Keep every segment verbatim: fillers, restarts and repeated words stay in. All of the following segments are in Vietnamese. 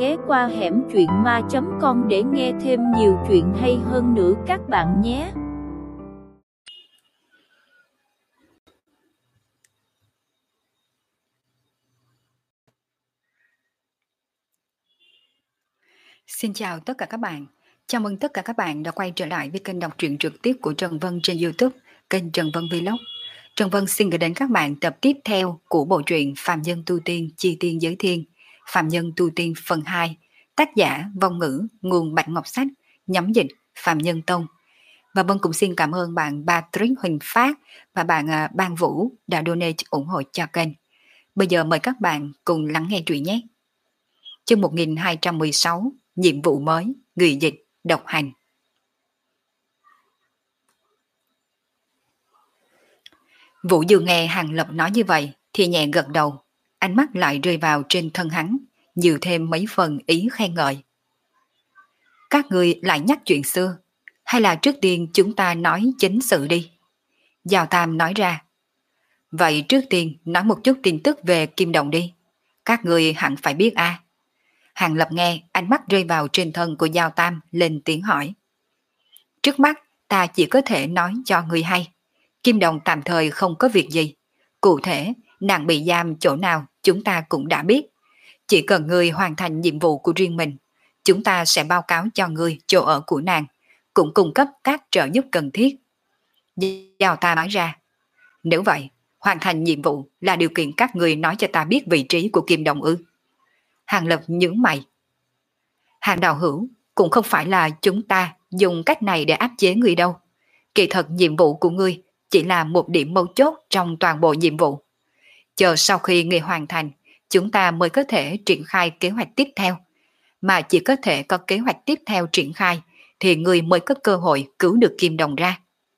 ghé qua hẻm truyện ma chấm com để nghe thêm nhiều chuyện hay hơn nữa các bạn nhé. Xin chào tất cả các bạn. Chào mừng tất cả các bạn đã quay trở lại với kênh đọc truyện trực tiếp của Trần Vân trên YouTube, kênh Trần Vân Vlog. Trần Vân xin gửi đến các bạn tập tiếp theo của bộ truyện Phạm Nhân Tu Tiên Chi Tiên Giới Thiên, Phạm Nhân Tu Tiên phần hai, tác giả Vong Ngữ, nguồn Bạch Ngọc Sách, nhóm dịch Phạm Nhân Tông. Và Vân cũng xin cảm ơn bạn Patrick Huỳnh Phát và bạn uh, Ban Vũ đã donate ủng hộ cho kênh. Bây giờ mời các bạn cùng lắng nghe truyện nhé. Chương một nghìn hai trăm mười sáu, nhiệm vụ mới, người dịch, độc hành. Vũ Dương nghe Hàng Lập nói như vậy thì nhẹ gật đầu, ánh mắt lại rơi vào trên thân hắn, nhiều thêm mấy phần ý khen ngợi. Các người lại nhắc chuyện xưa, hay là trước tiên chúng ta nói chính sự đi? Giao Tam nói ra. Vậy trước tiên nói một chút tin tức về Kim Đồng đi, các người hẳn phải biết a. À. Hàng Lập nghe, ánh mắt rơi vào trên thân của Giao Tam, lên tiếng hỏi. Trước mắt ta chỉ có thể nói cho người hay, Kim Đồng tạm thời không có việc gì. Cụ thể, nàng bị giam chỗ nào chúng ta cũng đã biết. Chỉ cần người hoàn thành nhiệm vụ của riêng mình, chúng ta sẽ báo cáo cho người chỗ ở của nàng, cũng cung cấp các trợ giúp cần thiết. Giao ta nói ra. Nếu vậy, hoàn thành nhiệm vụ là điều kiện các người nói cho ta biết vị trí của Kim Đồng ư? Hàng Lập nhướng mày. Hàng đạo hữu, cũng không phải là chúng ta dùng cách này để áp chế người đâu. Kỳ thật nhiệm vụ của ngươi chỉ là một điểm mấu chốt trong toàn bộ nhiệm vụ. Chờ sau khi ngươi hoàn thành, chúng ta mới có thể triển khai kế hoạch tiếp theo. Mà chỉ có thể có kế hoạch tiếp theo triển khai thì ngươi mới có cơ hội cứu được Kim Đồng ra.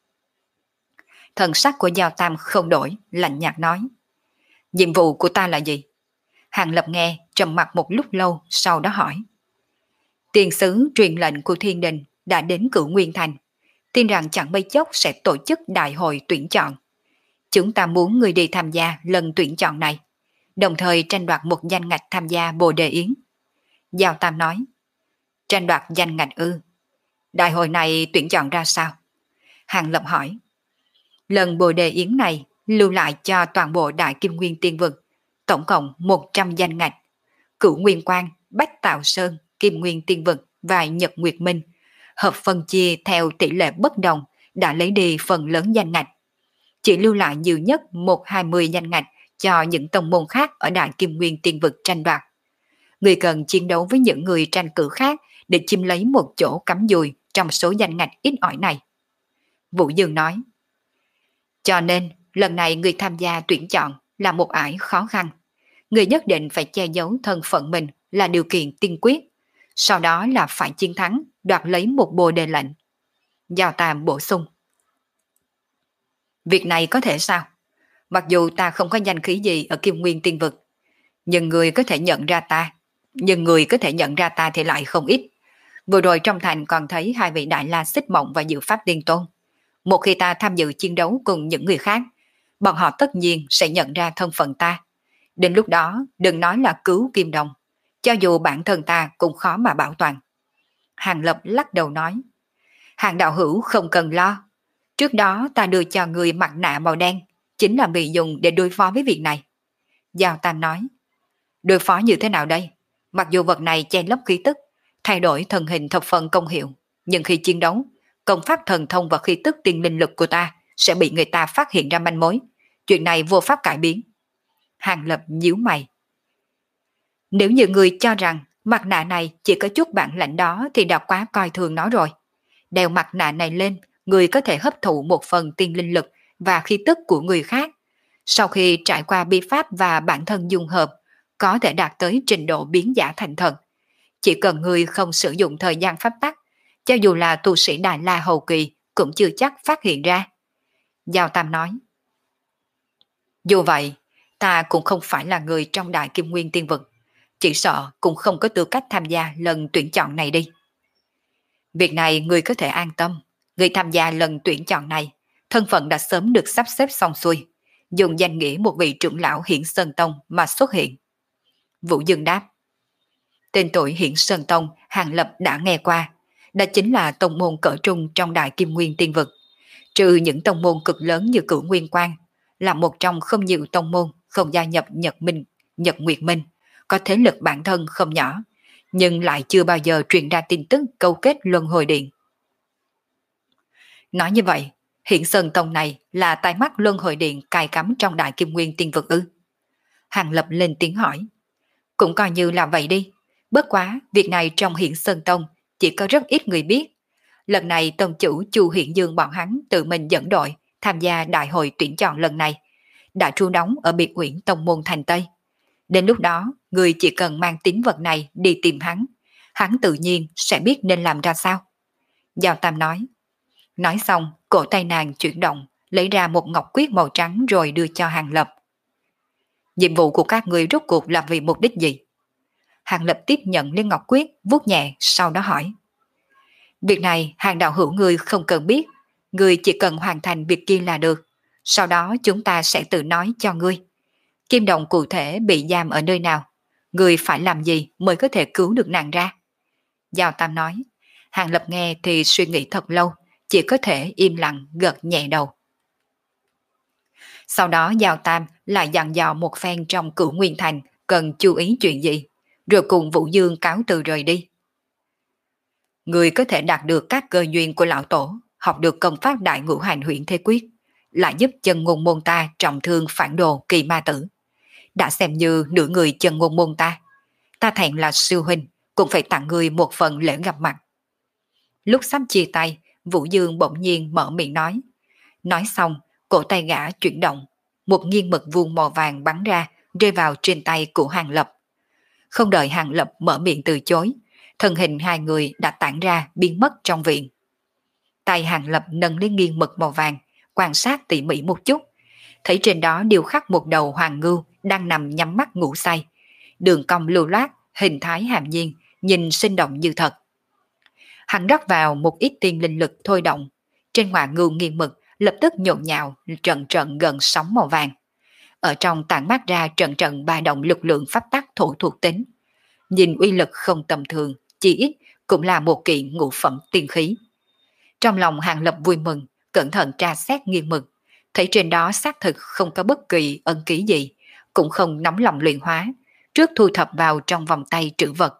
Thần sắc của Giao Tam không đổi, lạnh nhạt nói. Nhiệm vụ của ta là gì? Hàng Lập nghe, trầm mặc một lúc lâu, sau đó hỏi. Tiền sứ truyền lệnh của Thiên Đình đã đến Cửu Nguyên Thành, tin rằng chẳng mấy chốc sẽ tổ chức đại hội tuyển chọn. Chúng ta muốn người đi tham gia lần tuyển chọn này, đồng thời tranh đoạt một danh ngạch tham gia Bồ Đề Yến. Giao Tam nói. Tranh đoạt danh ngạch ư? Đại hội này tuyển chọn ra sao? Hàng Lập hỏi. Lần Bồ Đề Yến này lưu lại cho toàn bộ Đại Kim Nguyên Tiên Vực tổng cộng một trăm danh ngạch. Cửu Nguyên Quang, Bách Tạo Sơn, Kim Nguyên Tiên Vực và Nhật Nguyệt Minh hợp phân chia theo tỷ lệ bất đồng đã lấy đi phần lớn danh ngạch. Chỉ lưu lại nhiều nhất một hai mươi danh ngạch cho những tông môn khác ở Đại Kim Nguyên Tiên Vực tranh đoạt. Người cần chiến đấu với những người tranh cử khác để chiếm lấy một chỗ cắm dùi trong số danh ngạch ít ỏi này. Vũ Dương nói. Cho nên lần này người tham gia tuyển chọn là một ải khó khăn. Người nhất định phải che giấu thân phận mình là điều kiện tiên quyết. Sau đó là phải chiến thắng, đoạt lấy một Bồ Đề lệnh. Giao Tam bổ sung. Việc này có thể sao? Mặc dù ta không có danh khí gì ở Kim Nguyên Tiên Vực, nhưng người có thể nhận ra ta. Nhưng người có thể nhận ra ta thì lại không ít. Vừa rồi trong thành còn thấy hai vị Đại La Xích Mộng và Diệu Pháp Tiên Tôn. Một khi ta tham dự chiến đấu cùng những người khác, bọn họ tất nhiên sẽ nhận ra thân phận ta. Đến lúc đó đừng nói là cứu Kim Đồng, cho dù bản thân ta cũng khó mà bảo toàn. Hàng Lập lắc đầu nói. Hàng đạo hữu không cần lo. Trước đó ta đưa cho người mặt nạ màu đen, chính là bị dùng để đối phó với việc này. Giao Tam nói. Đối phó như thế nào đây? Mặc dù vật này che lấp khí tức, thay đổi thần hình thập phần công hiệu, nhưng khi chiến đấu, công pháp thần thông và khí tức tiên linh lực của ta sẽ bị người ta phát hiện ra manh mối. Chuyện này vô pháp cải biến. Hàng Lập nhíu mày. Nếu như người cho rằng mặt nạ này chỉ có chút bản lãnh đó thì đã quá coi thường nó rồi. Đeo mặt nạ này lên, người có thể hấp thụ một phần tiên linh lực và khí tức của người khác. Sau khi trải qua bi pháp và bản thân dung hợp, có thể đạt tới trình độ biến giả thành thần. Chỉ cần người không sử dụng thời gian pháp tắc, cho dù là tu sĩ Đại La hậu kỳ cũng chưa chắc phát hiện ra. Giao Tam nói. Dù vậy, ta cũng không phải là người trong Đại Kim Nguyên Tiên Vực, chỉ sợ cũng không có tư cách tham gia lần tuyển chọn này đi. Việc này người có thể an tâm, người tham gia lần tuyển chọn này, thân phận đã sớm được sắp xếp xong xuôi, dùng danh nghĩa một vị trưởng lão Hiển Sơn Tông mà xuất hiện. Vũ Dương đáp. Tên tuổi Hiển Sơn Tông Hàng Lập đã nghe qua, đó chính là tông môn cỡ trung trong Đại Kim Nguyên Tiên Vực. Trừ những tông môn cực lớn như Cửu Nguyên Quang, là một trong không nhiều tông môn không gia nhập Nhật Minh, Nhật Nguyệt Minh, có thế lực bản thân không nhỏ, nhưng lại chưa bao giờ truyền ra tin tức câu kết Luân Hồi Điện. Nói như vậy, Hiển Sơn Tông này là tai mắt Luân Hồi Điện cài cắm trong Đại Kim Nguyên Tiên Vực ư? Hàng Lập lên tiếng hỏi. Cũng coi như là vậy đi, bất quá việc này trong Hiển Sơn Tông chỉ có rất ít người biết. Lần này tông chủ Chu Hiển Dương bọn hắn tự mình dẫn đội tham gia đại hội tuyển chọn lần này, đã trú đóng ở biệt uyển tông môn thành Tây. Đến lúc đó, người chỉ cần mang tín vật này đi tìm hắn, hắn tự nhiên sẽ biết nên làm ra sao. Giao Tam nói. Nói xong, cổ tay nàng chuyển động, lấy ra một ngọc quyết màu trắng rồi đưa cho Hàng Lập. Nhiệm vụ của các người rốt cuộc là vì mục đích gì? Hàng Lập tiếp nhận lên ngọc quyết, vuốt nhẹ, sau đó hỏi. Việc này Hàng đạo hữu người không cần biết, người chỉ cần hoàn thành việc kia là được, sau đó chúng ta sẽ tự nói cho ngươi. Kim Đồng cụ thể bị giam ở nơi nào, người phải làm gì mới có thể cứu được nàng ra? Giao Tam nói. Hàng Lập nghe thì suy nghĩ thật lâu, chỉ có thể im lặng gật nhẹ đầu. Sau đó Giao Tam lại dặn dò một phen trong Cửu Nguyên Thành cần chú ý chuyện gì, rồi cùng Vũ Dương cáo từ rời đi. Người có thể đạt được các cơ duyên của lão tổ, học được công pháp đại ngũ hành huyễn thế quyết, lại giúp chân ngôn môn ta trọng thương phản đồ kỳ ma tử. Đã xem như nửa người chân ngôn môn ta. Ta thẹn là sư huynh, cũng phải tặng người một phần lễ gặp mặt. Lúc sắp chia tay, Vũ Dương bỗng nhiên mở miệng nói. Nói xong, cổ tay gã chuyển động, một nghiêng mực vuông màu vàng bắn ra, rơi vào trên tay của Hàng Lập. Không đợi Hàng Lập mở miệng từ chối, thân hình hai người đã tản ra biến mất trong viện. Tay Hàng Lập nâng lên nghiêng mực màu vàng, quan sát tỉ mỉ một chút, thấy trên đó điêu khắc một đầu hoàng ngưu đang nằm nhắm mắt ngủ say, đường cong lưu loát, hình thái hàm nhiên, nhìn sinh động như thật. Hắn rót vào một ít tiên linh lực thôi động, trên hoàng ngưu nghiêng mực lập tức nhộn nhạo trận trận gần sóng màu vàng. Ở trong tản mát ra trận trận ba động lực lượng pháp tắc thổ thuộc tính. Nhìn uy lực không tầm thường, chỉ ít cũng là một kiện ngũ phẩm tiên khí. Trong lòng Hàng Lập vui mừng, cẩn thận tra xét nghiêng mực, thấy trên đó xác thực không có bất kỳ ân ký gì, cũng không nóng lòng luyện hóa, trước thu thập vào trong vòng tay trữ vật.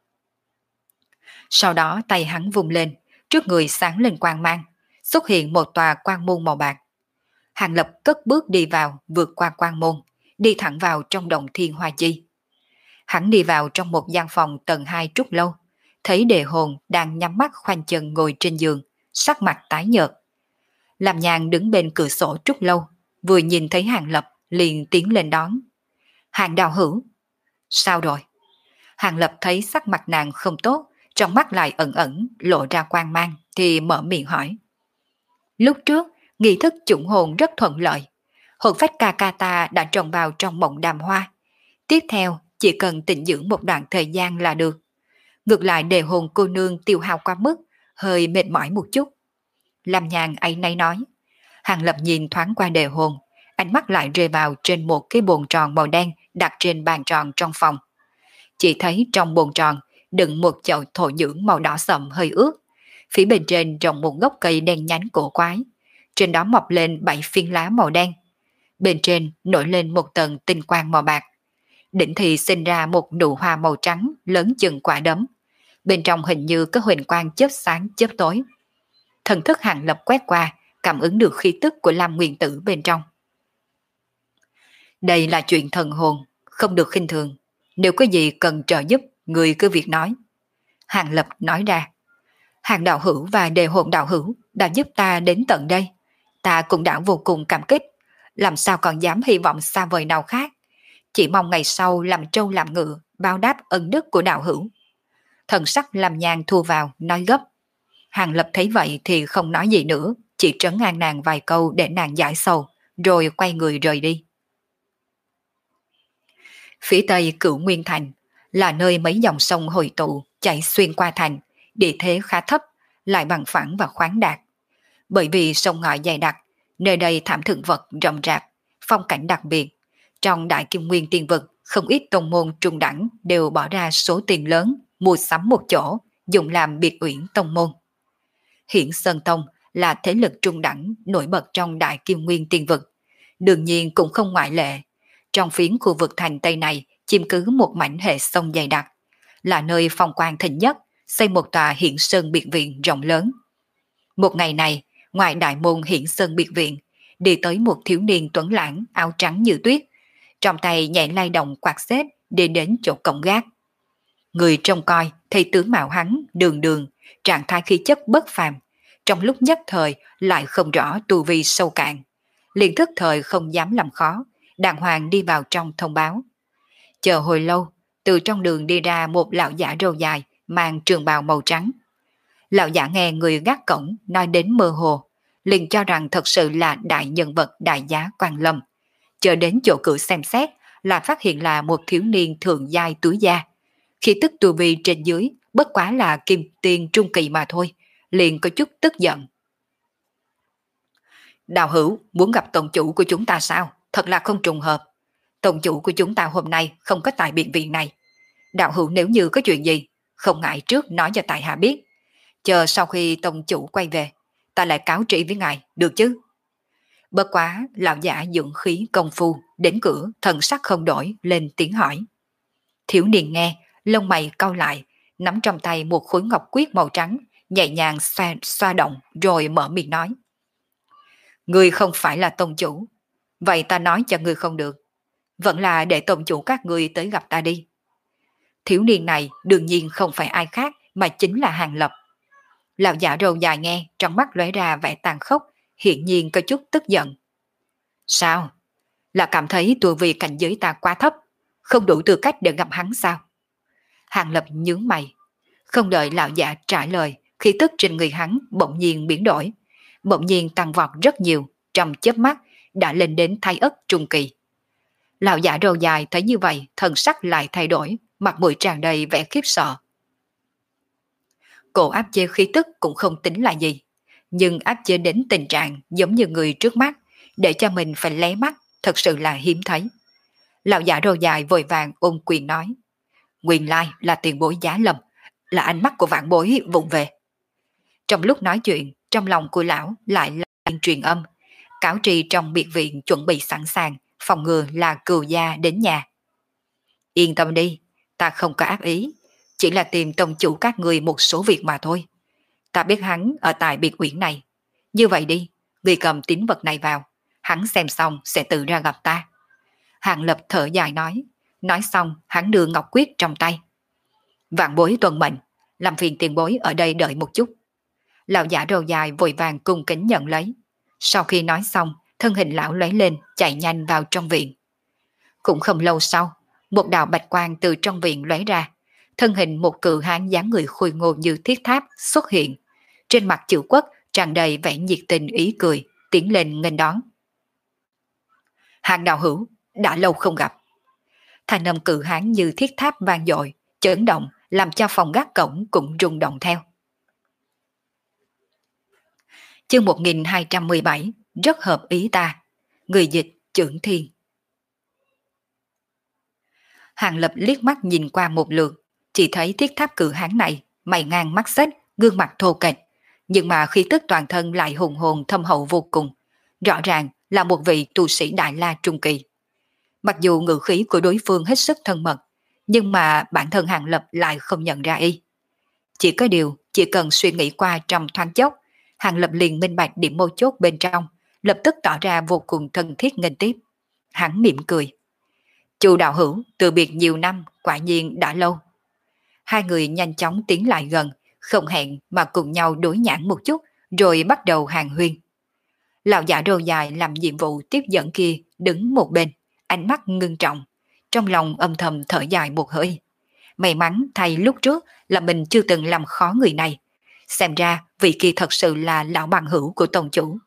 Sau đó tay hắn vung lên, trước người sáng lên quang mang, xuất hiện một tòa quang môn màu bạc. Hàng Lập cất bước đi vào, vượt qua quang môn, đi thẳng vào trong động thiên hoa chi. Hắn đi vào trong một gian phòng tầng hai trúc lâu, thấy Đề Hồn đang nhắm mắt khoanh chân ngồi trên giường, sắc mặt tái nhợt. Làm Nhàn đứng bên cửa sổ trúc lâu, vừa nhìn thấy Hàng Lập liền tiến lên đón. Hàng đạo hữu. Sao rồi? Hàng Lập thấy sắc mặt nàng không tốt, trong mắt lại ẩn ẩn lộ ra quang mang, thì mở miệng hỏi. Lúc trước, nghi thức chủng hồn rất thuận lợi. Hồn phách ca ca ta đã trồng vào trong mộng đàm hoa. Tiếp theo, chỉ cần tĩnh dưỡng một đoạn thời gian là được. Ngược lại Đề Hồn cô nương tiêu hao quá mức, hơi mệt mỏi một chút. Làm Nhàn ấy nay nói. Hàng Lập nhìn thoáng qua Đề Hồn, ánh mắt lại rơi vào trên một cái bồn tròn màu đen đặt trên bàn tròn trong phòng. Chỉ thấy trong bồn tròn đựng một chậu thổ nhưỡng màu đỏ sậm hơi ướt. Phía bên trên trồng một gốc cây đen nhánh cổ quái. Trên đó mọc lên bảy phiến lá màu đen. Bên trên nổi lên một tầng tinh quang màu bạc. Đỉnh thì sinh ra một nụ hoa màu trắng lớn chừng quả đấm. Bên trong hình như có huỳnh quang chớp sáng chớp tối. Thần thức Hàng Lập quét qua, cảm ứng được khí tức của Lam Nguyên Tử bên trong. Đây là chuyện thần hồn, không được khinh thường. Nếu có gì cần trợ giúp, người cứ việc nói. Hàng Lập nói ra. Hàng đạo hữu và Đề Hồn đạo hữu đã giúp ta đến tận đây. Ta cũng đã vô cùng cảm kích. Làm sao còn dám hy vọng xa vời nào khác. Chỉ mong ngày sau làm trâu làm ngựa, báo đáp ân đức của đạo hữu. Thần sắc Làm Nhàn thu vào, nói gấp. Hàng Lập thấy vậy thì không nói gì nữa, chỉ trấn an nàng vài câu để nàng giải sầu, rồi quay người rời đi. Phía tây Cửu Nguyên Thành là nơi mấy dòng sông hội tụ chảy xuyên qua thành, địa thế khá thấp, lại bằng phẳng và khoáng đạt. Bởi vì sông ngòi dày đặc, nơi đây thảm thực vật rậm rạp, phong cảnh đặc biệt. Trong Đại Kim Nguyên Tiên Vực không ít tông môn trung đẳng đều bỏ ra số tiền lớn mua sắm một chỗ, dùng làm biệt uyển tông môn. Hiển Sơn Tông là thế lực trung đẳng nổi bật trong Đại Kim Nguyên Tiên Vực, đương nhiên cũng không ngoại lệ. Trong phiến khu vực thành Tây này chiếm cứ một mảnh hệ sông dày đặc, là nơi phong quang thịnh nhất, xây một tòa Hiển Sơn biệt viện rộng lớn. Một ngày này, ngoài đại môn Hiển Sơn biệt viện, đi tới một thiếu niên tuấn lãng áo trắng như tuyết, trong tay nhẹ lay động quạt xếp đi đến chỗ cổng gác. Người trông coi thấy tướng mạo hắn đường đường, trạng thái khí chất bất phàm, trong lúc nhất thời lại không rõ tu vi sâu cạn, liền thức thời không dám làm khó, đàng hoàng đi vào trong thông báo. Chờ hồi lâu, từ trong đường đi ra một lão giả râu dài mang trường bào màu trắng. Lão giả nghe người gác cổng nói đến mơ hồ, liền cho rằng thật sự là đại nhân vật đại giá Quan Lâm. Chờ đến chỗ cửa xem xét là phát hiện là một thiếu niên thượng giai túi da. Khi tức tu vi trên dưới bất quá là kim tiên trung kỳ mà thôi, liền có chút tức giận. Đạo hữu muốn gặp tổng chủ của chúng ta sao? Thật là không trùng hợp. Tổng chủ của chúng ta hôm nay không có tại biệt viện này. Đạo hữu nếu như có chuyện gì, không ngại trước nói cho tại hạ biết. Chờ sau khi tổng chủ quay về, ta lại cáo trị với ngài, được chứ? Bất quá, lão giả dưỡng khí công phu, đến cửa, thần sắc không đổi, lên tiếng hỏi. Thiếu niên nghe, lông mày cau lại, nắm trong tay một khối ngọc quyết màu trắng, nhẹ nhàng xoa, xoa động, rồi mở miệng nói. Ngươi không phải là tông chủ, vậy ta nói cho ngươi không được. Vẫn là để tông chủ các ngươi tới gặp ta đi. Thiếu niên này đương nhiên không phải ai khác mà chính là Hàng Lập. Lão giả râu dài nghe, trong mắt lóe ra vẻ tàn khốc, hiển nhiên có chút tức giận. Sao? Là cảm thấy tu vi cảnh giới ta quá thấp, không đủ tư cách để gặp hắn sao? Hàng Lập nhướng mày, không đợi lão giả trả lời, khí tức trên người hắn bỗng nhiên biến đổi, bỗng nhiên tăng vọt rất nhiều, trong chớp mắt đã lên đến thái ất trung kỳ. Lão giả râu dài thấy như vậy, thần sắc lại thay đổi, mặt mũi tràn đầy vẻ khiếp sợ. Cổ áp chế khí tức cũng không tính là gì, nhưng áp chế đến tình trạng giống như người trước mắt, để cho mình phải lé mắt, thật sự là hiếm thấy. Lão giả râu dài vội vàng ôm quyền nói. Nguyên lai là tiền bối Giá Lâm, là ánh mắt của vạn bối vụng về. Trong lúc nói chuyện, trong lòng của lão lại là truyền âm, cáo trì trong biệt viện chuẩn bị sẵn sàng, phòng ngừa là cừu gia đến nhà. Yên tâm đi, ta không có ác ý, chỉ là tìm tông chủ các người một số việc mà thôi. Ta biết hắn ở tại biệt uyển này. Như vậy đi, người cầm tín vật này vào, hắn xem xong sẽ tự ra gặp ta. Hàng Lập thở dài nói, nói xong hắn đưa ngọc quyết trong tay. Vạn bối tuân mệnh, làm phiền tiền bối ở đây đợi một chút. Lão giả râu dài vội vàng cung kính nhận lấy. Sau khi nói xong, thân hình lão lóe lên, chạy nhanh vào trong viện. Cũng không lâu sau, một đạo bạch quang từ trong viện lóe ra, thân hình một cự hán dáng người khôi ngô như thiết tháp xuất hiện. Trên mặt chữ quốc tràn đầy vẻ nhiệt tình ý cười, tiến lên nghênh đón. Hàng đạo hữu, đã lâu không gặp. Thanh âm cự hán như thiết tháp vang dội, chấn động, làm cho phòng gác cổng cũng rung động theo. Chương một nghìn hai trăm mười bảy, rất hợp ý ta. Người dịch Chưởng Thiên. Hàng Lập liếc mắt nhìn qua một lượt, chỉ thấy thiết tháp cự hán này, mày ngang mắt xếch, gương mặt thô kệch, nhưng mà khí tức toàn thân lại hùng hồn thâm hậu vô cùng, rõ ràng là một vị tu sĩ Đại La trung kỳ. Mặc dù ngữ khí của đối phương hết sức thân mật, nhưng mà bản thân Hàng Lập lại không nhận ra y. Chỉ có điều, chỉ cần suy nghĩ qua trong thoáng chốc, Hàng Lập liền minh bạch điểm mấu chốt bên trong, lập tức tỏ ra vô cùng thân thiết nghênh tiếp. Hắn mỉm cười. Chu đạo hữu, từ biệt nhiều năm, quả nhiên đã lâu. Hai người nhanh chóng tiến lại gần, không hẹn mà cùng nhau đối nhãn một chút, rồi bắt đầu hàng huyên. Lão giả râu dài làm nhiệm vụ tiếp dẫn kia đứng một bên, ánh mắt ngưng trọng, trong lòng âm thầm thở dài một hơi. May mắn thay lúc trước là mình chưa từng làm khó người này. Xem ra vị kia thật sự là lão bằng hữu của tông chủ.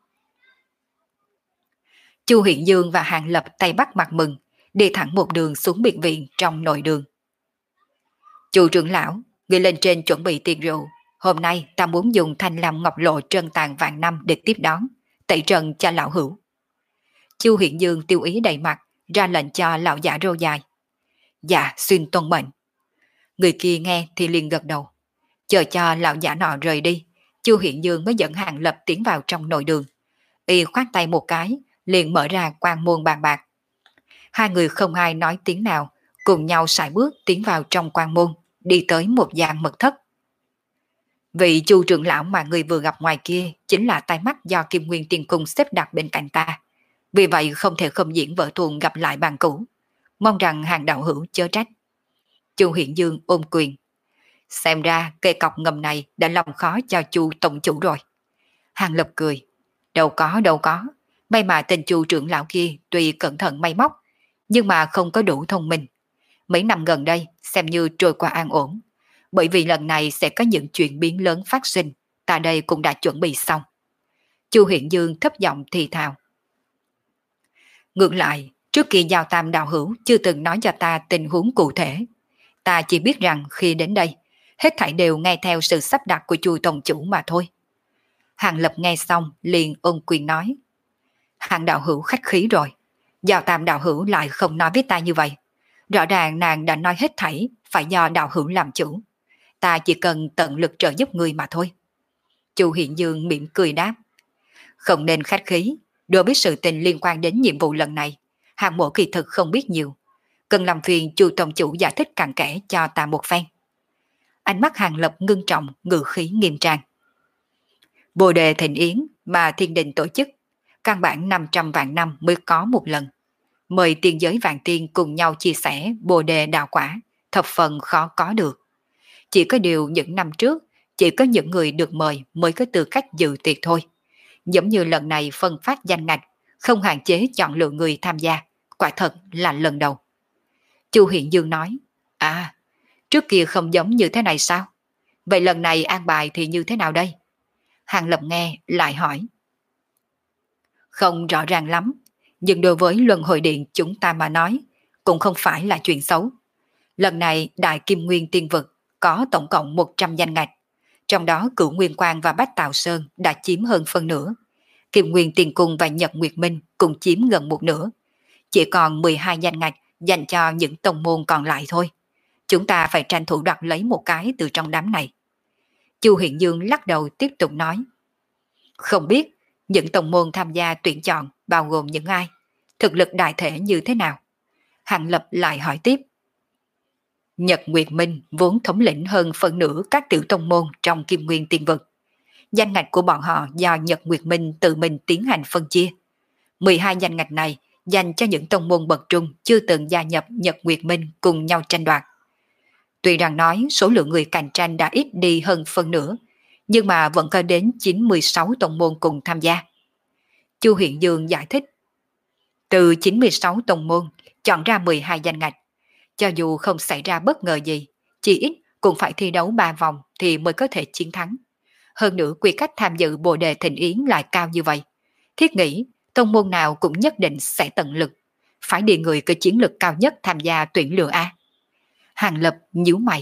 Chu Hiện Dương và Hàng Lập tay bắt mặt mừng, đi thẳng một đường xuống biệt viện trong nội đường. Chu trưởng lão, người lên trên chuẩn bị tiệc rượu. Hôm nay ta muốn dùng thanh lam ngọc lộ trân tàn vạn năm để tiếp đón, tẩy trần cho lão hữu. Chu Hiện Dương tiêu ý đầy mặt, ra lệnh cho lão giả râu dài. Dạ xin tuân mệnh. Người kia nghe thì liền gật đầu. Chờ cho lão giả nọ rời đi, Chu Hiện Dương mới dẫn Hàng Lập tiến vào trong nội đường. Y khoát tay một cái, liền mở ra quan môn bàn bạc. Hai người không ai nói tiếng nào, cùng nhau sải bước tiến vào trong quan môn, đi tới một gian mật thất. Vị Chu trưởng lão mà người vừa gặp ngoài kia chính là tai mắt do Kim Nguyên Tiên Cung xếp đặt bên cạnh ta. Vì vậy không thể không diễn vợ tuồng gặp lại bàn cũ. Mong rằng Hàng đạo hữu chớ trách. Chu Hiện Dương ôm quyền. Xem ra cây cọc ngầm này đã lòng khó cho Chu tổng chủ rồi. Hàng Lập cười. Đâu có đâu có. May mà tên Chu trưởng lão kia tuy cẩn thận may móc, nhưng mà không có đủ thông minh. Mấy năm gần đây xem như trôi qua an ổn. Bởi vì lần này sẽ có những chuyện biến lớn phát sinh, ta đây cũng đã chuẩn bị xong. Chu Hiện Dương thấp giọng thì thào. Ngược lại, trước kia Giao Tam đạo hữu chưa từng nói cho ta tình huống cụ thể. Ta chỉ biết rằng khi đến đây, hết thảy đều nghe theo sự sắp đặt của Chu tổng chủ mà thôi. Hàng Lập nghe xong liền ôn quyền nói. Hàng đạo hữu khách khí rồi. Giao Tam đạo hữu lại không nói với ta như vậy. Rõ ràng nàng đã nói hết thảy phải do đạo hữu làm chủ. Ta chỉ cần tận lực trợ giúp người mà thôi. Chu Hiện Dương mỉm cười đáp. Không nên khách khí. Đối với sự tình liên quan đến nhiệm vụ lần này, Hàng mộ kỳ thực không biết nhiều. Cần làm phiền Chu tổng chủ giải thích cặn kẽ cho ta một phen. Ánh mắt Hàng Lập ngưng trọng, ngữ khí nghiêm trang. Bồ đề thịnh yến mà thiên đình tổ chức, căn bản năm trăm vạn năm mới có một lần. Mời tiên giới vạn tiên cùng nhau chia sẻ bồ đề đạo quả, thập phần khó có được. Chỉ có điều những năm trước, chỉ có những người được mời mới có tư cách dự tiệc thôi. Giống như lần này phân phát danh ngạch, không hạn chế chọn lựa người tham gia, quả thật là lần đầu. Chu Hiện Dương nói, à, trước kia không giống như thế này sao? Vậy lần này an bài thì như thế nào đây? Hàng Lập nghe lại hỏi. Không rõ ràng lắm, nhưng đối với Luân Hồi Điện chúng ta mà nói, cũng không phải là chuyện xấu. Lần này Đại Kim Nguyên Tiên Vực có tổng cộng một trăm danh ngạch, trong đó Cửu Nguyên Quang và Bách Tào Sơn đã chiếm hơn phân nửa. Kim Nguyên Tiên Cung và Nhật Nguyệt Minh cũng chiếm gần một nửa. Chỉ còn mười hai danh ngạch dành cho những tông môn còn lại thôi. Chúng ta phải tranh thủ đoạt lấy một cái từ trong đám này. Chu Hiện Dương lắc đầu tiếp tục nói. Không biết những tông môn tham gia tuyển chọn bao gồm những ai? Thực lực đại thể như thế nào? Hàng Lập lại hỏi tiếp. Nhật Nguyệt Minh vốn thống lĩnh hơn phân nửa các tiểu tông môn trong Kim Nguyên Tiên Vực. Danh ngạch của bọn họ do Nhật Nguyệt Minh tự mình tiến hành phân chia. mười hai danh ngạch này dành cho những tông môn bậc trung chưa từng gia nhập Nhật Nguyệt Minh cùng nhau tranh đoạt. Tuy rằng nói số lượng người cạnh tranh đã ít đi hơn phân nửa, nhưng mà vẫn có đến chín mươi sáu tông môn cùng tham gia. Chu Hiện Dương giải thích. Từ chín mươi sáu tông môn chọn ra mười hai danh ngạch. Cho dù không xảy ra bất ngờ gì, chỉ ít cũng phải thi đấu ba vòng thì mới có thể chiến thắng. Hơn nữa quy cách tham dự bồ đề thịnh yến lại cao như vậy. Thiết nghĩ tông môn nào cũng nhất định sẽ tận lực. Phải đi người có chiến lực cao nhất tham gia tuyển lựa A. Hàng Lập nhíu mày.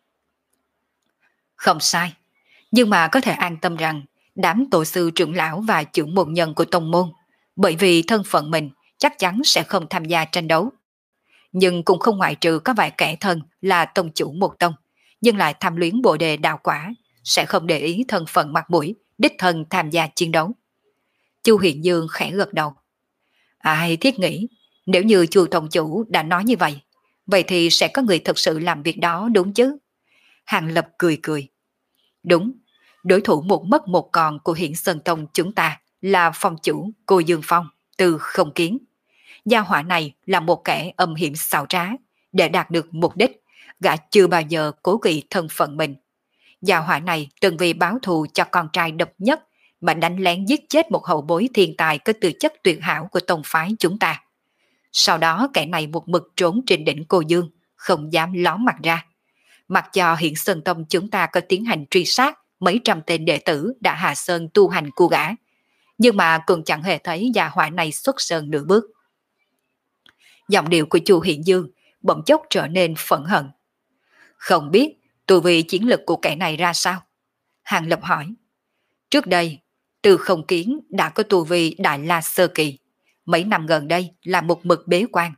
Không sai. Nhưng mà có thể an tâm rằng đám tổ sư trưởng lão và trưởng môn nhân của tông môn, bởi vì thân phận mình chắc chắn sẽ không tham gia tranh đấu. Nhưng cũng không ngoại trừ có vài kẻ thân là tông chủ một tông, nhưng lại tham luyến bồ đề đạo quả, sẽ không để ý thân phận mặt mũi, đích thân tham gia chiến đấu. Chu Hiện Dương khẽ gật đầu. Ai thiết nghĩ, nếu như Chu tông chủ đã nói như vậy, vậy thì sẽ có người thực sự làm việc đó đúng chứ? Hàng Lập cười cười. Đúng, đối thủ một mất một còn của Hiển Sơn Tông chúng ta là phong chủ cô Dương Phong, từ không kiến. Gia hỏa này là một kẻ âm hiểm xảo trá, để đạt được mục đích, gã chưa bao giờ cố kỵ thân phận mình. Gia hỏa này từng vì báo thù cho con trai độc nhất mà đánh lén giết chết một hậu bối thiên tài có tư chất tuyệt hảo của tông phái chúng ta. Sau đó kẻ này một mực trốn trên đỉnh Cô Dương, không dám ló mặt ra. Mặc cho Hiển Sơn Tông chúng ta có tiến hành truy sát mấy trăm tên đệ tử đã hạ sơn tu hành của gã, nhưng mà cũng chẳng hề thấy gia hỏa này xuất sơn nửa bước. Giọng điệu của Chu Hiện Dương bỗng chốc trở nên phẫn hận. Không biết tu vi chiến lực của kẻ này ra sao? Hàng Lập hỏi. Trước đây, Từ Không Kiến đã có tu vi Đại La Sơ Kỳ. Mấy năm gần đây là một mực bế quan,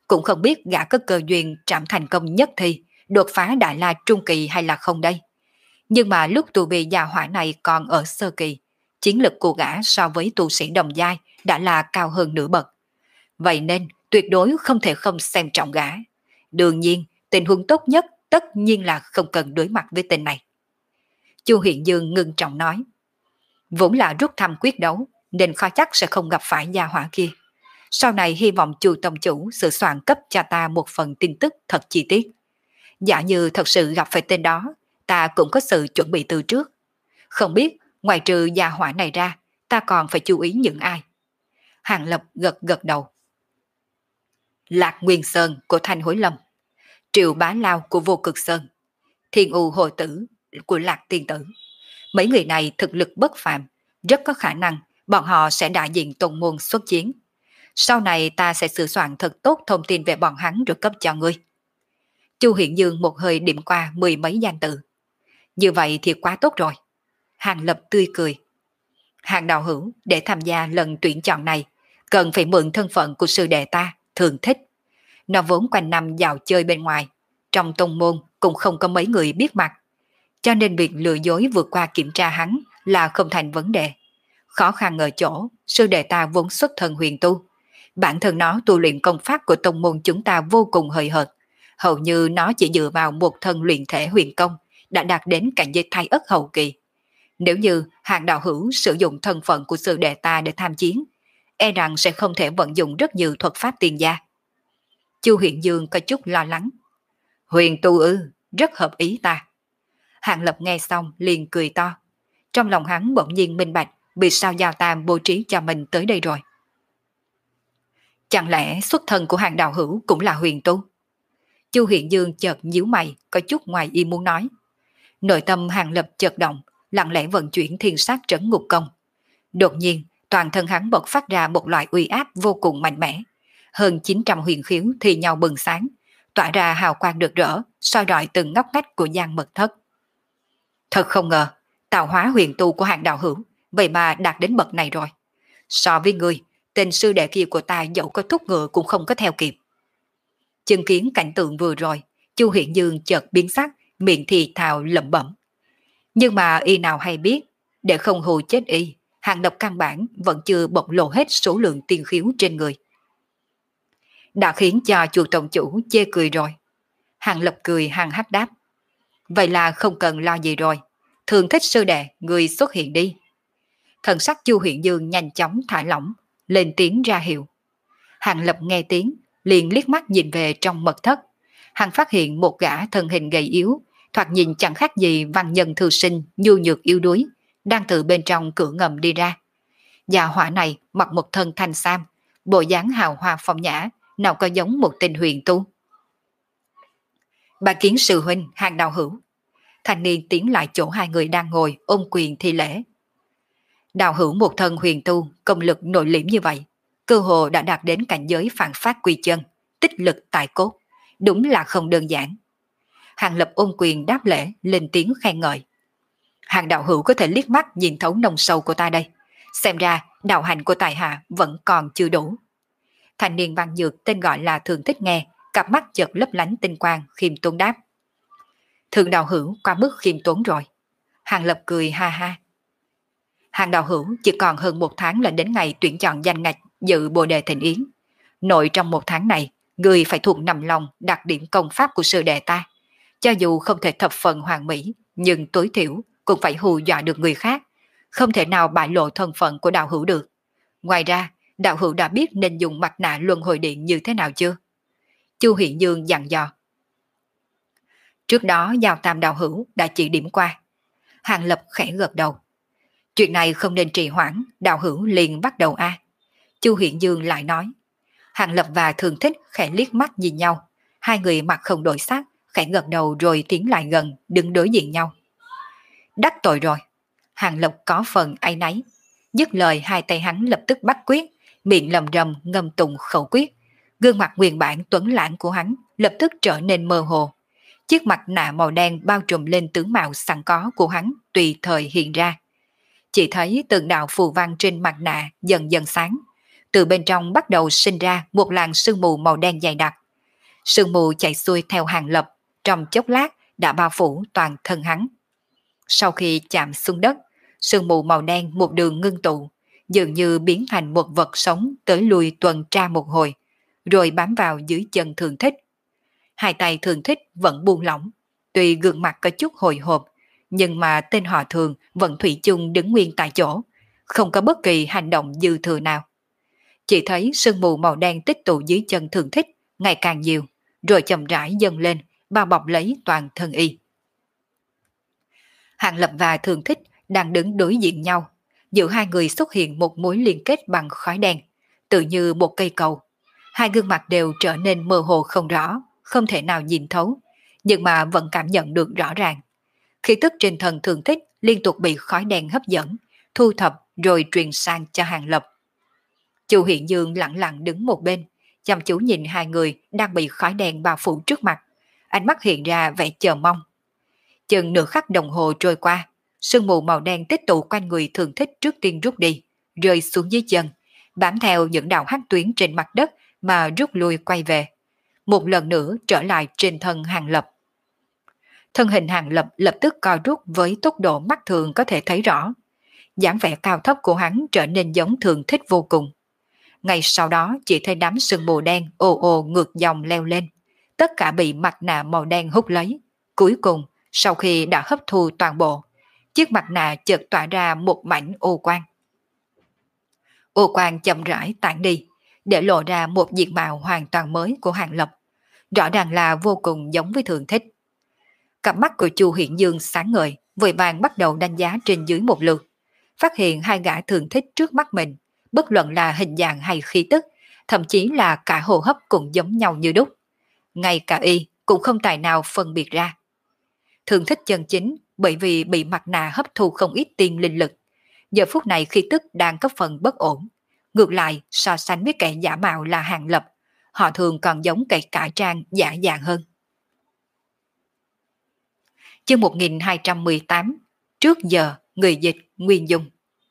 cũng không biết gã có cơ duyên trảm thành công nhất thì đột phá Đại La Trung Kỳ hay là không đây. Nhưng mà lúc tu vi gia hỏa này còn ở sơ kỳ, chiến lực của gã so với tu sĩ đồng giai đã là cao hơn nửa bậc. Vậy nên tuyệt đối không thể không xem trọng gã. Đương nhiên, tình huống tốt nhất tất nhiên là không cần đối mặt với tên này. Chu Hiện Dương ngưng trọng nói, vốn là rút thăm quyết đấu nên khó chắc sẽ không gặp phải gia hỏa kia. Sau này hy vọng Chu tông chủ sửa soạn cấp cho ta một phần tin tức thật chi tiết. Giả như thật sự gặp phải tên đó, ta cũng có sự chuẩn bị từ trước. Không biết ngoài trừ gia hỏa này ra, ta còn phải chú ý những ai? Hàng Lập gật gật đầu. Lạc Nguyên Sơn của Thanh Hối Lâm, Triệu Bá Lao của Vô Cực Sơn, Thiên U Hồ Tử của Lạc Tiên Tử. Mấy người này thực lực bất phàm, rất có khả năng bọn họ sẽ đại diện tông môn xuất chiến. Sau này ta sẽ sửa soạn thật tốt thông tin về bọn hắn rồi cấp cho ngươi. Chu Hiện Dương một hơi điểm qua mười mấy danh tự. Như vậy thì quá tốt rồi. Hàng Lập tươi cười. Hàng đạo hữu để tham gia lần tuyển chọn này, cần phải mượn thân phận của sư đệ ta, Thường Thích. Nó vốn quanh năm dạo chơi bên ngoài, trong tông môn cũng không có mấy người biết mặt. Cho nên việc lừa dối vượt qua kiểm tra hắn là không thành vấn đề. Khó khăn ở chỗ, sư đệ ta vốn xuất thân huyền tu. Bản thân nó tu luyện công pháp của tông môn chúng ta vô cùng hời hợt. Hầu như nó chỉ dựa vào một thân luyện thể huyền công đã đạt đến cảnh giới thai ất hậu kỳ. Nếu như Hàng đạo hữu sử dụng thân phận của sư đệ ta để tham chiến, e rằng sẽ không thể vận dụng rất nhiều thuật pháp tiền gia. Chu Hiện Dương có chút lo lắng. Huyền tu ư, rất hợp ý ta. Hàng Lập nghe xong liền cười to. Trong lòng hắn bỗng nhiên minh bạch vì sao Giao Tam bố trí cho mình tới đây rồi. Chẳng lẽ xuất thân của Hàng đạo hữu cũng là huyền tu? Chu Hiện Dương chợt nhíu mày, có chút ngoài ý muốn nói. Nội tâm Hàng Lập chợt động, lặng lẽ vận chuyển thiên sát trấn ngục công. Đột nhiên, toàn thân hắn bộc phát ra một loại uy áp vô cùng mạnh mẽ. Hơn chín trăm huyền khiếu thì nhau bừng sáng, tỏa ra hào quang rực rỡ, soi rọi từng ngóc ngách của gian mật thất. Thật không ngờ, tạo hóa huyền tu của Hàng đạo hữu, vậy mà đạt đến bậc này rồi. So với ngươi, tên sư đệ kia của ta dẫu có thúc ngựa cũng không có theo kịp. Chứng kiến cảnh tượng vừa rồi, Chu Hiện Dương chợt biến sắc, miệng thì thào lẩm bẩm. Nhưng mà y nào hay biết, để không hù chết y, Hàng Lập căn bản vẫn chưa bộc lộ hết số lượng tiên khiếu trên người. Đã khiến cho Chu tổng chủ chê cười rồi. Hàng Lập cười hăng hắc đáp. Vậy là không cần lo gì rồi, Thường Thích sư đệ, người xuất hiện đi. Thần sắc Chu Hiện Dương nhanh chóng thả lỏng, lên tiếng ra hiệu. Hàng Lập nghe tiếng, liền liếc mắt nhìn về trong mật thất. Hắn phát hiện một gã thân hình gầy yếu, thoạt nhìn chẳng khác gì văn nhân thư sinh nhu nhược yếu đuối, đang từ bên trong cửa ngầm đi ra. Già hỏa này mặc một thân thanh sam, bộ dáng hào hoa phong nhã, nào có giống một tên huyền tu. Bà kiến sư huynh, Hàng đạo hữu. Thanh niên tiến lại chỗ hai người đang ngồi ôm quyền thi lễ. Đạo hữu một thân huyền tu, công lực nội liễm như vậy, cơ hồ đã đạt đến cảnh giới phản phát quy chân, tích lực tại cốt, đúng là không đơn giản. Hàng Lập ôm quyền đáp lễ, lên tiếng khen ngợi. Hàng đạo hữu có thể liếc mắt nhìn thấu nông sâu của ta đây, xem ra đạo hành của tài hạ vẫn còn chưa đủ. Thanh niên văn nhược tên gọi là Thường Thích nghe, cặp mắt chợt lấp lánh tinh quang, khiêm tốn đáp. Thường đạo hữu qua mức khiêm tốn rồi. Hàng Lập cười ha ha. Hàng đạo hữu chỉ còn hơn một tháng là đến ngày tuyển chọn danh ngạch dự Bồ Đề Thịnh Yến. Nội trong một tháng này, người phải thuộc nằm lòng đặc điểm công pháp của sư đệ ta. Cho dù không thể thập phần hoàn mỹ, nhưng tối thiểu cũng phải hù dọa được người khác. Không thể nào bại lộ thân phận của đạo hữu được. Ngoài ra, đạo hữu đã biết nên dùng mặt nạ luân hồi điện như thế nào chưa? Chu Hiện Dương dặn dò. Trước đó Giao Tam đạo hữu đã chỉ điểm qua. Hàng Lập khẽ gật đầu. Chuyện này không nên trì hoãn, đạo hữu liền bắt đầu a. Chu Hiện Dương lại nói. Hàng Lập và Thường Thích khẽ liếc mắt nhìn nhau. Hai người mặt không đổi sắc, khẽ gật đầu rồi tiến lại gần, đứng đối diện nhau. Đắc tội rồi. Hàng Lập có phần áy náy. Dứt lời hai tay hắn lập tức bắt quyết, miệng lầm rầm ngâm tụng khẩu quyết. Gương mặt nguyên bản tuấn lãng của hắn lập tức trở nên mơ hồ. Chiếc mặt nạ màu đen bao trùm lên tướng mạo sẵn có của hắn tùy thời hiện ra. Chỉ thấy từng đạo phù văn trên mặt nạ dần dần sáng. từ bên trong bắt đầu sinh ra một làn sương mù màu đen dày đặc. Sương mù chạy xuôi theo Hàng Lập, trong chốc lát đã bao phủ toàn thân hắn. Sau khi chạm xuống đất, sương mù màu đen một đường ngưng tụ, dường như biến thành một vật sống tới lui tuần tra một hồi, rồi bám vào dưới chân Thường Thích. Hai tay Thường Thích vẫn buông lỏng, tuy gương mặt có chút hồi hộp, nhưng mà tên họ Thường vẫn thủy chung đứng nguyên tại chỗ, không có bất kỳ hành động dư thừa nào. Chỉ thấy sương mù màu đen tích tụ dưới chân Thường Thích ngày càng nhiều, rồi chậm rãi dâng lên, bao bọc lấy toàn thân y. Hàng Lập và Thường Thích đang đứng đối diện nhau, giữa hai người xuất hiện một mối liên kết bằng khói đen, tự như một cây cầu. Hai gương mặt đều trở nên mơ hồ không rõ, không thể nào nhìn thấu, nhưng mà vẫn cảm nhận được rõ ràng. Khí tức trên thân Thường Thích liên tục bị khói đen hấp dẫn, thu thập rồi truyền sang cho Hàng Lập. Chu Hiện Dương lặng lặng đứng một bên, chăm chú nhìn hai người đang bị khói đen bao phủ trước mặt, ánh mắt hiện ra vẻ chờ mong. Chừng nửa khắc đồng hồ trôi qua, sương mù màu đen tích tụ quanh người Thường Thích trước tiên rút đi, rơi xuống dưới chân, bám theo những đạo hắc tuyến trên mặt đất mà rút lui quay về, một lần nữa trở lại trên thân Hàng Lập. Thân hình Hàng Lập lập tức co rút với tốc độ mắt thường có thể thấy rõ. Dáng vẻ cao thấp của hắn trở nên giống Thường Thích vô cùng. Ngay sau đó chỉ thấy đám sương mù đen ồ ồ ngược dòng leo lên, tất cả bị mặt nạ màu đen hút lấy. Cuối cùng, sau khi đã hấp thu toàn bộ, chiếc mặt nạ chợt tỏa ra một mảnh ô quang. Ô quang chậm rãi tản đi, để lộ ra một diện mạo hoàn toàn mới của Hàng Lập, rõ ràng là vô cùng giống với Thường Thích. Cặp mắt của Chu Hiện Dương sáng ngời, vội vàng bắt đầu đánh giá trên dưới một lượt, phát hiện hai gã Thường Thích trước mắt mình, bất luận là hình dạng hay khí tức, thậm chí là cả hô hấp cũng giống nhau như đúc. Ngay cả y cũng không tài nào phân biệt ra. Thường Thích chân chính bởi vì bị mặt nạ hấp thu không ít tiên linh lực, giờ phút này khí tức đang có phần bất ổn. Ngược lại, so sánh với kẻ giả mạo là Hàng Lập, họ thường còn giống kẻ cải trang giả dạng hơn. Chương một nghìn hai trăm mười tám, trước giờ, người dịch, Nguyên Dung.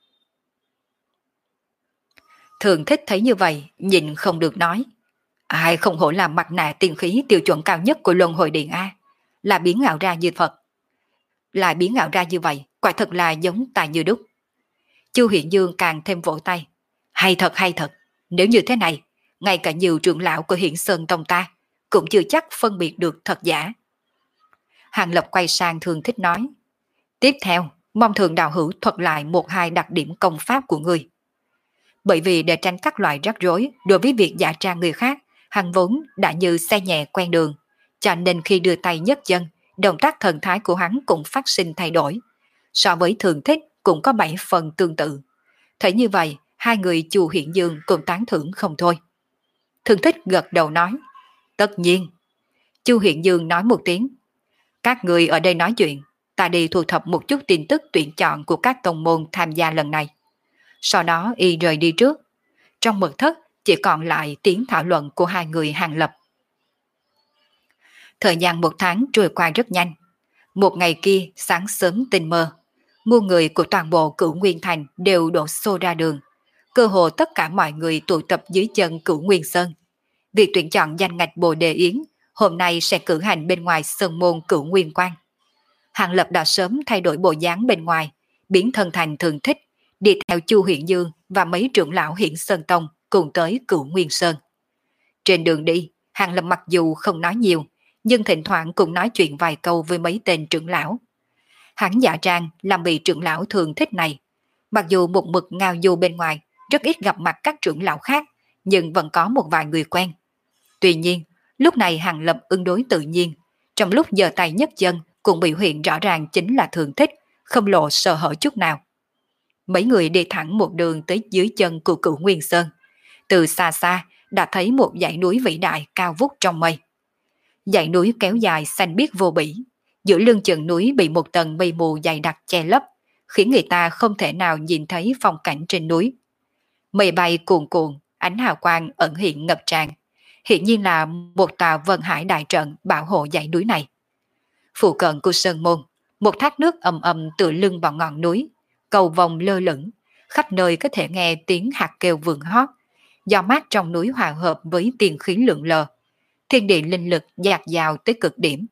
Thường Thích thấy như vậy, nhìn không được nói. Ai không hổ là mặt nạ tiên khí tiêu chuẩn cao nhất của Luân Hồi Điện A, là biến ảo ra như Phật. Lại biến ảo ra như vậy, quả thật là giống tài như đúc. Chu Hiện Dương càng thêm vỗ tay. Hay thật hay thật, nếu như thế này, ngay cả nhiều trưởng lão của Hiển Sơn Tông ta cũng chưa chắc phân biệt được thật giả. Hàng Lập quay sang Thường Thích nói. Tiếp theo, mong Thường đạo hữu thuật lại một hai đặc điểm công pháp của người. Bởi vì để tránh các loại rắc rối đối với việc giả trang người khác, hắn vốn đã như xe nhẹ quen đường, cho nên khi đưa tay nhấc chân, động tác thần thái của hắn cũng phát sinh thay đổi. So với Thường Thích cũng có bảy phần tương tự. Thấy như vậy, hai người Chu Hiện Dương cũng tán thưởng không thôi. Thường Thích gật đầu nói. Tất nhiên. Chu Hiện Dương nói một tiếng. Các người ở đây nói chuyện, ta đi thu thập một chút tin tức tuyển chọn của các tông môn tham gia lần này. Sau đó y rời đi trước. Trong mật thất chỉ còn lại tiếng thảo luận của hai người Hàng Lập. Thời gian một tháng trôi qua rất nhanh. Một ngày kia sáng sớm tinh mơ, muôn người của toàn bộ Cửu Nguyên Thành đều đổ xô ra đường. Cơ hồ tất cả mọi người tụ tập dưới chân Cửu Nguyên Sơn. Việc tuyển chọn danh ngạch Bồ Đề Yến hôm nay sẽ cử hành bên ngoài sơn môn Cửu Nguyên Quan. Hàng Lập đã sớm thay đổi bộ dáng bên ngoài, biến thân thành Thường Thích, đi theo Chu Hiện Dương và mấy trưởng lão Hiển Sơn Tông cùng tới Cửu Nguyên Sơn. Trên đường đi, Hàng Lập mặc dù không nói nhiều, nhưng thỉnh thoảng cũng nói chuyện vài câu với mấy tên trưởng lão. Hắn giả trang làm bị trưởng lão Thường Thích này, mặc dù một mực ngao du bên ngoài, rất ít gặp mặt các trưởng lão khác, nhưng vẫn có một vài người quen. Tuy nhiên, lúc này Hàng Lập ứng đối tự nhiên, trong lúc giơ tay nhấc chân cũng biểu hiện rõ ràng chính là Thường Thích, không lộ sơ hở chút nào. Mấy người đi thẳng một đường tới dưới chân của Cửu Nguyên Sơn. Từ xa xa đã thấy một dãy núi vĩ đại cao vút trong mây. Dãy núi kéo dài xanh biếc vô bỉ, giữa lưng chừng núi bị một tầng mây mù dày đặc che lấp, khiến người ta không thể nào nhìn thấy phong cảnh trên núi. Mây bay cuồn cuộn, ánh hào quang ẩn hiện ngập tràn, hiện nhiên là một tòa Vân Hải đại trận bảo hộ dãy núi này. Phụ cận của sơn môn, một thác nước ầm ầm tựa lưng vào ngọn núi, cầu vòng lơ lửng, khắp nơi có thể nghe tiếng hạt kêu vườn hót, gió mát trong núi hòa hợp với tiền khí lượng lờ, thiên địa linh lực dạt dào tới cực điểm.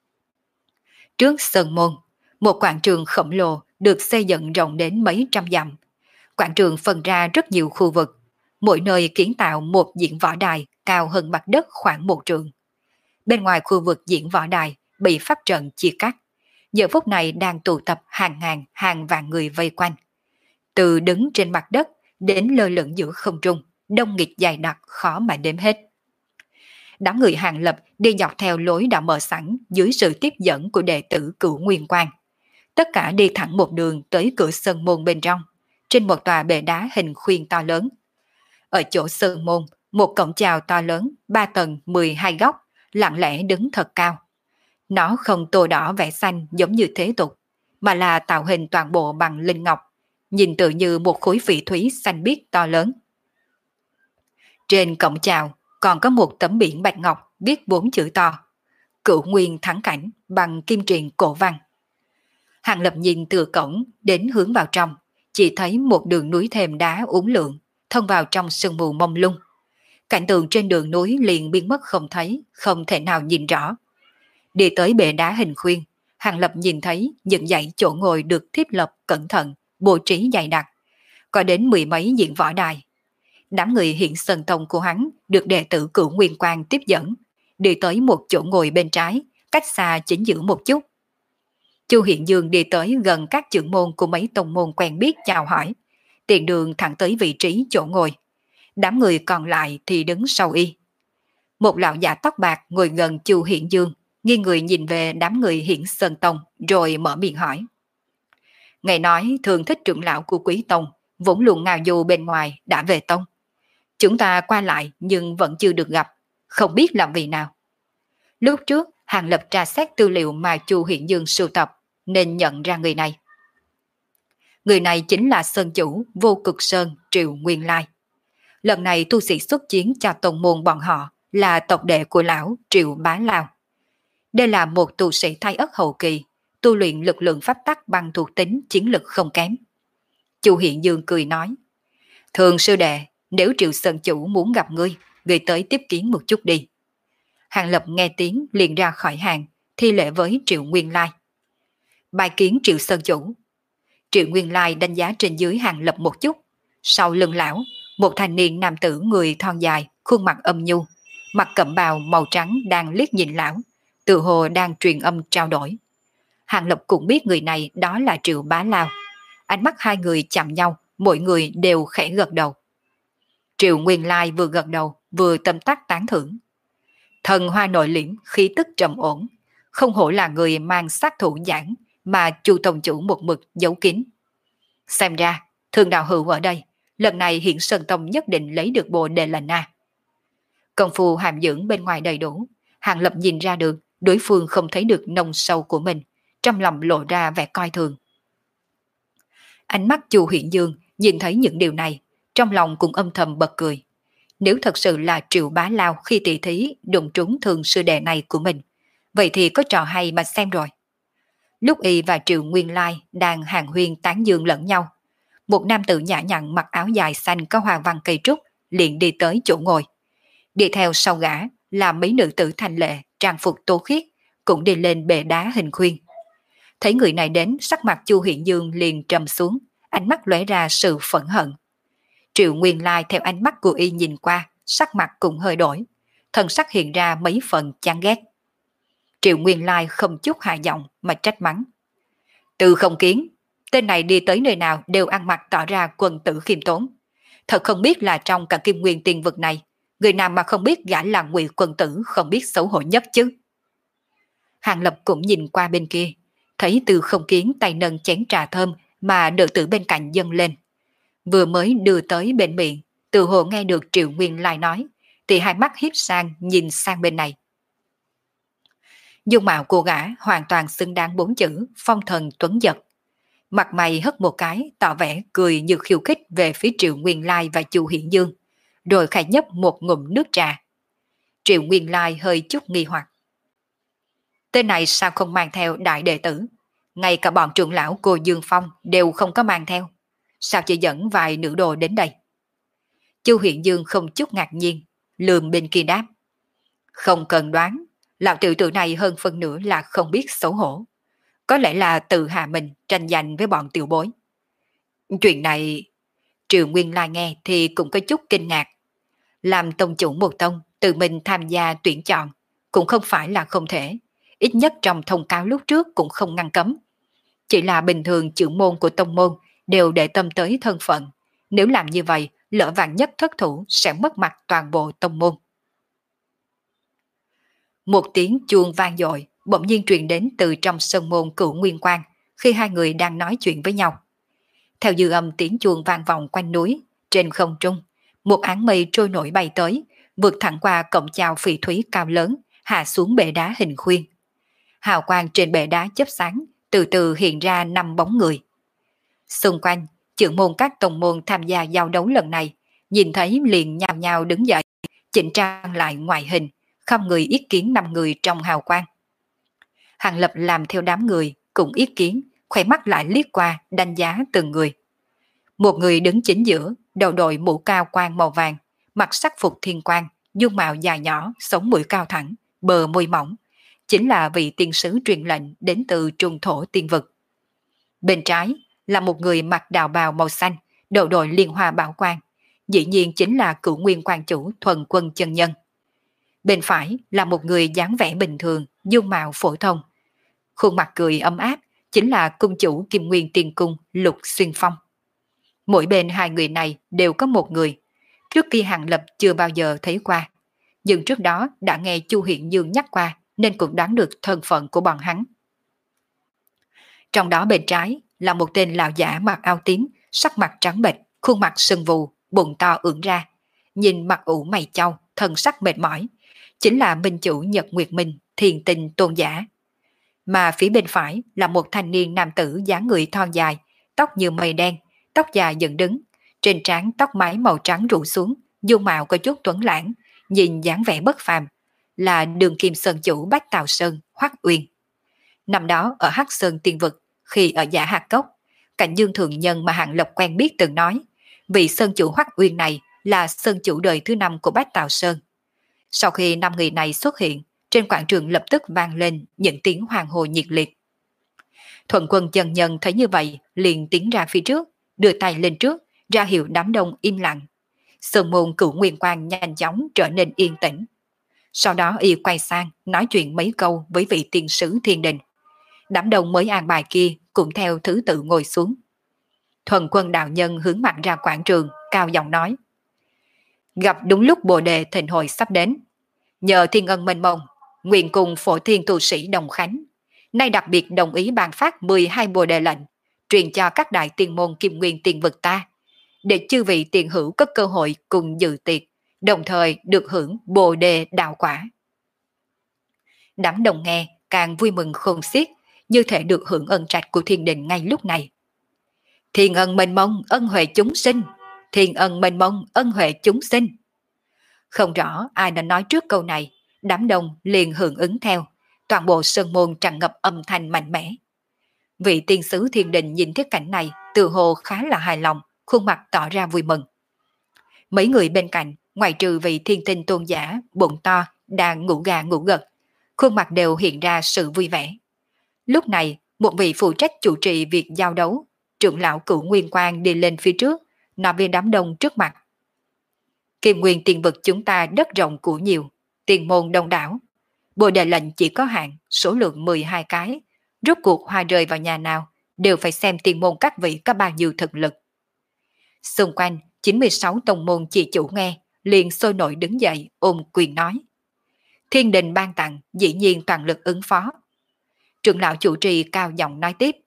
Trước sơn môn, một quảng trường khổng lồ được xây dựng rộng đến mấy trăm dặm. Quảng trường phân ra rất nhiều khu vực, mỗi nơi kiến tạo một diễn võ đài cao hơn mặt đất khoảng một trượng. Bên ngoài khu vực diễn võ đài bị pháp trận chia cắt, giờ phút này đang tụ tập hàng ngàn hàng vạn người vây quanh. Từ đứng trên mặt đất đến lơ lửng giữa không trung, đông nghịt dài đặc khó mà đếm hết. Đám người Hàng Lập đi dọc theo lối đã mở sẵn dưới sự tiếp dẫn của đệ tử Cửu Nguyên Quang. Tất cả đi thẳng một đường tới cửa sơn môn bên trong, trên một tòa bệ đá hình khuyên to lớn. Ở chỗ sơn môn, một cổng chào to lớn, ba tầng, mười hai góc, lặng lẽ đứng thật cao. Nó không tô đỏ vẽ xanh giống như thế tục, mà là tạo hình toàn bộ bằng linh ngọc, nhìn tự như một khối phỉ thúy xanh biếc to lớn. Trên cổng chào còn có một tấm biển bạch ngọc viết bốn chữ to: Cửu Nguyên Thắng Cảnh bằng kim truyền cổ văn. Hàng Lập nhìn từ cổng đến hướng vào trong, chỉ thấy một đường núi thềm đá uốn lượn thông vào trong sương mù mông lung. Cảnh tượng trên đường núi liền biến mất không thấy, không thể nào nhìn rõ. Đi tới bệ đá hình khuyên, Hàng Lập nhìn thấy những dãy chỗ ngồi được thiết lập cẩn thận, bố trí dày đặc, có đến mười mấy diễn võ đài. Đám người hiện sơn tông của hắn được đệ tử Cửu Nguyên Quang tiếp dẫn, đi tới một chỗ ngồi bên trái, cách xa chính giữa một chút. Chu Hiện Dương đi tới gần các trưởng môn của mấy tông môn quen biết chào hỏi, tiện đường thẳng tới vị trí chỗ ngồi. Đám người còn lại thì đứng sau y. Một lão già tóc bạc ngồi gần Chu Hiện Dương, nghiêng người nhìn về đám người hiện sơn tông rồi mở miệng hỏi. Ngài nói thường thích trưởng lão của Quý Tông, vốn luôn ngao du bên ngoài đã về tông. Chúng ta qua lại nhưng vẫn chưa được gặp, không biết làm vì nào. Lúc trước Hàng Lập tra xét tư liệu mà Chu Hiện Dương sưu tập nên nhận ra người này. Người này chính là sơn chủ Vô Cực Sơn Triệu Nguyên Lai. Lần này tu sĩ xuất chiến cho tông môn bọn họ là tộc đệ của lão Triệu Bá Lao. Đây là một tu sĩ thái ất hậu kỳ, tu luyện lực lượng pháp tắc bằng thuộc tính chiến lực không kém. Chu Hiện Dương cười nói, thường sư đệ, nếu Triệu Sơn chủ muốn gặp ngươi, ngươi tới tiếp kiến một chút đi. Hàng Lập nghe tiếng liền ra khỏi hàng, thi lễ với Triệu Nguyên Lai. Bài kiến Triệu Sơn chủ. Triệu Nguyên Lai đánh giá trên dưới Hàng Lập một chút. Sau lưng lão, một thanh niên nam tử người thon dài, khuôn mặt âm nhu, mặc cẩm bào màu trắng đang liếc nhìn lão, tự hồ đang truyền âm trao đổi. Hàng Lập cũng biết người này đó là Triệu Bá Lao. Ánh mắt hai người chạm nhau, mỗi người đều khẽ gật đầu. Triệu Nguyên Lai vừa gật đầu, vừa tâm tác tán thưởng. Thần hoa nội liễm, khí tức trầm ổn, không hổ là người mang sát thủ giảng mà Chu tông chủ một mực giấu kín. Xem ra, Thương đạo hữu ở đây, lần này Hiện Sơn Tông nhất định lấy được bồ đề lệnh a. Công phu hàm dưỡng bên ngoài đầy đủ, Hàng Lập nhìn ra được đối phương không thấy được nông sâu của mình, trong lòng lộ ra vẻ coi thường. Ánh mắt Chu Hiện Dương nhìn thấy những điều này, trong lòng cũng âm thầm bật cười. Nếu thật sự là Triệu Bá Lao khi tỷ thí đụng trúng thường sư đệ này của mình, vậy thì có trò hay mà xem rồi. Lúc y và Triệu Nguyên Lai đang hàng huyên tán dương lẫn nhau, một nam tử nhã nhặn mặc áo dài xanh có hoa văn cây trúc liền đi tới chỗ ngồi. Đi theo sau gã là mấy nữ tử thanh lệ, trang phục tô khiết, cũng đi lên bệ đá hình khuyên. Thấy người này đến, sắc mặt Chu Hiện Dương liền trầm xuống, ánh mắt lóe ra sự phẫn hận. Triệu Nguyên Lai theo ánh mắt của y nhìn qua, sắc mặt cũng hơi đổi, thần sắc hiện ra mấy phần chán ghét. Triệu Nguyên Lai không chút hạ giọng mà trách mắng. Từ không kiến, tên này đi tới nơi nào đều ăn mặc tỏ ra quân tử khiêm tốn. Thật không biết là trong cả Kim Nguyên Tiên vực này, người nào mà không biết gã là Ngụy quân tử không biết xấu hổ nhất chứ. Hàng Lập cũng nhìn qua bên kia, thấy Từ không kiến tay nâng chén trà thơm mà đệ tử bên cạnh dâng lên. Vừa mới đưa tới bên miệng, từ hồ nghe được Triệu Nguyên Lai nói, thì hai mắt hiếp sang nhìn sang bên này. Dung mạo cô gã hoàn toàn xứng đáng bốn chữ phong thần tuấn giật. Mặt mày hất một cái, tỏ vẻ cười như khiêu khích về phía Triệu Nguyên Lai và Chu Hiện Dương, rồi khai nhấp một ngụm nước trà. Triệu Nguyên Lai hơi chút nghi hoặc. Tên này sao không mang theo đại đệ tử? Ngay cả bọn trưởng lão cô Dương Phong đều không có mang theo. Sao chỉ dẫn vài nữ đồ đến đây? Chu Hiện Dương không chút ngạc nhiên, lườm bên kia đáp. Không cần đoán, lão tiểu tử này hơn phần nữa là không biết xấu hổ. Có lẽ là tự hạ mình tranh giành với bọn tiểu bối. Chuyện này, Triệu Nguyên Lai nghe thì cũng có chút kinh ngạc. Làm tông chủ một tông, tự mình tham gia tuyển chọn, cũng không phải là không thể. Ít nhất trong thông cáo lúc trước cũng không ngăn cấm. Chỉ là bình thường trưởng môn của tông môn đều để tâm tới thân phận. Nếu làm như vậy, lỡ vạn nhất thất thủ sẽ mất mặt toàn bộ tông môn. Một tiếng chuông vang dội bỗng nhiên truyền đến từ trong sân môn Cửu Nguyên Quang khi hai người đang nói chuyện với nhau. Theo dư âm tiếng chuông vang vọng quanh núi, trên không trung, một áng mây trôi nổi bay tới, vượt thẳng qua cổng chào phỉ thúy cao lớn, hạ xuống bệ đá hình khuyên. Hào quang trên bệ đá chớp sáng, từ từ hiện ra năm bóng người. Xung quanh, trưởng môn các tông môn tham gia giao đấu lần này, nhìn thấy liền nhào nhào đứng dậy, chỉnh trang lại ngoại hình, không người yết kiến năm người trong hào quang. Hàng Lập làm theo đám người, cũng yết kiến, khỏe mắt lại liếc qua, đánh giá từng người. Một người đứng chính giữa, đầu đội mũ cao quan màu vàng, mặc sắc phục thiên quang, dung mạo dài nhỏ, sống mũi cao thẳng, bờ môi mỏng, chính là vị tiên sứ truyền lệnh đến từ trung thổ tiên vực. Bên trái là một người mặc đạo bào màu xanh, đầu đội liên hoa bảo quang, dĩ nhiên chính là Cửu Nguyên Quan chủ Thuần Quân chân nhân. Bên phải là một người dáng vẻ bình thường, dung mạo phổ thông, khuôn mặt cười ấm áp, chính là cung chủ Kim Nguyên Tiên Cung Lục Xuyên Phong. Mỗi bên hai người này đều có một người, trước khi Hàng Lập chưa bao giờ thấy qua, nhưng trước đó đã nghe Chu Hiện Dương nhắc qua nên cũng đoán được thân phận của bọn hắn. Trong đó bên trái là một tên lão giả mặc áo tím, sắc mặt trắng bệch, khuôn mặt sưng vù, bụng to ưỡn ra, nhìn mặt ủ mày chau, thân sắc mệt mỏi, chính là minh chủ Nhật Nguyệt Minh, Thiền Tinh Tôn giả. Mà phía bên phải là một thanh niên nam tử dáng người thon dài, tóc như mây đen, tóc dài dựng đứng, trên trán tóc mái màu trắng rủ xuống, dung mạo có chút tuấn lãng, nhìn dáng vẻ bất phàm, là Đường Kim Sơn chủ Bách Tào Sơn, Hoắc Uyên. Năm đó ở Hắc Sơn Tiên Vực, khi ở Giả Hạt Cốc, Cảnh Dương Thường Nhân mà Hàng Lập quen biết từng nói, vị Sơn chủ Hoắc Uyên này là Sơn chủ đời thứ năm của Bách Tào Sơn. Sau khi năm người này xuất hiện, trên quảng trường lập tức vang lên những tiếng hoàng hồ nhiệt liệt. Thuận Quân chân nhân thấy như vậy, liền tiến ra phía trước, đưa tay lên trước, ra hiệu đám đông im lặng. Sơn môn Cửu Nguyên Quang nhanh chóng trở nên yên tĩnh. Sau đó y quay sang nói chuyện mấy câu với vị tiên sứ Thiên Đình. Đám đông mới an bài kia cũng theo thứ tự ngồi xuống. Thuần Quân đạo nhân hướng mặt ra quảng trường, cao giọng nói: gặp đúng lúc Bồ đề thịnh hội sắp đến, nhờ thiên ân mênh mông, nguyện cùng Phổ Thiên tu sĩ Đồng Khánh nay đặc biệt đồng ý ban phát mười hai Bồ đề lệnh, truyền cho các đại tiên môn Kim Nguyên Tiên vực ta, để chư vị tiền hữu có cơ hội cùng dự tiệc, đồng thời được hưởng Bồ đề đạo quả. Đám đông nghe càng vui mừng khôn xiết, như thể được hưởng ân trạch của thiên đình ngay lúc này. Thiên ân mênh mông ân huệ chúng sinh, thiên ân mênh mông ân huệ chúng sinh. Không rõ ai đã nói trước câu này, đám đông liền hưởng ứng theo, toàn bộ sơn môn tràn ngập âm thanh mạnh mẽ. Vị tiên sứ thiên đình nhìn thấy cảnh này, tự hồ khá là hài lòng, khuôn mặt tỏ ra vui mừng. Mấy người bên cạnh, ngoài trừ vị thiên tinh tôn giả, bụng to, đang ngủ gà ngủ gật, khuôn mặt đều hiện ra sự vui vẻ. Lúc này, một vị phụ trách chủ trì việc giao đấu, trưởng lão Cửu Nguyên Quang đi lên phía trước, nói với đám đông trước mặt. Kim Nguyên Tiên vực chúng ta đất rộng của nhiều, tiền môn đông đảo. Bồ đề lệnh chỉ có hạn, số lượng mười hai cái. Rốt cuộc hoa rơi vào nhà nào, đều phải xem tiền môn các vị có bao nhiêu thực lực. Xung quanh, chín mươi sáu tông môn chỉ chủ nghe, liền sôi nổi đứng dậy ôm quyền nói. Thiên đình ban tặng, dĩ nhiên toàn lực ứng phó. Trưởng lão chủ trì cao giọng nói tiếp.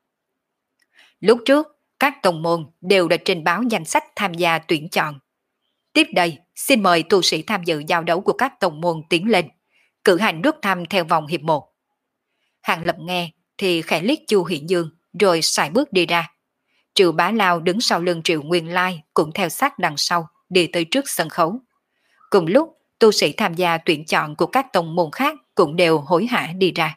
Lúc trước, các tông môn đều đã trình báo danh sách tham gia tuyển chọn. Tiếp đây, xin mời tu sĩ tham dự giao đấu của các tông môn tiến lên, cử hành rút thăm theo vòng hiệp một. Hàng Lập nghe thì khẽ liếc Chu Hiện Dương, rồi sải bước đi ra. Triệu Bá Lao đứng sau lưng Triệu Nguyên Lai cũng theo sát đằng sau, đi tới trước sân khấu. Cùng lúc, tu sĩ tham gia tuyển chọn của các tông môn khác cũng đều hối hả đi ra.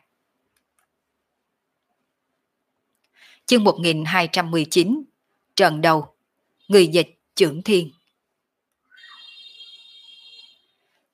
Chương một nghìn hai trăm mười chín. Trận đầu. Người dịch Chưởng Thiên.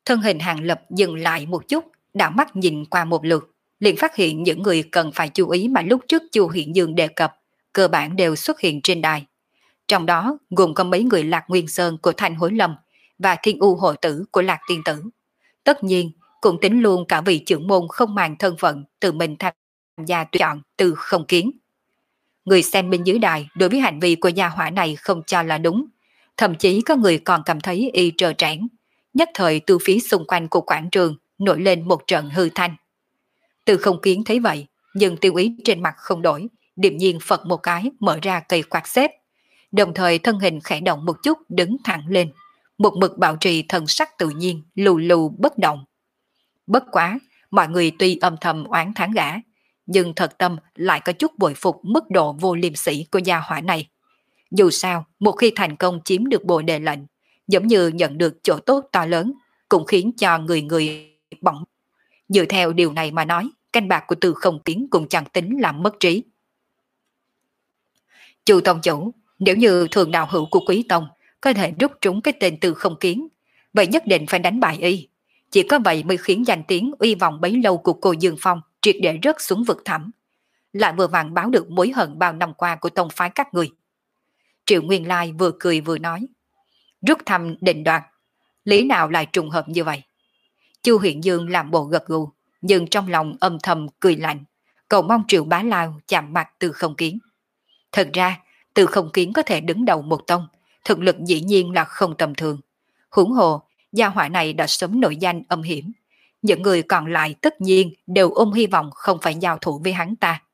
Thân hình Hàng Lập dừng lại một chút, đảo mắt nhìn qua một lượt, liền phát hiện những người cần phải chú ý mà lúc trước Chu Hiện Dương đề cập, cơ bản đều xuất hiện trên đài. Trong đó gồm có mấy người Lạc Nguyên Sơn của Thanh Hối Lâm và Thiên U Hộ Tử của Lạc Tiên Tử. Tất nhiên, cũng tính luôn cả vị trưởng môn không màng thân phận tự mình tham gia tuyển chọn Từ Không Kiến. Người xem bên dưới đài đối với hành vi của gia hỏa này không cho là đúng, thậm chí có người còn cảm thấy y trơ trẽn. Nhất thời từ phía xung quanh của quảng trường nổi lên một trận hư thanh. Từ Không Kiến thấy vậy, nhưng tiêu ý trên mặt không đổi, điềm nhiên phật một cái mở ra cây quạt xếp, đồng thời thân hình khẽ động một chút đứng thẳng lên, một mực bảo trì thần sắc tự nhiên, lù lù bất động. Bất quá, mọi người tuy âm thầm oán thán gã, nhưng thật tâm lại có chút bội phục mức độ vô liêm sỉ của gia hỏa này. Dù sao, một khi thành công chiếm được bồ đề lệnh, giống như nhận được chỗ tốt to lớn, cũng khiến cho người người bỏng. Dựa theo điều này mà nói, canh bạc của Từ Không Kiến cũng chẳng tính làm mất trí. Chu tông chủ, nếu như thường đạo hữu của Quý Tông có thể rút trúng cái tên Từ Không Kiến, vậy nhất định phải đánh bại y. Chỉ có vậy mới khiến danh tiếng uy vọng bấy lâu của cô Dương Phong triệt để rớt xuống vực thẳm. Lại vừa vặn báo được mối hận bao năm qua của tông phái các người. Triệu Nguyên Lai vừa cười vừa nói. Rút thăm định đoạt, lý nào lại trùng hợp như vậy? Chu Hiện Dương làm bộ gật gù, nhưng trong lòng âm thầm cười lạnh, cầu mong Triệu Bá Lao chạm mặt Từ Không Kiến. Thật ra, Từ Không Kiến có thể đứng đầu một tông, thực lực dĩ nhiên là không tầm thường. Huống hồ, gia hỏa này đã sớm nổi danh âm hiểm. Những người còn lại tất nhiên đều ôm hy vọng không phải giao thủ với hắn ta.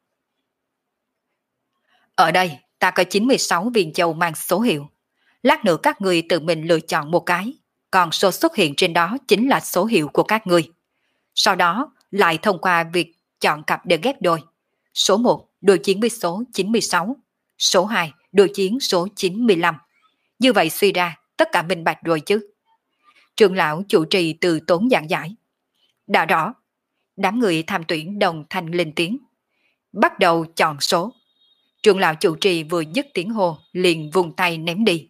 Ở đây, ta có chín mươi sáu viên châu mang số hiệu. Lát nữa các người tự mình lựa chọn một cái, còn số xuất hiện trên đó chính là số hiệu của các người. Sau đó, lại thông qua việc chọn cặp để ghép đôi. Số một đối chiến với số chín mươi sáu, số hai đối chiến số chín mươi lăm. Như vậy suy ra, tất cả minh bạch rồi chứ. Trưởng lão chủ trì từ tốn giảng giải. Đã rõ, đám người tham tuyển đồng thanh lên tiếng. Bắt đầu chọn số. Trưởng lão chủ trì vừa dứt tiếng hô, liền vùng tay ném đi.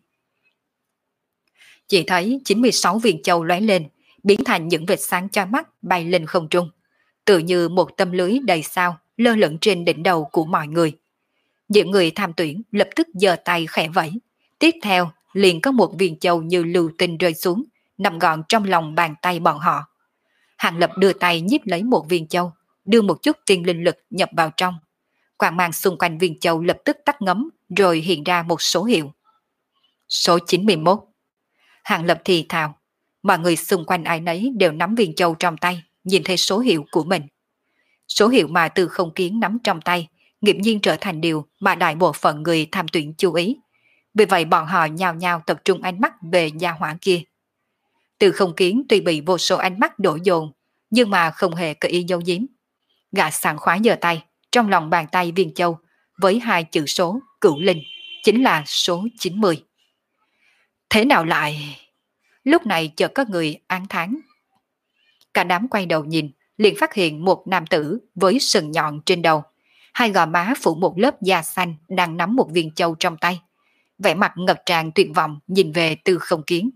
Chỉ thấy chín mươi sáu viên châu lóe lên, biến thành những vệt sáng chói mắt bay lên không trung, tự như một tấm lưới đầy sao lơ lửng trên đỉnh đầu của mọi người. Những người tham tuyển lập tức giơ tay khẽ vẫy, tiếp theo liền có một viên châu như lưu tinh rơi xuống, nằm gọn trong lòng bàn tay bọn họ. Hàng Lập đưa tay nhíp lấy một viên châu, đưa một chút tiên linh lực nhập vào trong. Quang mang xung quanh viên châu lập tức tắt ngấm, rồi hiện ra một số hiệu. Số chín mươi mốt. Hàng Lập thì thào, mọi người xung quanh ai nấy đều nắm viên châu trong tay, nhìn thấy số hiệu của mình. Số hiệu mà Từ Không Kiến nắm trong tay, nghiễm nhiên trở thành điều mà đại bộ phận người tham tuyển chú ý. Vì vậy bọn họ nhao nhao tập trung ánh mắt về gia hỏa kia. Từ Không Kiến tuy bị vô số ánh mắt đổ dồn, nhưng mà không hề có ý giấu giếm. Gã sảng khoái giơ tay, trong lòng bàn tay viên châu, với hai chữ số cửu linh, chính là số chín mươi. Thế nào lại... Lúc này chợt có người án thán. Cả đám quay đầu nhìn, liền phát hiện một nam tử với sừng nhọn trên đầu, hai gò má phủ một lớp da xanh đang nắm một viên châu trong tay. Vẻ mặt ngập tràn tuyệt vọng nhìn về Từ Không Kiến.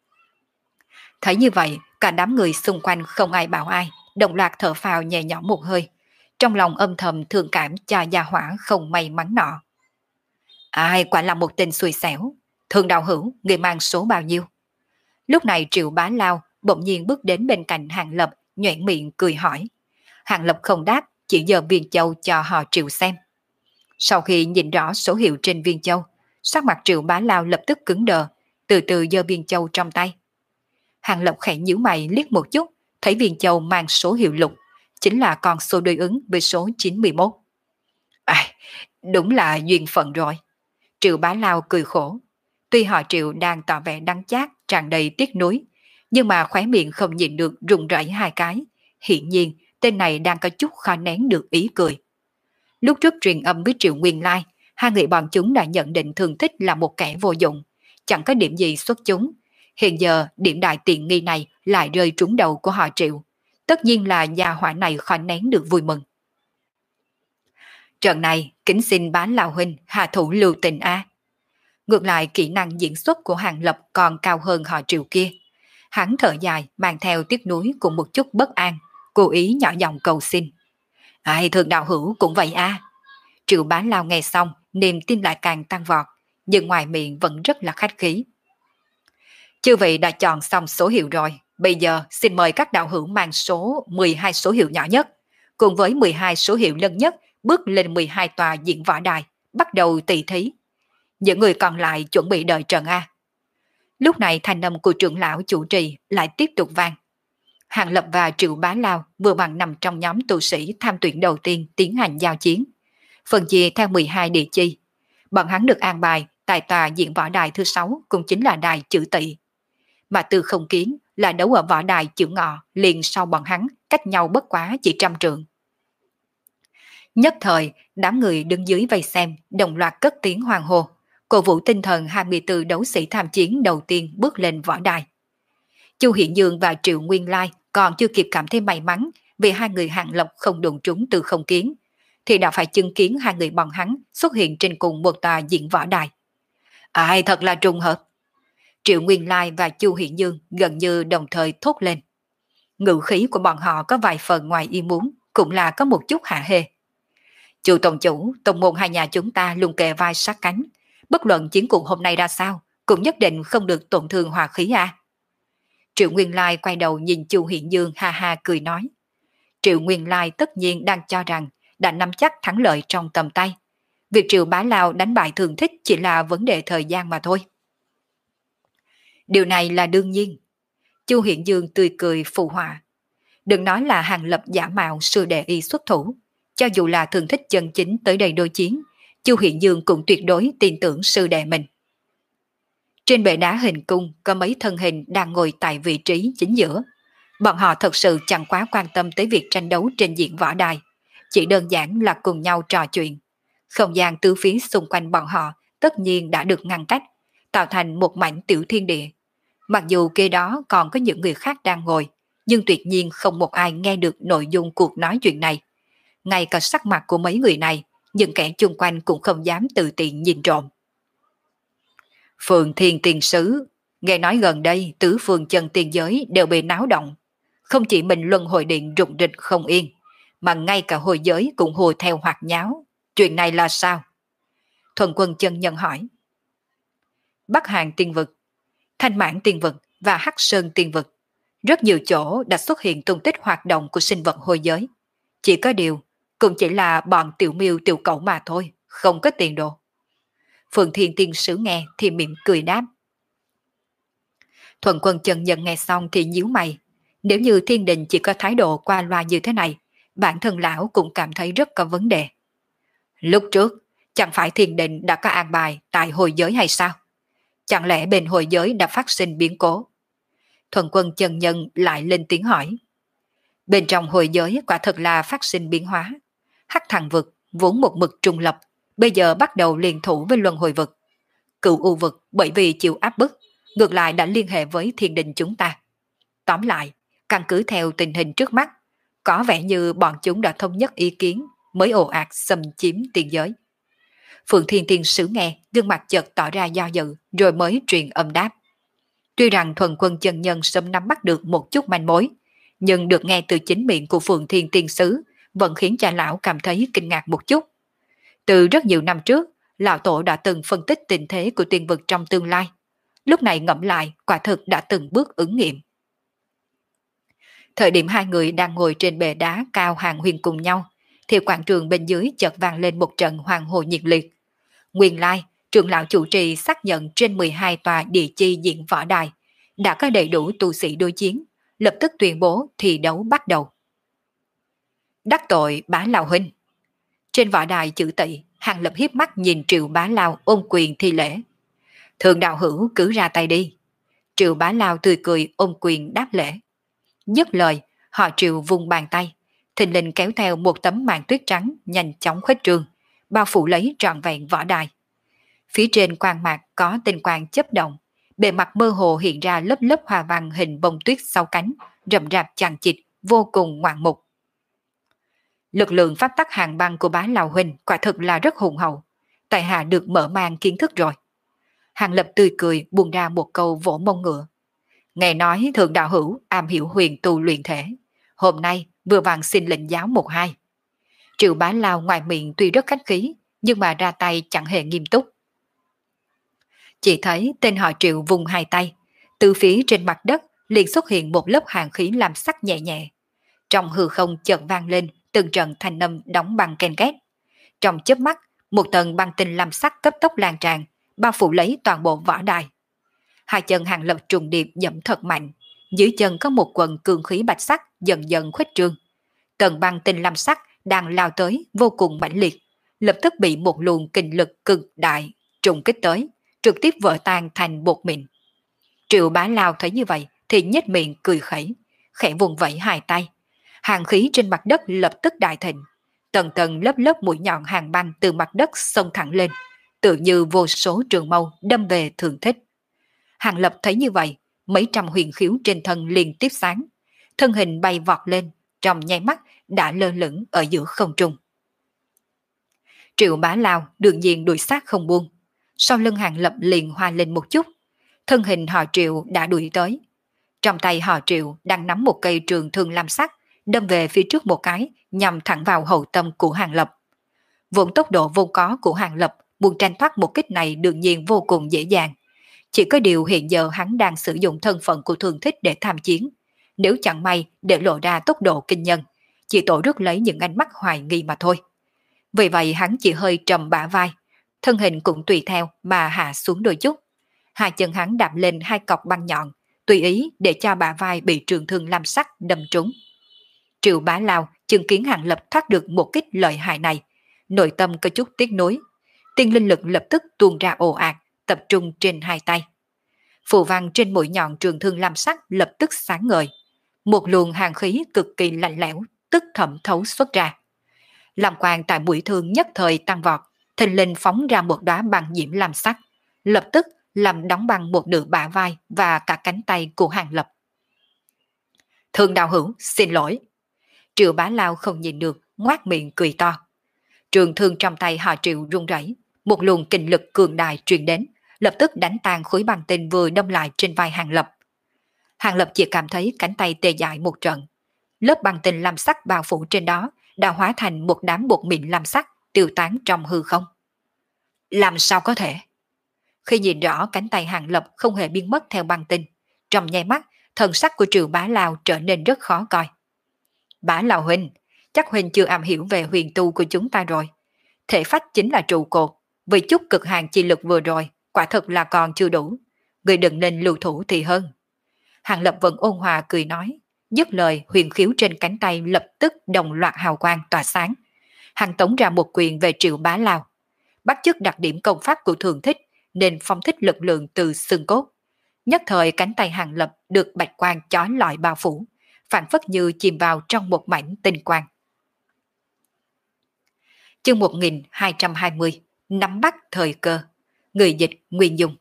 Thấy như vậy, cả đám người xung quanh không ai bảo ai, đồng loạt thở phào nhẹ nhõm một hơi, trong lòng âm thầm thương cảm cho gia hỏa không may mắn nọ. Ai quả là một tên xui xẻo. Thường đạo hữu, người mang số bao nhiêu? Lúc này Triệu Bá Lao bỗng nhiên bước đến bên cạnh Hàng Lập, nhoẻn miệng cười hỏi. Hàng Lập không đáp, chỉ giơ viên châu cho họ Triệu xem. Sau khi nhìn rõ số hiệu trên viên châu, sắc mặt Triệu Bá Lao lập tức cứng đờ, từ từ giơ viên châu trong tay. Hàng Lập khẽ nhíu mày liếc một chút, thấy viên châu mang số hiệu lục, chính là con số đối ứng với số chín mươi mốt. À, đúng là duyên phận rồi. Triệu Bá Lao cười khổ. Tuy họ Triệu đang tỏ vẻ đắng chát, tràn đầy tiếc nuối, nhưng mà khóe miệng không nhịn được run rẩy hai cái. Hiển nhiên, tên này đang có chút khó nén được ý cười. Lúc trước truyền âm với Triệu Nguyên Lai, hai người bọn chúng đã nhận định Thường Thích là một kẻ vô dụng, chẳng có điểm gì xuất chúng. Hiện giờ, điểm đại tiện nghi này lại rơi trúng đầu của họ Triệu. Tất nhiên là gia hỏa này khó nén được vui mừng. Trận này, kính xin Bá Lão huynh hạ thủ lưu tình a. Ngược lại kỹ năng diễn xuất của Hàng Lập còn cao hơn họ Triệu kia. Hắn thở dài mang theo tiếc nuối cùng một chút bất an, cố ý nhỏ giọng cầu xin. Ai thường đạo hữu cũng vậy à. Triệu Bá Lao nghe xong, niềm tin lại càng tăng vọt, nhưng ngoài miệng vẫn rất là khách khí. Chư vị đã chọn xong số hiệu rồi, bây giờ xin mời các đạo hữu mang số mười hai số hiệu nhỏ nhất, cùng với mười hai số hiệu lớn nhất bước lên mười hai tòa diễn võ đài, bắt đầu tỷ thí. Những người còn lại chuẩn bị đợi trận A. Lúc này thanh âm của trưởng lão chủ trì lại tiếp tục vang. Hàng Lập và Triệu Bá Lao vừa bằng nằm trong nhóm tu sĩ tham tuyển đầu tiên tiến hành giao chiến. Phần chia theo mười hai địa chi. Bọn hắn được an bài tại tòa diễn võ đài thứ sáu cũng chính là đài chữ Tỵ. Mà Tư Không Kiến là đấu ở võ đài chữ Ngọ liền sau bọn hắn, cách nhau bất quá chỉ trăm trượng. Nhất thời, đám người đứng dưới vây xem đồng loạt cất tiếng hoan hô, cổ vũ tinh thần hai mươi tư đấu sĩ tham chiến đầu tiên bước lên võ đài. Chu Hiện Dương và Triệu Nguyên Lai còn chưa kịp cảm thấy may mắn vì hai người Hàng Lập không đụng trúng Tư Không Kiến, thì đã phải chứng kiến hai người bọn hắn xuất hiện trên cùng một tòa diễn võ đài. Ai thật là trùng hợp. Triệu Nguyên Lai và Chu Hiện Dương gần như đồng thời thốt lên. Ngữ khí của bọn họ có vài phần ngoài ý muốn, cũng là có một chút hạ hê. Chu tổng chủ, tông môn hai nhà chúng ta luôn kề vai sát cánh, bất luận chiến cuộc hôm nay ra sao, cũng nhất định không được tổn thương hòa khí à. Triệu Nguyên Lai quay đầu nhìn Chu Hiện Dương ha ha cười nói. Triệu Nguyên Lai tất nhiên đang cho rằng đã nắm chắc thắng lợi trong tầm tay. Việc Triệu Bá Lao đánh bại Thường Thích chỉ là vấn đề thời gian mà thôi. Điều này là đương nhiên. Chu Hiện Dương tươi cười phụ họa. Đừng nói là Hàng Lập giả mạo sư đệ y xuất thủ. Cho dù là Thường Thích chân chính tới đây đối chiến, Chu Hiện Dương cũng tuyệt đối tin tưởng sư đệ mình. Trên bệ đá hình cung có mấy thân hình đang ngồi tại vị trí chính giữa. Bọn họ thật sự chẳng quá quan tâm tới việc tranh đấu trên diện võ đài, chỉ đơn giản là cùng nhau trò chuyện. Không gian tứ phía xung quanh bọn họ tất nhiên đã được ngăn cách, tạo thành một mảnh tiểu thiên địa. Mặc dù kế đó còn có những người khác đang ngồi, nhưng tuyệt nhiên không một ai nghe được nội dung cuộc nói chuyện này. Ngay cả sắc mặt của mấy người này, những kẻ chung quanh cũng không dám tự tiện nhìn trộm. Phượng Thiên Tiền Sứ, nghe nói gần đây tứ phương chân tiên giới đều bị náo động. Không chỉ mình luân hồi điện rụng rịch không yên, mà ngay cả hồi giới cũng hồi theo hoạt nháo. Chuyện này là sao? Thuần Quân chân nhân hỏi. Bắc Hàng tiên vực, Thanh Mãn tiên vực và Hắc Sơn tiên vực, rất nhiều chỗ đã xuất hiện tung tích hoạt động của sinh vật hồi giới. Chỉ có điều, cũng chỉ là bọn tiểu miêu tiểu cẩu mà thôi, không có tiền đồ. Phượng Thiên Tiên Sứ nghe thì mỉm cười đáp. Thuần Quân chân nhân nghe xong thì nhíu mày. Nếu như thiên đình chỉ có thái độ qua loa như thế này, bản thân lão cũng cảm thấy rất có vấn đề. Lúc trước, chẳng phải thiên đình đã có an bài tại hồi giới hay sao? Chẳng lẽ bên hồi giới đã phát sinh biến cố? Thuần Quân chân nhân lại lên tiếng hỏi. Bên trong hồi giới quả thật là phát sinh biến hóa. Hắc Thằng vực vốn một mực trung lập, bây giờ bắt đầu liên thủ với luân hồi vực. Cựu u vực bởi vì chịu áp bức, ngược lại đã liên hệ với thiên đình chúng ta. Tóm lại, căn cứ theo tình hình trước mắt, có vẻ như bọn chúng đã thống nhất ý kiến mới ồ ạt xâm chiếm tiên giới. Phượng Thiên Tiên Sứ nghe, gương mặt chợt tỏ ra do dự, rồi mới truyền âm đáp. Tuy rằng Thuần Quân chân nhân sớm nắm bắt được một chút manh mối, nhưng được nghe từ chính miệng của Phượng Thiên Tiên Sứ vẫn khiến cha lão cảm thấy kinh ngạc một chút. Từ rất nhiều năm trước, lão tổ đã từng phân tích tình thế của tiên vực trong tương lai. Lúc này ngẫm lại, quả thực đã từng bước ứng nghiệm. Thời điểm hai người đang ngồi trên bệ đá cao hàng huyền cùng nhau, thì quảng trường bên dưới chợt vang lên một trận hoàng hồ nhiệt liệt. Nguyên lai, trưởng lão chủ trì xác nhận trên mười hai tòa địa chi diện võ đài đã có đầy đủ tu sĩ đối chiến, lập tức tuyên bố thi đấu bắt đầu. Đắc tội Bá Lao huynh. Trên võ đài chữ Tỵ, Hàng Lập hiếp mắt nhìn Triệu Bá Lao ôm quyền thi lễ. Thượng đạo hữu cứ ra tay đi. Triệu Bá Lao tươi cười ôm quyền đáp lễ. Dứt lời, họ Triệu vung bàn tay, thình lình kéo theo một tấm màn tuyết trắng nhanh chóng khuếch trương, bao phủ lấy trọn vẹn võ đài. Phía trên quang mạc có tinh quang chớp động, bề mặt mơ hồ hiện ra lớp lớp hoa văn hình bông tuyết sau cánh, rậm rạp chằng chịt, vô cùng ngoạn mục. Lực lượng pháp tắc hàng băng của Bá Lao huynh quả thực là rất hùng hậu, tại hạ được mở mang kiến thức rồi. Hàng Lập tươi cười buông ra một câu vỗ mông ngựa. Nghe nói thượng đạo hữu am hiểu huyền tu luyện thể, hôm nay vừa vặn xin lệnh giáo một hai. Triệu Bá Lao ngoài miệng tuy rất khách khí, nhưng mà ra tay chẳng hề nghiêm túc. Chỉ thấy tên họ Triệu vùng hai tay, từ phía trên mặt đất liền xuất hiện một lớp hàn khí làm sắc nhẹ nhẹ. Trong hư không chợt vang lên từng trận thanh âm đóng băng ken két. Trong chớp mắt, một tầng băng tinh làm sắc cấp tốc lan tràn, bao phủ lấy toàn bộ võ đài. Hai chân Hàng Lập trùng điệp dẫm thật mạnh, dưới chân có một quần cường khí bạch sắc dần dần khuếch trương. Tầng băng tinh làm sắc đang lao tới vô cùng mãnh liệt, lập tức bị một luồng kình lực cực đại trùng kích tới, trực tiếp vỡ tan thành bột mịn. Triệu Bá Lao thấy như vậy thì nhếch miệng cười khẩy, khẽ vùng vẫy hai tay. Hàng khí trên mặt đất lập tức đại thịnh, tầng tầng lớp lớp mũi nhọn hàng băng từ mặt đất xông thẳng lên, tự như vô số trường mâu đâm về Thường Thích. Hàng Lập thấy như vậy, mấy trăm huyền khiếu trên thân liền tiếp sáng, thân hình bay vọt lên, trong nháy mắt đã lơ lửng ở giữa không trung. Triệu Bá Lao đương nhiên đuổi sát không buông, sau lưng Hàng Lập liền hoa lên một chút, thân hình họ Triệu đã đuổi tới. Trong tay họ Triệu đang nắm một cây trường thương lam sắc, đâm về phía trước một cái, nhằm thẳng vào hậu tâm của Hàng Lập. Vốn tốc độ vô có của Hàng Lập muốn tranh thoát một kích này đương nhiên vô cùng dễ dàng. Chỉ có điều hiện giờ hắn đang sử dụng thân phận của Thường Thích để tham chiến. Nếu chẳng may để lộ ra tốc độ kinh nhân, chỉ tổ rước lấy những ánh mắt hoài nghi mà thôi. Vì vậy hắn chỉ hơi trầm bả vai, thân hình cũng tùy theo mà hạ xuống đôi chút. Hai chân hắn đạp lên hai cọc băng nhọn, tùy ý để cho bả vai bị trường thương lam sắc đâm trúng. Triệu Bá Lao chứng kiến Hàng Lập thoát được một kích lợi hại này, nội tâm có chút tiếc nuối. Tiên linh lực lập tức tuôn ra ồ ạt, tập trung trên hai tay. Phù văn trên mũi nhọn trường thương lam sắc lập tức sáng ngời. Một luồng hàn khí cực kỳ lạnh lẽo tức thẩm thấu xuất ra. Làm quang tại mũi thương nhất thời tăng vọt, thình lình phóng ra một đóa băng diễm lam sắc, lập tức làm đóng băng một nửa bả vai và cả cánh tay của Hàng Lập. Thương đạo hữu, xin lỗi. Triệu Bá Lao không nhìn được, ngoác miệng cười to. Trường thương trong tay họ Triệu rung rẩy, một luồng kình lực cường đại truyền đến, lập tức đánh tan khối băng tinh vừa đâm lại trên vai Hàng Lập. Hàng Lập chỉ cảm thấy cánh tay tê dại một trận. Lớp băng tinh lam sắc bao phủ trên đó đã hóa thành một đám bột mịn lam sắc tiêu tán trong hư không. Làm sao có thể? Khi nhìn rõ cánh tay Hàng Lập không hề biến mất theo băng tinh, trong nháy mắt thần sắc của Triệu Bá Lao trở nên rất khó coi. Bá Lao huynh, chắc huynh chưa am hiểu về huyền tu của chúng ta rồi. Thể phách chính là trụ cột, vì chút cực hạn chi lực vừa rồi, quả thực là còn chưa đủ. Người đừng nên lưu thủ thì hơn. Hàng Lập vẫn ôn hòa cười nói, dứt lời huyền khiếu trên cánh tay lập tức đồng loạt hào quang tỏa sáng. Hàng tống ra một quyền về Triệu Bá Lao. Bắt chước đặc điểm công pháp của Thường Thích nên phóng thích lực lượng từ xương cốt. Nhất thời cánh tay Hàng Lập được bạch quang chói lọi bao phủ, phản phất như chìm vào trong một mảnh tinh quang. Chương một nghìn hai trăm hai mươi, nắm bắt thời cơ. Người dịch Nguyên Dung.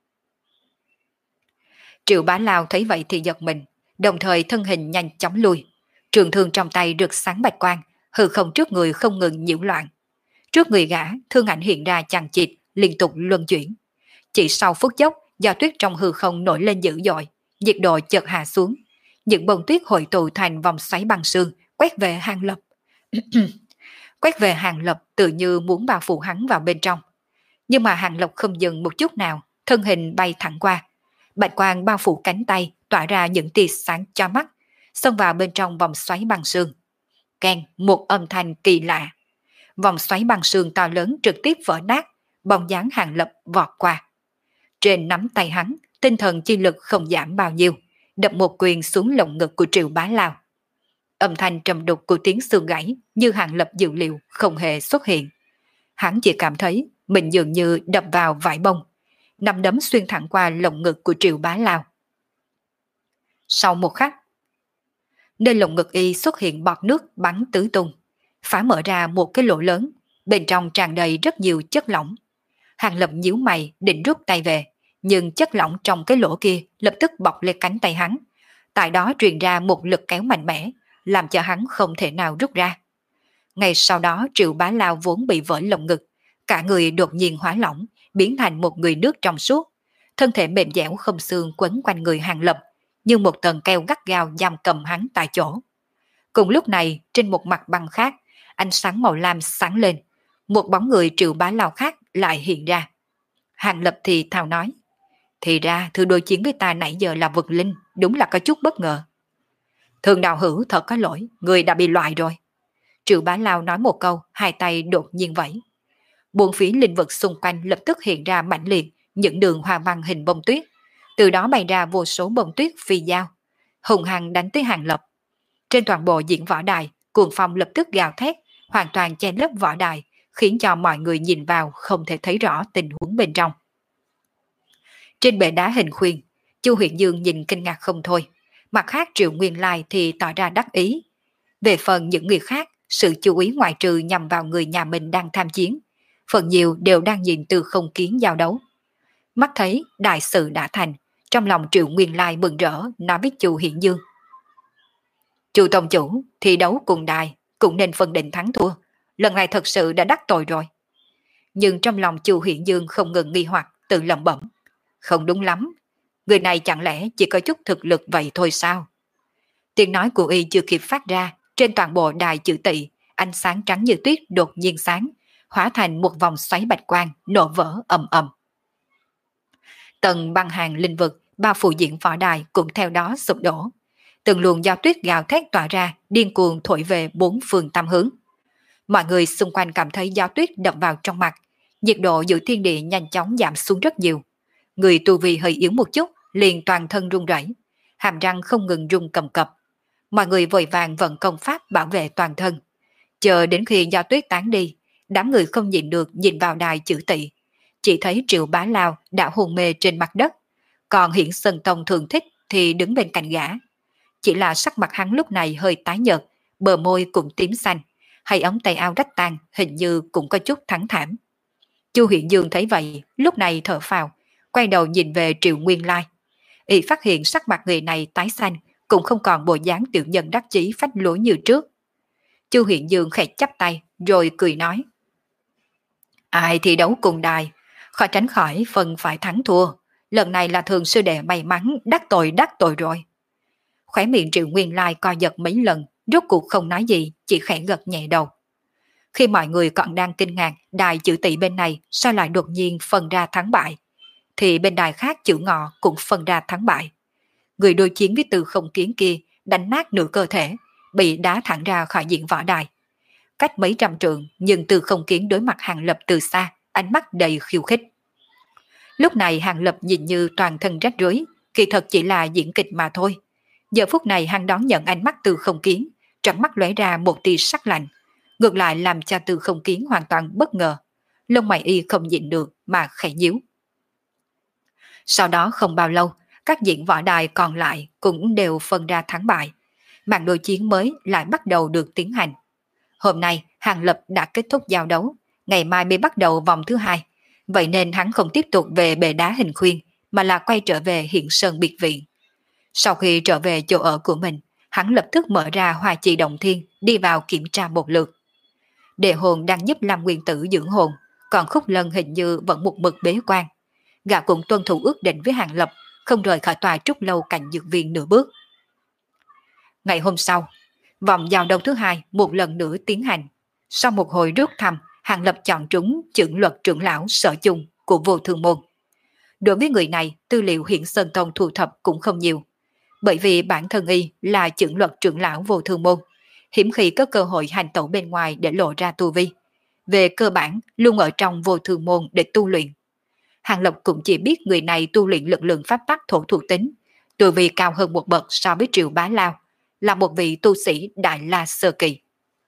Triệu Bá Lao thấy vậy thì giật mình, đồng thời thân hình nhanh chóng lui. Trường thương trong tay rực sáng bạch quang, hư không trước người không ngừng nhiễu loạn. Trước người gã, thương ảnh hiện ra chằng chịt, liên tục luân chuyển. Chỉ sau phút chốc, do tuyết trong hư không nổi lên dữ dội, nhiệt độ chợt hạ xuống. Những bông tuyết hội tụ thành vòng xoáy băng sương, quét về Hàng Lập. Quét về Hàng Lập tự như muốn bao phủ hắn vào bên trong. Nhưng mà Hàng Lập không dừng một chút nào, thân hình bay thẳng qua. Bạch quang bao phủ cánh tay, tỏa ra những tia sáng cho mắt, xông vào bên trong vòng xoáy băng sương. Keng, một âm thanh kỳ lạ. Vòng xoáy băng sương to lớn trực tiếp vỡ nát, bóng dáng Hàng Lập vọt qua. Trên nắm tay hắn, tinh thần chi lực không giảm bao nhiêu, đập một quyền xuống lồng ngực của Triệu Bá Lao. Âm thanh trầm đục của tiếng xương gãy như Hàng Lập dự liệu không hề xuất hiện. Hắn chỉ cảm thấy mình dường như đập vào vải bông, nắm đấm xuyên thẳng qua lồng ngực của Triệu Bá Lao. Sau một khắc, nơi lồng ngực y xuất hiện bọt nước bắn tứ tung, phá mở ra một cái lỗ lớn, bên trong tràn đầy rất nhiều chất lỏng. Hàng Lập nhíu mày định rút tay về, nhưng chất lỏng trong cái lỗ kia lập tức bọc lên cánh tay hắn. Tại đó truyền ra một lực kéo mạnh mẽ, làm cho hắn không thể nào rút ra. Ngay sau đó Triệu Bá Lao vốn bị vỡ lồng ngực, cả người đột nhiên hóa lỏng, biến thành một người nước trong suốt. Thân thể mềm dẻo không xương quấn quanh người Hàng Lập, như một tầng keo gắt gao giam cầm hắn tại chỗ. Cùng lúc này, trên một mặt băng khác, ánh sáng màu lam sáng lên, một bóng người Triệu Bá Lao khác lại hiện ra. Hàng Lập thì thào nói, thì ra thư đối chiến với ta nãy giờ là vực linh, đúng là có chút bất ngờ. Thường đạo hữu thật có lỗi, người đã bị loại rồi. Triệu Bá Lao nói một câu, hai tay đột nhiên vẫy. Bốn phía linh vực xung quanh lập tức hiện ra mãnh liệt, những đường hoa văn hình bông tuyết. Từ đó bày ra vô số bông tuyết phi dao, hùng hăng đánh tới Hàng Lập. Trên toàn bộ diễn võ đài, cuồng phong lập tức gào thét, hoàn toàn che lấp võ đài, khiến cho mọi người nhìn vào không thể thấy rõ tình huống bên trong. Trên bệ đá hình khuyên, Chu Huyền Dương nhìn kinh ngạc không thôi, mặt khác Triệu Nguyên Lai thì tỏ ra đắc ý. Về phần những người khác, sự chú ý ngoại trừ nhằm vào người nhà mình đang tham chiến, phần nhiều đều đang nhìn từ không kiến giao đấu. Mắt thấy đại sự đã thành, trong lòng Triệu Nguyên Lai mừng rỡ nói với Chu Hiển Dương. Chu tông chủ, thi đấu cùng đài cũng nên phân định thắng thua, lần này thật sự đã đắc tội rồi. Nhưng trong lòng Chu Hiển Dương không ngừng nghi hoặc, tự lẩm bẩm. Không đúng lắm, người này chẳng lẽ chỉ có chút thực lực vậy thôi sao? Tiếng nói của y chưa kịp phát ra, trên toàn bộ đài chữ tỵ, ánh sáng trắng như tuyết đột nhiên sáng, hóa thành một vòng xoáy bạch quang, nổ vỡ ầm ầm. Tầng băng hàng linh vực bao phủ diễn võ đài cũng theo đó sụp đổ. Từng luồng gió tuyết gào thét tỏa ra, điên cuồng thổi về bốn phương tám hướng. Mọi người xung quanh cảm thấy gió tuyết đập vào trong mặt, nhiệt độ giữa thiên địa nhanh chóng giảm xuống rất nhiều. Người tu vi hơi yếu một chút, liền toàn thân run rẩy, hàm răng không ngừng rung cầm cập. Mọi người vội vàng vận công pháp bảo vệ toàn thân. Chờ đến khi gió tuyết tán đi, đám người không nhịn được nhìn vào đài chữ tỵ, chỉ thấy Triệu Bá Lao đã hôn mê trên mặt đất, còn Hiển Sơn Tông Thường Thích thì đứng bên cạnh gã. Chỉ là sắc mặt hắn lúc này hơi tái nhợt, bờ môi cũng tím xanh, hay ống tay áo rách tan hình như cũng có chút thắng thảm. Chu Hiện Dương thấy vậy, lúc này thở phào, quay đầu nhìn về Triệu Nguyên Lai. Y phát hiện sắc mặt người này tái xanh, cũng không còn bộ dáng tiểu nhân đắc chí phách lối như trước. Chu Hiện Dương khẽ chắp tay, rồi cười nói. Ai thi đấu cùng đài, khó tránh khỏi phần phải thắng thua. Lần này là Thường sư đệ may mắn, đắc tội đắc tội rồi. Khóe miệng Triệu Nguyên Lai co giật mấy lần, rốt cuộc không nói gì, chỉ khẽ gật nhẹ đầu. Khi mọi người còn đang kinh ngạc đài chữ tỵ bên này sao lại đột nhiên phân ra thắng bại, thì bên đài khác chữ ngọ cũng phân ra thắng bại. Người đối chiến với Từ Không Kiến kia đánh nát nửa cơ thể, bị đá thẳng ra khỏi diễn võ đài. Cách mấy trăm trượng, nhưng Từ Không Kiến đối mặt Hàng Lập từ xa, ánh mắt đầy khiêu khích. Lúc này Hàng Lập nhìn như toàn thân rách rưới, kỳ thật chỉ là diễn kịch mà thôi. Giờ phút này hắn đón nhận ánh mắt Từ Không Kiến, trong mắt lóe ra một tia sắc lạnh, ngược lại làm cho Từ Không Kiến hoàn toàn bất ngờ. Lông mày y không nhịn được mà khẽ nhíu. Sau đó không bao lâu, các diễn võ đài còn lại cũng đều phân ra thắng bại. Màn đối chiến mới lại bắt đầu được tiến hành. Hôm nay Hàng Lập đã kết thúc giao đấu, ngày mai mới bắt đầu vòng thứ hai. Vậy nên hắn không tiếp tục về bệ đá hình khuyên, mà là quay trở về Hiện Sơn biệt viện. Sau khi trở về chỗ ở của mình, hắn lập tức mở ra Hoa Chi Động Thiên, đi vào kiểm tra một lượt. Đệ hồn đang giúp Lam Nguyên Tử dưỡng hồn, còn Khúc Lân hình như vẫn một mực bế quan. Gã cũng tuân thủ ước định với Hàng Lập, không rời khỏi tòa trúc lâu cạnh dược viên nửa bước. Ngày hôm sau, vòng giao đấu thứ hai một lần nữa tiến hành. Sau một hồi rút thăm, Hàng Lập chọn trúng chưởng luật trưởng lão Sở Chung của Vô Thương Môn. Đối với người này, tư liệu Hiển Sơn Tông thu thập cũng không nhiều. Bởi vì bản thân y là chưởng luật trưởng lão Vô Thương Môn, hiếm khi có cơ hội hành tẩu bên ngoài để lộ ra tu vi. Về cơ bản, luôn ở trong Vô Thương Môn để tu luyện. Hàng Lập cũng chỉ biết người này tu luyện lực lượng pháp tắc thổ thuộc tính, tu vi cao hơn một bậc so với Triệu Bá Lao, là một vị tu sĩ Đại La Sơ Kỳ.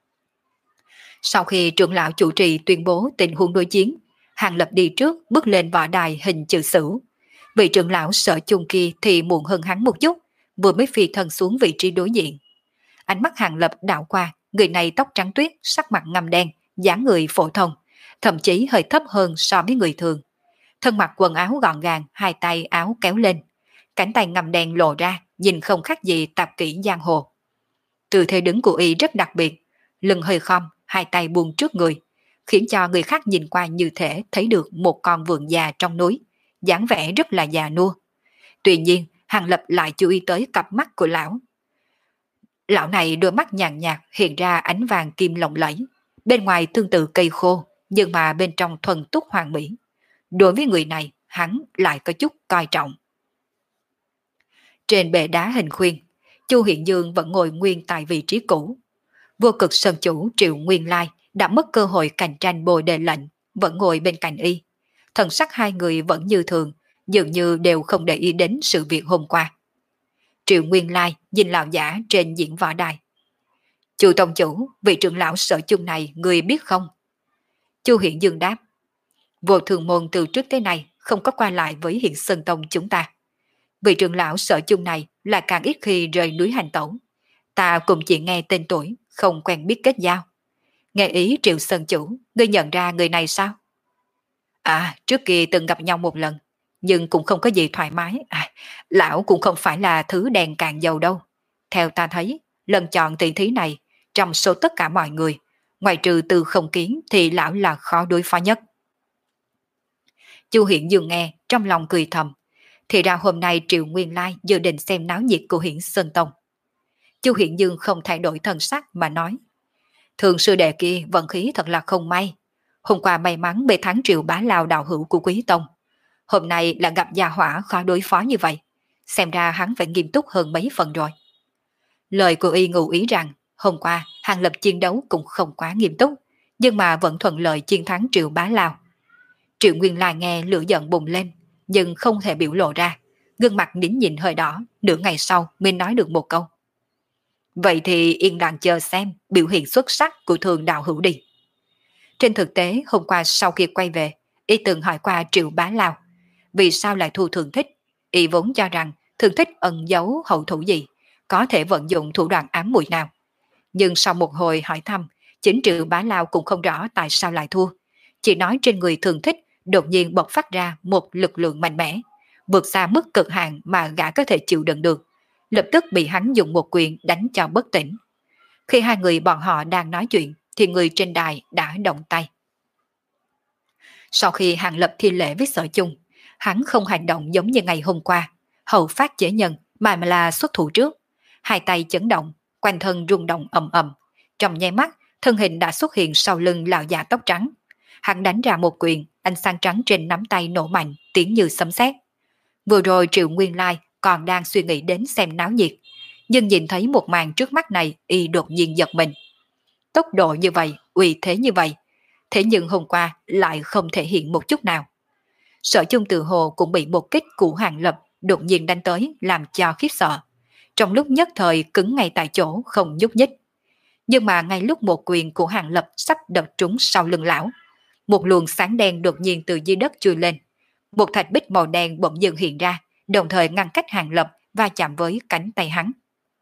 Sau khi trưởng lão chủ trì tuyên bố tình huống đối chiến, Hàng Lập đi trước bước lên võ đài hình chữ Sửu. Vị trưởng lão Sở Chung kia thì muộn hơn hắn một chút, vừa mới phi thân xuống vị trí đối diện. Ánh mắt Hàng Lập đảo qua, người này tóc trắng tuyết, sắc mặt ngăm đen, dáng người phổ thông, thậm chí hơi thấp hơn so với người thường. Thân mặc quần áo gọn gàng, hai tay áo kéo lên, cánh tay ngăm đen lộ ra, nhìn không khác gì tạp kỹ giang hồ. Tư thế đứng của y rất đặc biệt, lưng hơi khom, hai tay buông trước người, khiến cho người khác nhìn qua như thể thấy được một con vượn già trong núi, dáng vẻ rất là già nua. Tuy nhiên, Hàng Lập lại chú ý tới cặp mắt của lão. Lão này đôi mắt nhàn nhạt hiện ra ánh vàng kim lộng lẫy, bên ngoài tương tự cây khô, nhưng mà bên trong thuần túc hoàn mỹ. Đối với người này, hắn lại có chút coi trọng. Trên bệ đá hình khuyên, Chu Hiện Dương vẫn ngồi nguyên tại vị trí cũ. Vô Cực Sơn chủ Triệu Nguyên Lai đã mất cơ hội cạnh tranh bồi đề lệnh, vẫn ngồi bên cạnh y. Thần sắc hai người vẫn như thường, dường như đều không để ý đến sự việc hôm qua. Triệu Nguyên Lai nhìn lão giả trên diễn võ đài. Chu tông chủ, vị trưởng lão Sở Chung này người biết không? Chu Hiện Dương đáp. Vô Thường môn từ trước tới nay không có qua lại với Hiện Sơn tông chúng ta. Vị trưởng lão Sở Chung này là càng ít khi rời núi hành tẩu. Ta cũng chỉ nghe tên tuổi, không quen biết kết giao. Nghe ý Triệu Sơn chủ, ngươi nhận ra người này sao? À, trước kia từng gặp nhau một lần, nhưng cũng không có gì thoải mái. À, lão cũng không phải là thứ đèn cạn dầu đâu. Theo ta thấy, lần chọn tỷ thí này, trong số tất cả mọi người, ngoài trừ Từ Không Kiến thì lão là khó đối phó nhất. Chu Hiện Dương nghe, trong lòng cười thầm. Thì ra hôm nay Triệu Nguyên Lai dự định xem náo nhiệt của Hiển Sơn Tông. Chu Hiện Dương không thay đổi thân sắc mà nói. Thường sư đệ kia vận khí thật là không may. Hôm qua may mắn bị thắng Triệu Bá Lao đạo hữu của Quý Tông. Hôm nay là gặp gia hỏa khó đối phó như vậy. Xem ra hắn phải nghiêm túc hơn mấy phần rồi. Lời của y ngụ ý rằng hôm qua Hàng Lập chiến đấu cũng không quá nghiêm túc, nhưng mà vẫn thuận lợi chiến thắng Triệu Bá Lao. Triệu Nguyên Lai nghe lửa giận bùng lên, nhưng không thể biểu lộ ra. Gương mặt nín nhịn hơi đỏ, nửa ngày sau mới nói được một câu. Vậy thì yên lặng chờ xem biểu hiện xuất sắc của Thường đạo hữu đi. Trên thực tế, hôm qua sau khi quay về, y từng hỏi qua Triệu Bá Lao. Vì sao lại thu Thường Thích? Y vốn cho rằng Thường Thích ẩn giấu hậu thủ gì, có thể vận dụng thủ đoạn ám muội nào. Nhưng sau một hồi hỏi thăm, chính Triệu Bá Lao cũng không rõ tại sao lại thua. Chỉ nói trên người Thường Thích đột nhiên bộc phát ra một lực lượng mạnh mẽ, vượt xa mức cực hạn mà gã có thể chịu đựng được, lập tức bị hắn dùng một quyền đánh cho bất tỉnh. Khi hai người bọn họ đang nói chuyện, thì người trên đài đã động tay. Sau khi Hàng Lập thi lễ với Sở Chung, hắn không hành động giống như ngày hôm qua, hậu phát chế nhân mà là xuất thủ trước. Hai tay chấn động, quanh thân rung động ầm ầm. Trong nháy mắt, thân hình đã xuất hiện sau lưng lão già tóc trắng. Hắn đánh ra một quyền, ánh sáng trắng trên nắm tay nổ mạnh, tiếng như sấm sét. Vừa rồi Triệu Nguyên Lai còn đang suy nghĩ đến xem náo nhiệt, nhưng nhìn thấy một màn trước mắt này, y đột nhiên giật mình. Tốc độ như vậy, uy thế như vậy, thế nhưng hôm qua lại không thể hiện một chút nào. Sở Chung tự hồ cũng bị một kích của Hàng Lập đột nhiên đánh tới làm cho khiếp sợ. Trong lúc nhất thời cứng ngay tại chỗ không nhúc nhích. Nhưng mà ngay lúc một quyền của Hàng Lập sắp đập trúng sau lưng lão, một luồng sáng đen đột nhiên từ dưới đất chui lên. Một thạch bích màu đen bỗng dưng hiện ra, đồng thời ngăn cách Hàng Lập và chạm với cánh tay hắn.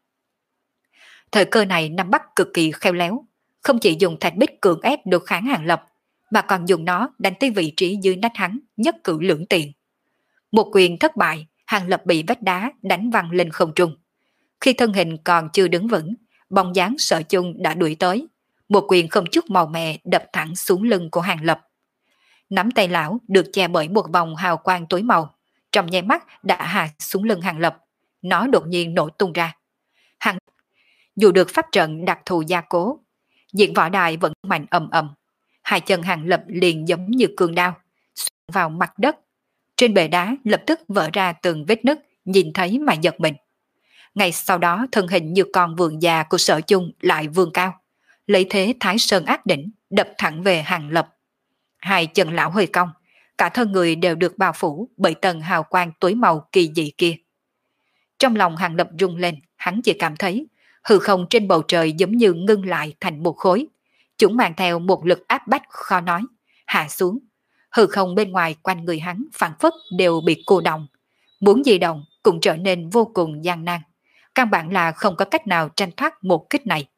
Thời cơ này nắm bắt cực kỳ khéo léo, không chỉ dùng thạch bích cưỡng ép được kháng Hàng Lập, mà còn dùng nó đánh tới vị trí dưới nách hắn, nhất cử lưỡng tiện. Một quyền thất bại, Hàng Lập bị vách đá đánh văng lên không trung. Khi thân hình còn chưa đứng vững, bóng dáng Sở Chung đã đuổi tới, một quyền không chút màu mè đập thẳng xuống lưng của Hàng Lập. Nắm tay lão được che bởi một vòng hào quang tối màu, trong nháy mắt đã hạ xuống lưng Hàng Lập. Nó đột nhiên nổ tung ra. Hàng dù được pháp trận đặc thù gia cố, diện võ đài vẫn mạnh ầm ầm. Hai chân Hàng Lập liền giống như cương đao xuyên vào mặt đất. Trên bệ đá lập tức vỡ ra từng vết nứt, nhìn thấy mà giật mình. Ngay sau đó thân hình như con vượn già của Sở Chung lại vươn cao, lấy thế Thái Sơn áp đỉnh đập thẳng về Hàng Lập. Hai chân lão hơi cong, cả thân người đều được bao phủ bởi tầng hào quang tối màu kỳ dị kia. Trong lòng Hàng Lập rung lên, hắn chỉ cảm thấy hư không trên bầu trời giống như ngưng lại thành một khối. Chúng mang theo một lực áp bách khó nói, hạ xuống. Hư không bên ngoài quanh người hắn phản phất đều bị cô động. Muốn di động cũng trở nên vô cùng gian nan. Căn bản là không có cách nào tranh thoát một kích này.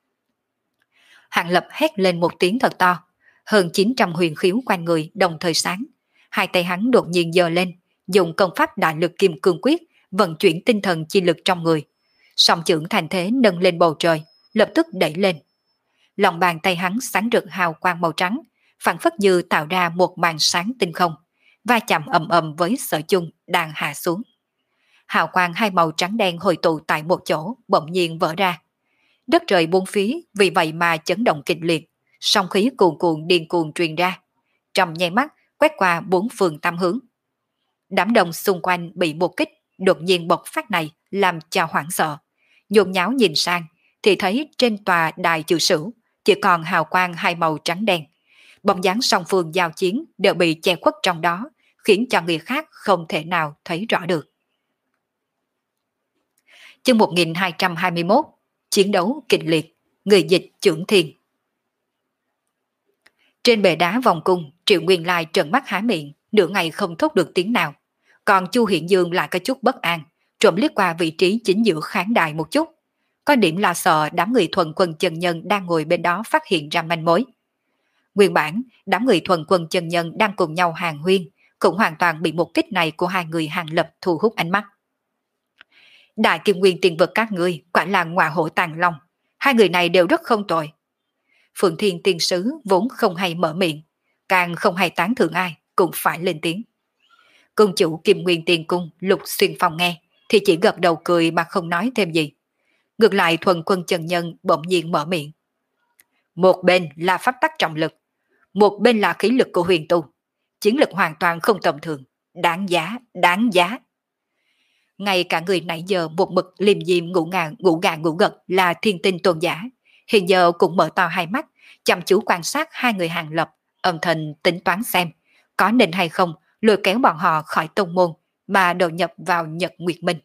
Hàng Lập hét lên một tiếng thật to. Hơn chín trăm huyền khiếu quanh người đồng thời sáng. Hai tay hắn đột nhiên giơ lên, dùng công pháp đại lực kim cương quyết, vận chuyển tinh thần chi lực trong người. Song chưởng thành thế nâng lên bầu trời, lập tức đẩy lên. Lòng bàn tay hắn sáng rực hào quang màu trắng, phản phất như tạo ra một màn sáng tinh không, va chạm ầm ầm với Sở Chung đang hạ xuống. hào quang hai màu trắng đen hội tụ tại một chỗ bỗng nhiên vỡ ra. Đất trời buông phía vì vậy mà chấn động kịch liệt, sóng khí cuồn cuộn điên cuồng truyền ra, trong nháy mắt quét qua bốn phương tám hướng. Đám đông xung quanh bị một kích đột nhiên bộc phát này làm cho hoảng sợ, nhốn nháo nhìn sang thì thấy trên tòa đài chữ sửu chỉ còn hào quang hai màu trắng đen. Bóng dáng song phương giao chiến đều bị che khuất trong đó, khiến cho người khác không thể nào thấy rõ được. Chương một nghìn hai trăm hai mươi mốt, chiến đấu kịch liệt, người dịch chưởng thiên. Trên bệ đá vòng cung, Triệu Nguyên Lai trợn mắt há miệng, nửa ngày không thốt được tiếng nào. Còn Chu Hiện Dương lại có chút bất an, trộm liếc qua vị trí chính giữa khán đài một chút. Có điểm là sợ đám người thuần quân chân nhân đang ngồi bên đó phát hiện ra manh mối. Nguyên bản, đám người thuần quân chân nhân đang cùng nhau hàng huyên, cũng hoàn toàn bị một kích này của hai người Hàng Lập thu hút ánh mắt. Đại Kim Nguyên tiền vật các ngươi quả là ngọa hổ tàng long, hai người này đều rất không tồi. Phượng Thiên Tiên Sứ vốn không hay mở miệng, càng không hay tán thưởng ai, cũng phải lên tiếng. Cung chủ Kim Nguyên Tiên Cung Lục Xuyên Phong nghe thì chỉ gật đầu cười mà không nói thêm gì. Ngược lại thuần quân chân nhân bỗng nhiên mở miệng. Một bên là pháp tắc trọng lực, một bên là khí lực của huyền tu, chiến lực hoàn toàn không tầm thường, đáng giá, đáng giá. Ngay cả người nãy giờ một mực liềm diêm ngủ ngà ngủ gà ngủ gật là thiên tinh tôn giả, hiện giờ cũng mở to hai mắt, chăm chú quan sát hai người Hàng Lập, âm thầm tính toán xem có nên hay không lôi kéo bọn họ khỏi tông môn mà đầu nhập vào Nhật Nguyệt Minh.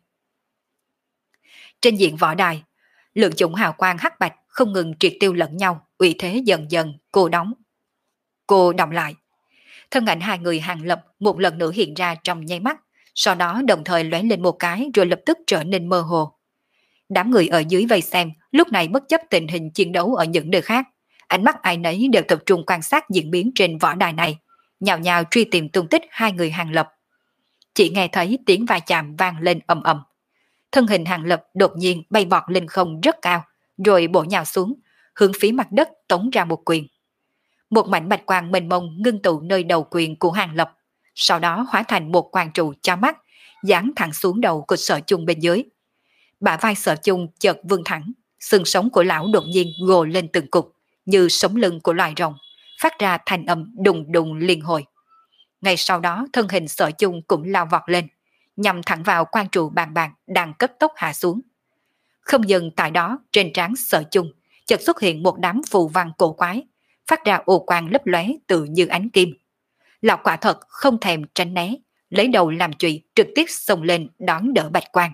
Trên diện võ đài, lượng chủng hào quang hắc bạch không ngừng triệt tiêu lẫn nhau, uy thế dần dần cô đóng. Cô đọng lại. Thân ảnh hai người Hàng Lập một lần nữa hiện ra trong nháy mắt, sau đó đồng thời lóe lên một cái rồi lập tức trở nên mơ hồ. Đám người ở dưới vây xem lúc này bất chấp tình hình chiến đấu ở những nơi khác, ánh mắt ai nấy đều tập trung quan sát diễn biến trên võ đài này, nhào nhào truy tìm tung tích hai người Hàng Lập. Chỉ nghe thấy tiếng va chạm vang lên ầm ầm. Thân hình Hàng Lập đột nhiên bay vọt lên không rất cao, rồi bổ nhào xuống, hướng phía mặt đất tống ra một quyền. Một mảnh bạch quang mênh mông ngưng tụ nơi đầu quyền của Hàng Lập, sau đó hóa thành một quang trụ cho mắt, giáng thẳng xuống đầu của Sở Chung bên dưới. Bả vai Sở Chung chợt vươn thẳng, xương sống của lão đột nhiên gồ lên từng cục, như sống lưng của loài rồng, phát ra thanh âm đùng đùng liên hồi. Ngay sau đó thân hình Sở Chung cũng lao vọt lên, nhằm thẳng vào quang trụ bàn bạc đang cấp tốc hạ xuống. Không dừng tại đó, trên trán Sở Chung chợt xuất hiện một đám phù văn cổ quái, phát ra ô quang lấp lóe tự như ánh kim. Lão quả thật không thèm tránh né, lấy đầu làm chùy trực tiếp xông lên đón đỡ bạch quang.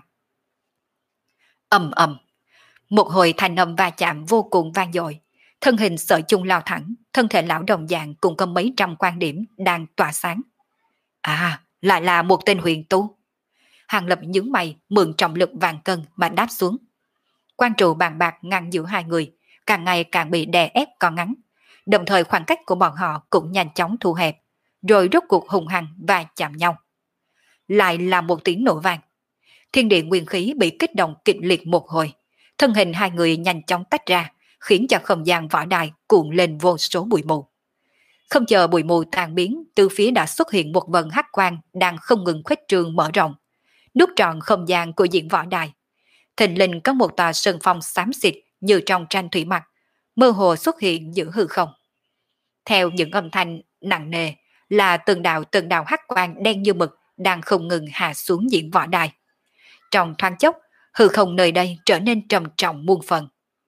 Ầm ầm, một hồi thanh âm va chạm vô cùng vang dội. Thân hình Sở Chung lao thẳng, thân thể lão đồng dạng cùng có mấy trăm quan điểm đang tỏa sáng. À, lại là một tên huyền tu. Hàng Lập nhướng mày, mượn trọng lực vàng cân mà đáp xuống. Quan trụ bàn bạc ngăn giữa hai người, càng ngày càng bị đè ép co ngắn. Đồng thời khoảng cách của bọn họ cũng nhanh chóng thu hẹp, rồi rốt cuộc hùng hăng và chạm nhau. Lại là một tiếng nổ vang. Thiên địa nguyên khí bị kích động kịch liệt một hồi. Thân hình hai người nhanh chóng tách ra, khiến cho không gian võ đài cuộn lên vô số bụi mù. Không chờ bụi mù tan biến, từ phía đã xuất hiện một vần hắc quang đang không ngừng khuếch trương mở rộng, nuốt trọn không gian của diện võ đài. Thình lình có một tòa sơn phong xám xịt như trong tranh thủy mặc, mơ hồ xuất hiện giữa hư không. Theo những âm thanh nặng nề là từng đạo từng đạo hắc quang đen như mực đang không ngừng hạ xuống diện võ đài. Trong thoáng chốc, hư không nơi đây trở nên trầm trọng muôn phần.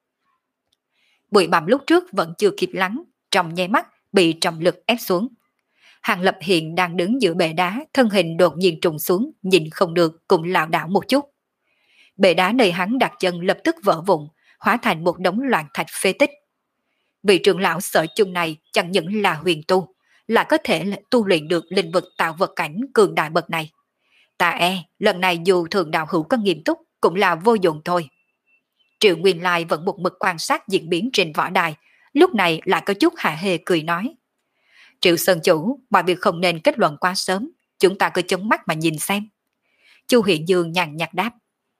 Bụi bặm lúc trước vẫn chưa kịp lắng, trong nháy mắt bị trọng lực ép xuống. Hàng Lập hiện đang đứng giữa bệ đá, thân hình đột nhiên trùng xuống, nhìn không được cũng lảo đảo một chút. Bệ đá nơi hắn đặt chân lập tức vỡ vụn, hóa thành một đống loạn thạch phế tích. Vị trưởng lão Sở Chung này chẳng những là huyền tu, là có thể tu luyện được linh vực tạo vật cảnh cường đại bậc này. Ta e, lần này dù thường đạo hữu có nghiêm túc, cũng là vô dụng thôi. Triệu Nguyên Lai vẫn một mực quan sát diễn biến trên võ đài, lúc này lại có chút hạ hề cười nói. Triệu Sơn Chủ, mọi việc không nên kết luận quá sớm, chúng ta cứ chống mắt mà nhìn xem. Chu Hiện Dương nhàn nhạt đáp.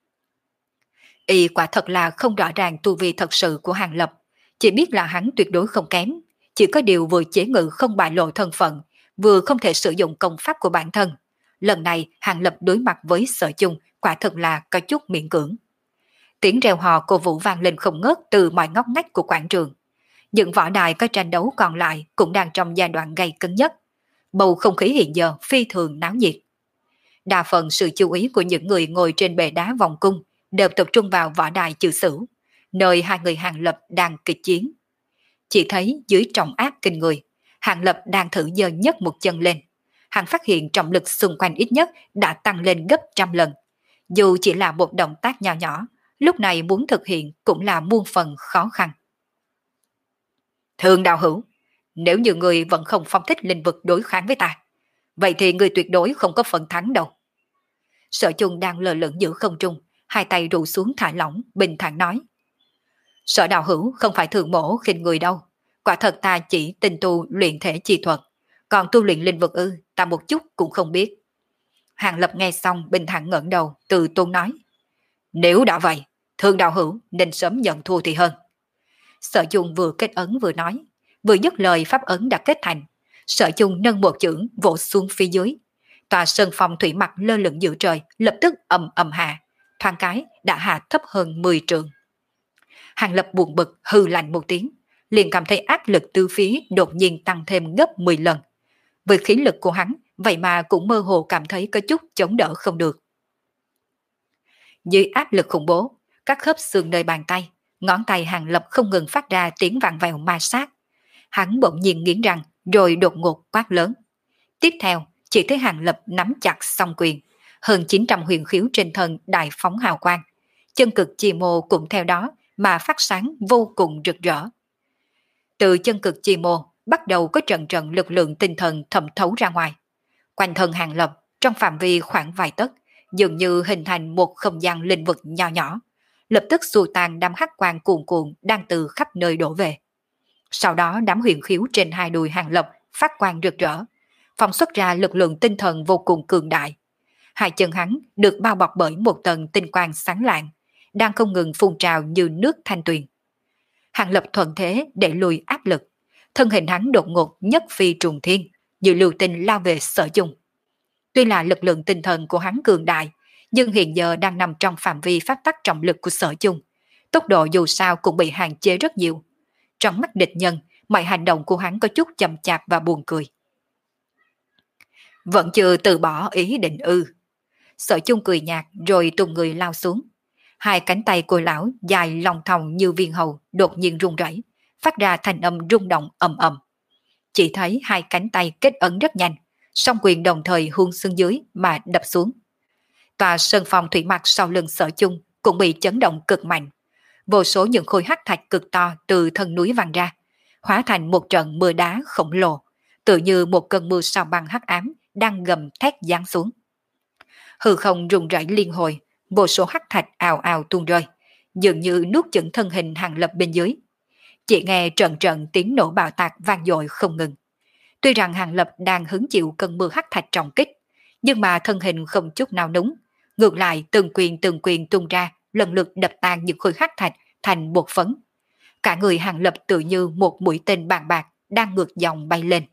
Y quả thật là không rõ ràng tu vi thật sự của Hàng Lập, chỉ biết là hắn tuyệt đối không kém, chỉ có điều vừa chế ngự không bại lộ thân phận, vừa không thể sử dụng công pháp của bản thân, lần này Hàng Lập đối mặt với Sở Chung quả thực là có chút miễn cưỡng. Tiếng reo hò cổ vũ vang lên không ngớt từ mọi ngóc ngách của quảng trường. Những võ đài có tranh đấu còn lại cũng đang trong giai đoạn gay cấn nhất. Bầu không khí hiện giờ phi thường náo nhiệt. Đa phần sự chú ý của những người ngồi trên bệ đá vòng cung đều tập trung vào võ đài Chư Sửu, nơi hai người Hàng Lập đang kịch chiến. Chỉ thấy dưới trọng áp kinh người, Hàng Lập đang thử giơ nhất một chân lên. Hắn phát hiện trọng lực xung quanh ít nhất đã tăng lên gấp trăm lần. Dù chỉ là một động tác nhỏ nhỏ, lúc này muốn thực hiện cũng là muôn phần khó khăn. Thương đạo hữu, nếu như người vẫn không phong thích linh vực đối kháng với ta, vậy thì người tuyệt đối không có phần thắng đâu. Sở Chung đang lờ lửng giữa không trung, hai tay rụ xuống thả lỏng, bình thản nói. Sở đạo hữu không phải thường mổ khinh người đâu, quả thật ta chỉ tinh tu luyện thể chi thuật, còn tu luyện linh vực ư, ta một chút cũng không biết. Hàng Lập nghe xong bình thản ngẩng đầu, từ tôn nói. Nếu đã vậy, thương đạo hữu nên sớm nhận thua thì hơn. Sở Chung vừa kết ấn vừa nói, vừa dứt lời pháp ấn đã kết thành. Sở Chung nâng một chưởng vỗ xuống phía dưới. Tòa sơn phong thủy mặc lơ lửng giữa trời lập tức ầm ầm hạ, thoáng cái đã hạ thấp hơn mười trượng. Hàng Lập buồn bực hừ lạnh một tiếng, liền cảm thấy áp lực từ phía đột nhiên tăng thêm gấp mười lần. Với khí lực của hắn, vậy mà cũng mơ hồ cảm thấy có chút chống đỡ không được. Dưới áp lực khủng bố, các khớp xương nơi bàn tay, ngón tay Hàng Lập không ngừng phát ra tiếng vang vèo ma sát. Hắn bỗng nhiên nghiến răng, rồi đột ngột quát lớn. Tiếp theo, chỉ thấy Hàng Lập nắm chặt song quyền, hơn chín trăm huyền khiếu trên thân đại phóng hào quang. Chân cực chi mô cũng theo đó mà phát sáng vô cùng rực rỡ. Từ chân cực chi mô bắt đầu có trận trận lực lượng tinh thần thẩm thấu ra ngoài. Quanh thân Hàng Lập trong phạm vi khoảng vài tấc, dường như hình thành một không gian linh vực nhỏ nhỏ, lập tức xua tan đám hắc quang cuồn cuộn đang từ khắp nơi đổ về. Sau đó đám huyền khiếu trên hai đùi Hàng Lập phát quang rực rỡ, phóng xuất ra lực lượng tinh thần vô cùng cường đại. Hai chân hắn được bao bọc bởi một tầng tinh quang sáng lạng, đang không ngừng phun trào như nước thanh tuyền. Hàng Lập thuận thế để lùi áp lực, thân hình hắn đột ngột nhất phi trùng thiên, như lưu tinh lao về Sở Chung. Tuy là lực lượng tinh thần của hắn cường đại, nhưng hiện giờ đang nằm trong phạm vi pháp tắc trọng lực của Sở Chung, tốc độ dù sao cũng bị hạn chế rất nhiều. Trong mắt địch nhân, mọi hành động của hắn có chút chậm chạp và buồn cười. Vẫn chưa từ bỏ ý định ư? Sở Chung cười nhạt rồi tung người lao xuống. Hai cánh tay của lão dài lòng thòng như viên hầu đột nhiên rung rẩy, phát ra thanh âm rung động ầm ầm. Chỉ thấy hai cánh tay kết ấn rất nhanh, song quyền đồng thời huông xuống dưới mà đập xuống. Tòa sơn phong thủy mặc sau lưng Sở Chung cũng bị chấn động cực mạnh. Vô số những khối hắc thạch cực to từ thân núi văng ra, hóa thành một trận mưa đá khổng lồ, tự như một cơn mưa sao băng hắc ám đang gầm thét giáng xuống. Hư không rung rẩy liên hồi, vô số hắc thạch ào ào tuôn rơi, dường như nuốt chửng thân hình Hàng Lập bên dưới. Chỉ nghe trận trận tiếng nổ bạo tạc vang dội không ngừng. Tuy rằng Hàng Lập đang hứng chịu cơn mưa hắc thạch trọng kích, nhưng mà thân hình không chút nào núng, ngược lại từng quyền từng quyền tung ra, lần lượt đập tan những khối hắc thạch thành bột phấn. Cả người Hàng Lập tự như một mũi tên bàn bạc đang ngược dòng bay lên.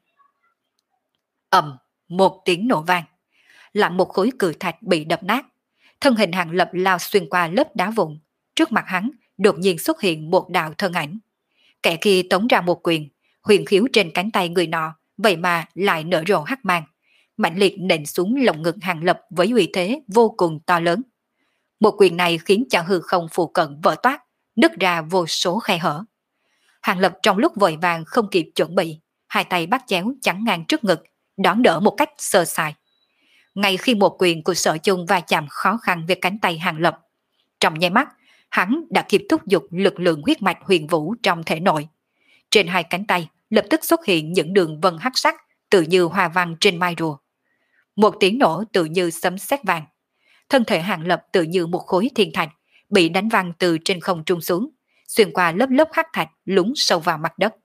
Ầm, một tiếng nổ vang, lại một khối cự thạch bị đập nát. Thân hình Hàng Lập lao xuyên qua lớp đá vụn, trước mặt hắn đột nhiên xuất hiện một đạo thân ảnh. Kẻ kia tống ra một quyền, huyền khiếu trên cánh tay người nọ vậy mà lại nở rộ hắc mang, mạnh liệt nện xuống lồng ngực Hàng Lập với uy thế vô cùng to lớn. Một quyền này khiến cho hư không phụ cận vỡ toát, nứt ra vô số khe hở. Hàng Lập trong lúc vội vàng không kịp chuẩn bị, hai tay bắt chéo chắn ngang trước ngực, đón đỡ một cách sơ sài. Ngay khi một quyền của Sở Chung va chạm khó khăn với cánh tay Hàng Lập, trong nháy mắt hắn đã kịp thúc giục lực lượng huyết mạch huyền vũ trong thể nội. Trên hai cánh tay lập tức xuất hiện những đường vân hắc sắc, tự như hoa văn trên mai rùa. Một tiếng nổ tự như sấm sét vàng. Thân thể Hàng Lập tự như một khối thiên thạch bị đánh văng từ trên không trung xuống, xuyên qua lớp lớp hắc thạch lún sâu vào mặt đất.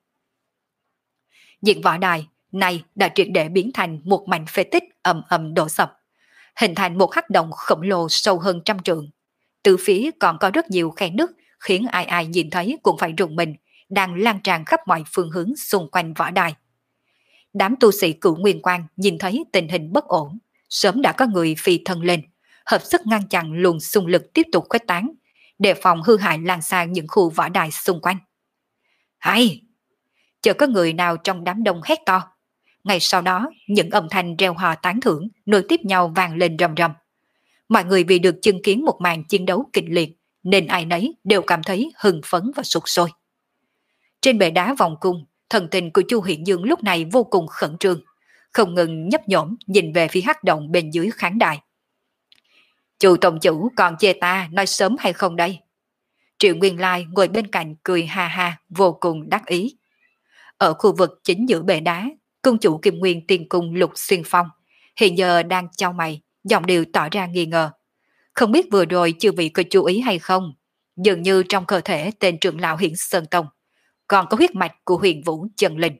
Diện võ đài này đã triệt để biến thành một mảnh phế tích ầm ầm đổ sập, hình thành một hắc động khổng lồ sâu hơn trăm trượng. Từ phía còn có rất nhiều khe nứt, khiến ai ai nhìn thấy cũng phải rùng mình, đang lan tràn khắp mọi phương hướng xung quanh võ đài. Đám tu sĩ Cửu Nguyên Quang nhìn thấy tình hình bất ổn, sớm đã có người phi thân lên, hợp sức ngăn chặn luồng xung lực tiếp tục khuếch tán, đề phòng hư hại lan sang những khu võ đài xung quanh. Hay! Chờ có người nào trong đám đông hét to. Ngay sau đó, những âm thanh reo hò tán thưởng nối tiếp nhau vang lên rầm rầm. Mọi người vì được chứng kiến một màn chiến đấu kịch liệt, nên ai nấy đều cảm thấy hưng phấn và sục sôi. Trên bệ đá vòng cung, thần tình của Chu Hiện Dương lúc này vô cùng khẩn trương, không ngừng nhấp nhổm nhìn về phía hắc động bên dưới khán đài. Chu tổng chủ còn chê ta nói sớm hay không đây? Triệu Nguyên Lai ngồi bên cạnh cười ha ha, vô cùng đắc ý. Ở khu vực chính giữa bệ đá, cung chủ Kim Nguyên Tiên Cung Lục Xuyên Phong hiện giờ đang chau mày, giọng điệu tỏ ra nghi ngờ. Không biết vừa rồi chư vị có chú ý hay không, dường như trong cơ thể tên trưởng lão Hiển Sơn Tông còn có huyết mạch của Huyền Vũ Chân Linh.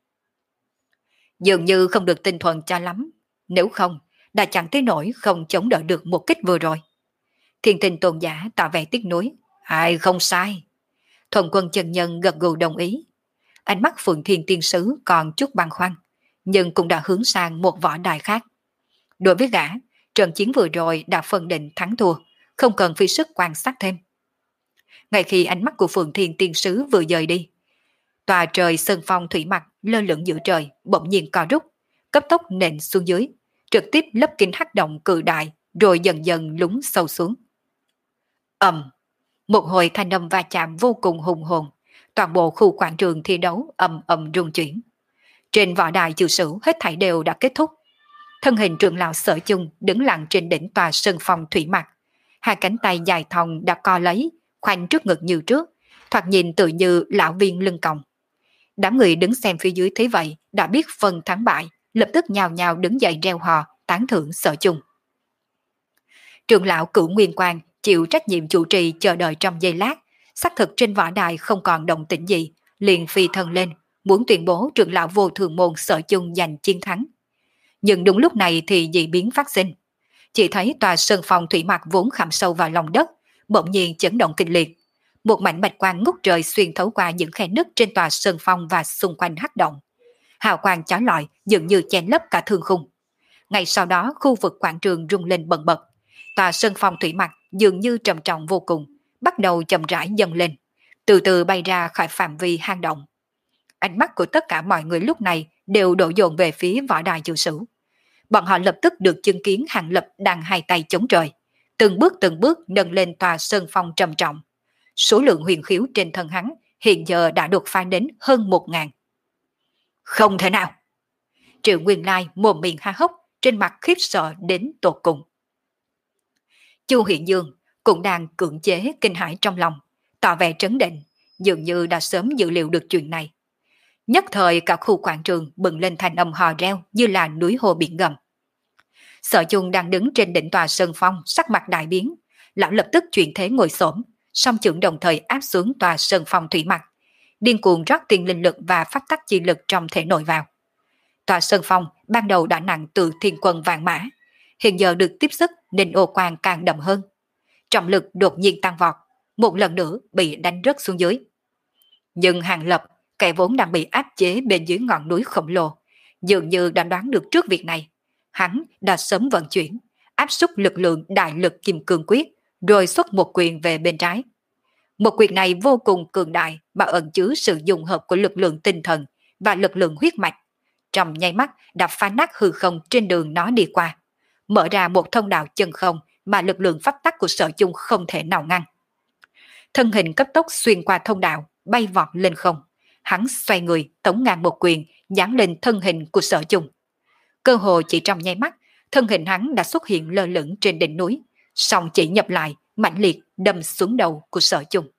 Dường như không được tinh thuần cho lắm, nếu không đã chẳng tới nỗi không chống đỡ được một kích vừa rồi. Thiên Tinh Tôn giả tỏ vẻ tiếc nuối. Ai không sai. Thuần Quân chân nhân gật gù đồng ý. Ánh mắt Phượng Thiên Tiên Sứ còn chút băn khoăn, nhưng cũng đã hướng sang một võ đài khác. Đối với gã, trận chiến vừa rồi đã phân định thắng thua, không cần phí sức quan sát thêm. Ngay khi ánh mắt của Phượng Thiên Tiên Sứ vừa dời đi, tòa trời sơn phong thủy mặc lơ lửng giữa trời bỗng nhiên co rút, cấp tốc nện xuống dưới, trực tiếp lấp kín hắc động cự đại, rồi dần dần lún sâu xuống. Ầm, một hồi thanh âm va chạm vô cùng hùng hồn, toàn bộ khu quảng trường thi đấu ầm ầm rung chuyển. Trên võ đài chư sử hết thảy đều đã kết thúc. Thân hình trưởng lão Sở Chung đứng lặng trên đỉnh tòa sơn phong thủy mặc, hai cánh tay dài thòng đã co lấy, khoanh trước ngực như trước, thoạt nhìn tự như lão viên lưng còng. Đám người đứng xem phía dưới thấy vậy đã biết phần thắng bại, lập tức nhào nhào đứng dậy reo hò tán thưởng Sở Chung. Trưởng lão Cửu Nguyên Quang chịu trách nhiệm chủ trì chờ đợi trong giây lát, xác thực trên võ đài không còn động tĩnh gì, liền phi thân lên, muốn tuyên bố trưởng lão vô thường môn Sở Chung giành chiến thắng. Nhưng đúng lúc này thì dị biến phát sinh. Chỉ thấy tòa sơn phong thủy mặc vốn khảm sâu vào lòng đất, bỗng nhiên chấn động kịch liệt. Một mảnh bạch quang ngút trời xuyên thấu qua những khe nứt trên tòa sơn phong và xung quanh hắc động. Hào quang chói lọi dường như che lấp cả thương khung. Ngay sau đó khu vực quảng trường rung lên bần bật. Tòa sơn phong thủy mặc dường như trầm trọng vô cùng, bắt đầu chậm rãi dâng lên, từ từ bay ra khỏi phạm vi hang động. Ánh mắt của tất cả mọi người lúc này đều đổ dồn về phía võ đài chư sử. Bọn họ lập tức được chứng kiến Hàng Lập đang hai tay chống trời, từng bước từng bước nâng lên tòa sơn phong trầm trọng. Số lượng huyền khiếu trên thân hắn hiện giờ đã đột phá đến hơn một ngàn. Không thể nào! Triệu Nguyên Lai mồm miệng há hốc, trên mặt khiếp sợ đến tột cùng. Chu Hiện Dương cũng đang cưỡng chế kinh hãi trong lòng, tỏ vẻ trấn định, dường như đã sớm dự liệu được chuyện này. Nhất thời cả khu quảng trường bừng lên thành âm hò reo như là núi hồ biển gầm. Sở Chung đang đứng trên đỉnh tòa sơn phong, sắc mặt đại biến, lão lập tức chuyển thế ngồi xổm, song chưởng đồng thời áp xuống tòa sơn phong thủy mặc, điên cuồng rót tiền linh lực và phát tắc chi lực trong thể nội vào. Tòa sơn phong ban đầu đã nặng từ thiên quân vạn mã, hiện giờ được tiếp sức nên ô quang càng đậm hơn. Trọng lực đột nhiên tăng vọt, một lần nữa bị đánh rớt xuống dưới. Nhưng Hàng Lập, kẻ vốn đang bị áp chế bên dưới ngọn núi khổng lồ, dường như đã đoán được trước việc này. Hắn đã sớm vận chuyển, áp suất lực lượng đại lực kim cương quyết, rồi xuất một quyền về bên trái. Một quyền này vô cùng cường đại mà ẩn chứa sự dung hợp của lực lượng tinh thần và lực lượng huyết mạch. Trong nháy mắt đã phá nát hư không trên đường nó đi qua, mở ra một thông đạo chân không mà lực lượng pháp tắc của Sở Chung không thể nào ngăn. Thân hình cấp tốc xuyên qua thông đạo, bay vọt lên không. Hắn xoay người, tống ngang một quyền, giáng lên thân hình của Sở Chung. Cơ hồ chỉ trong nháy mắt, thân hình hắn đã xuất hiện lơ lửng trên đỉnh núi, song chỉ nhập lại, mãnh liệt đâm xuống đầu của Sở Chung.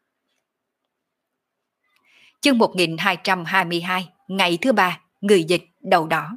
Chương một nghìn hai trăm hai mươi hai, ngày thứ ba, người dịch đầu đỏ.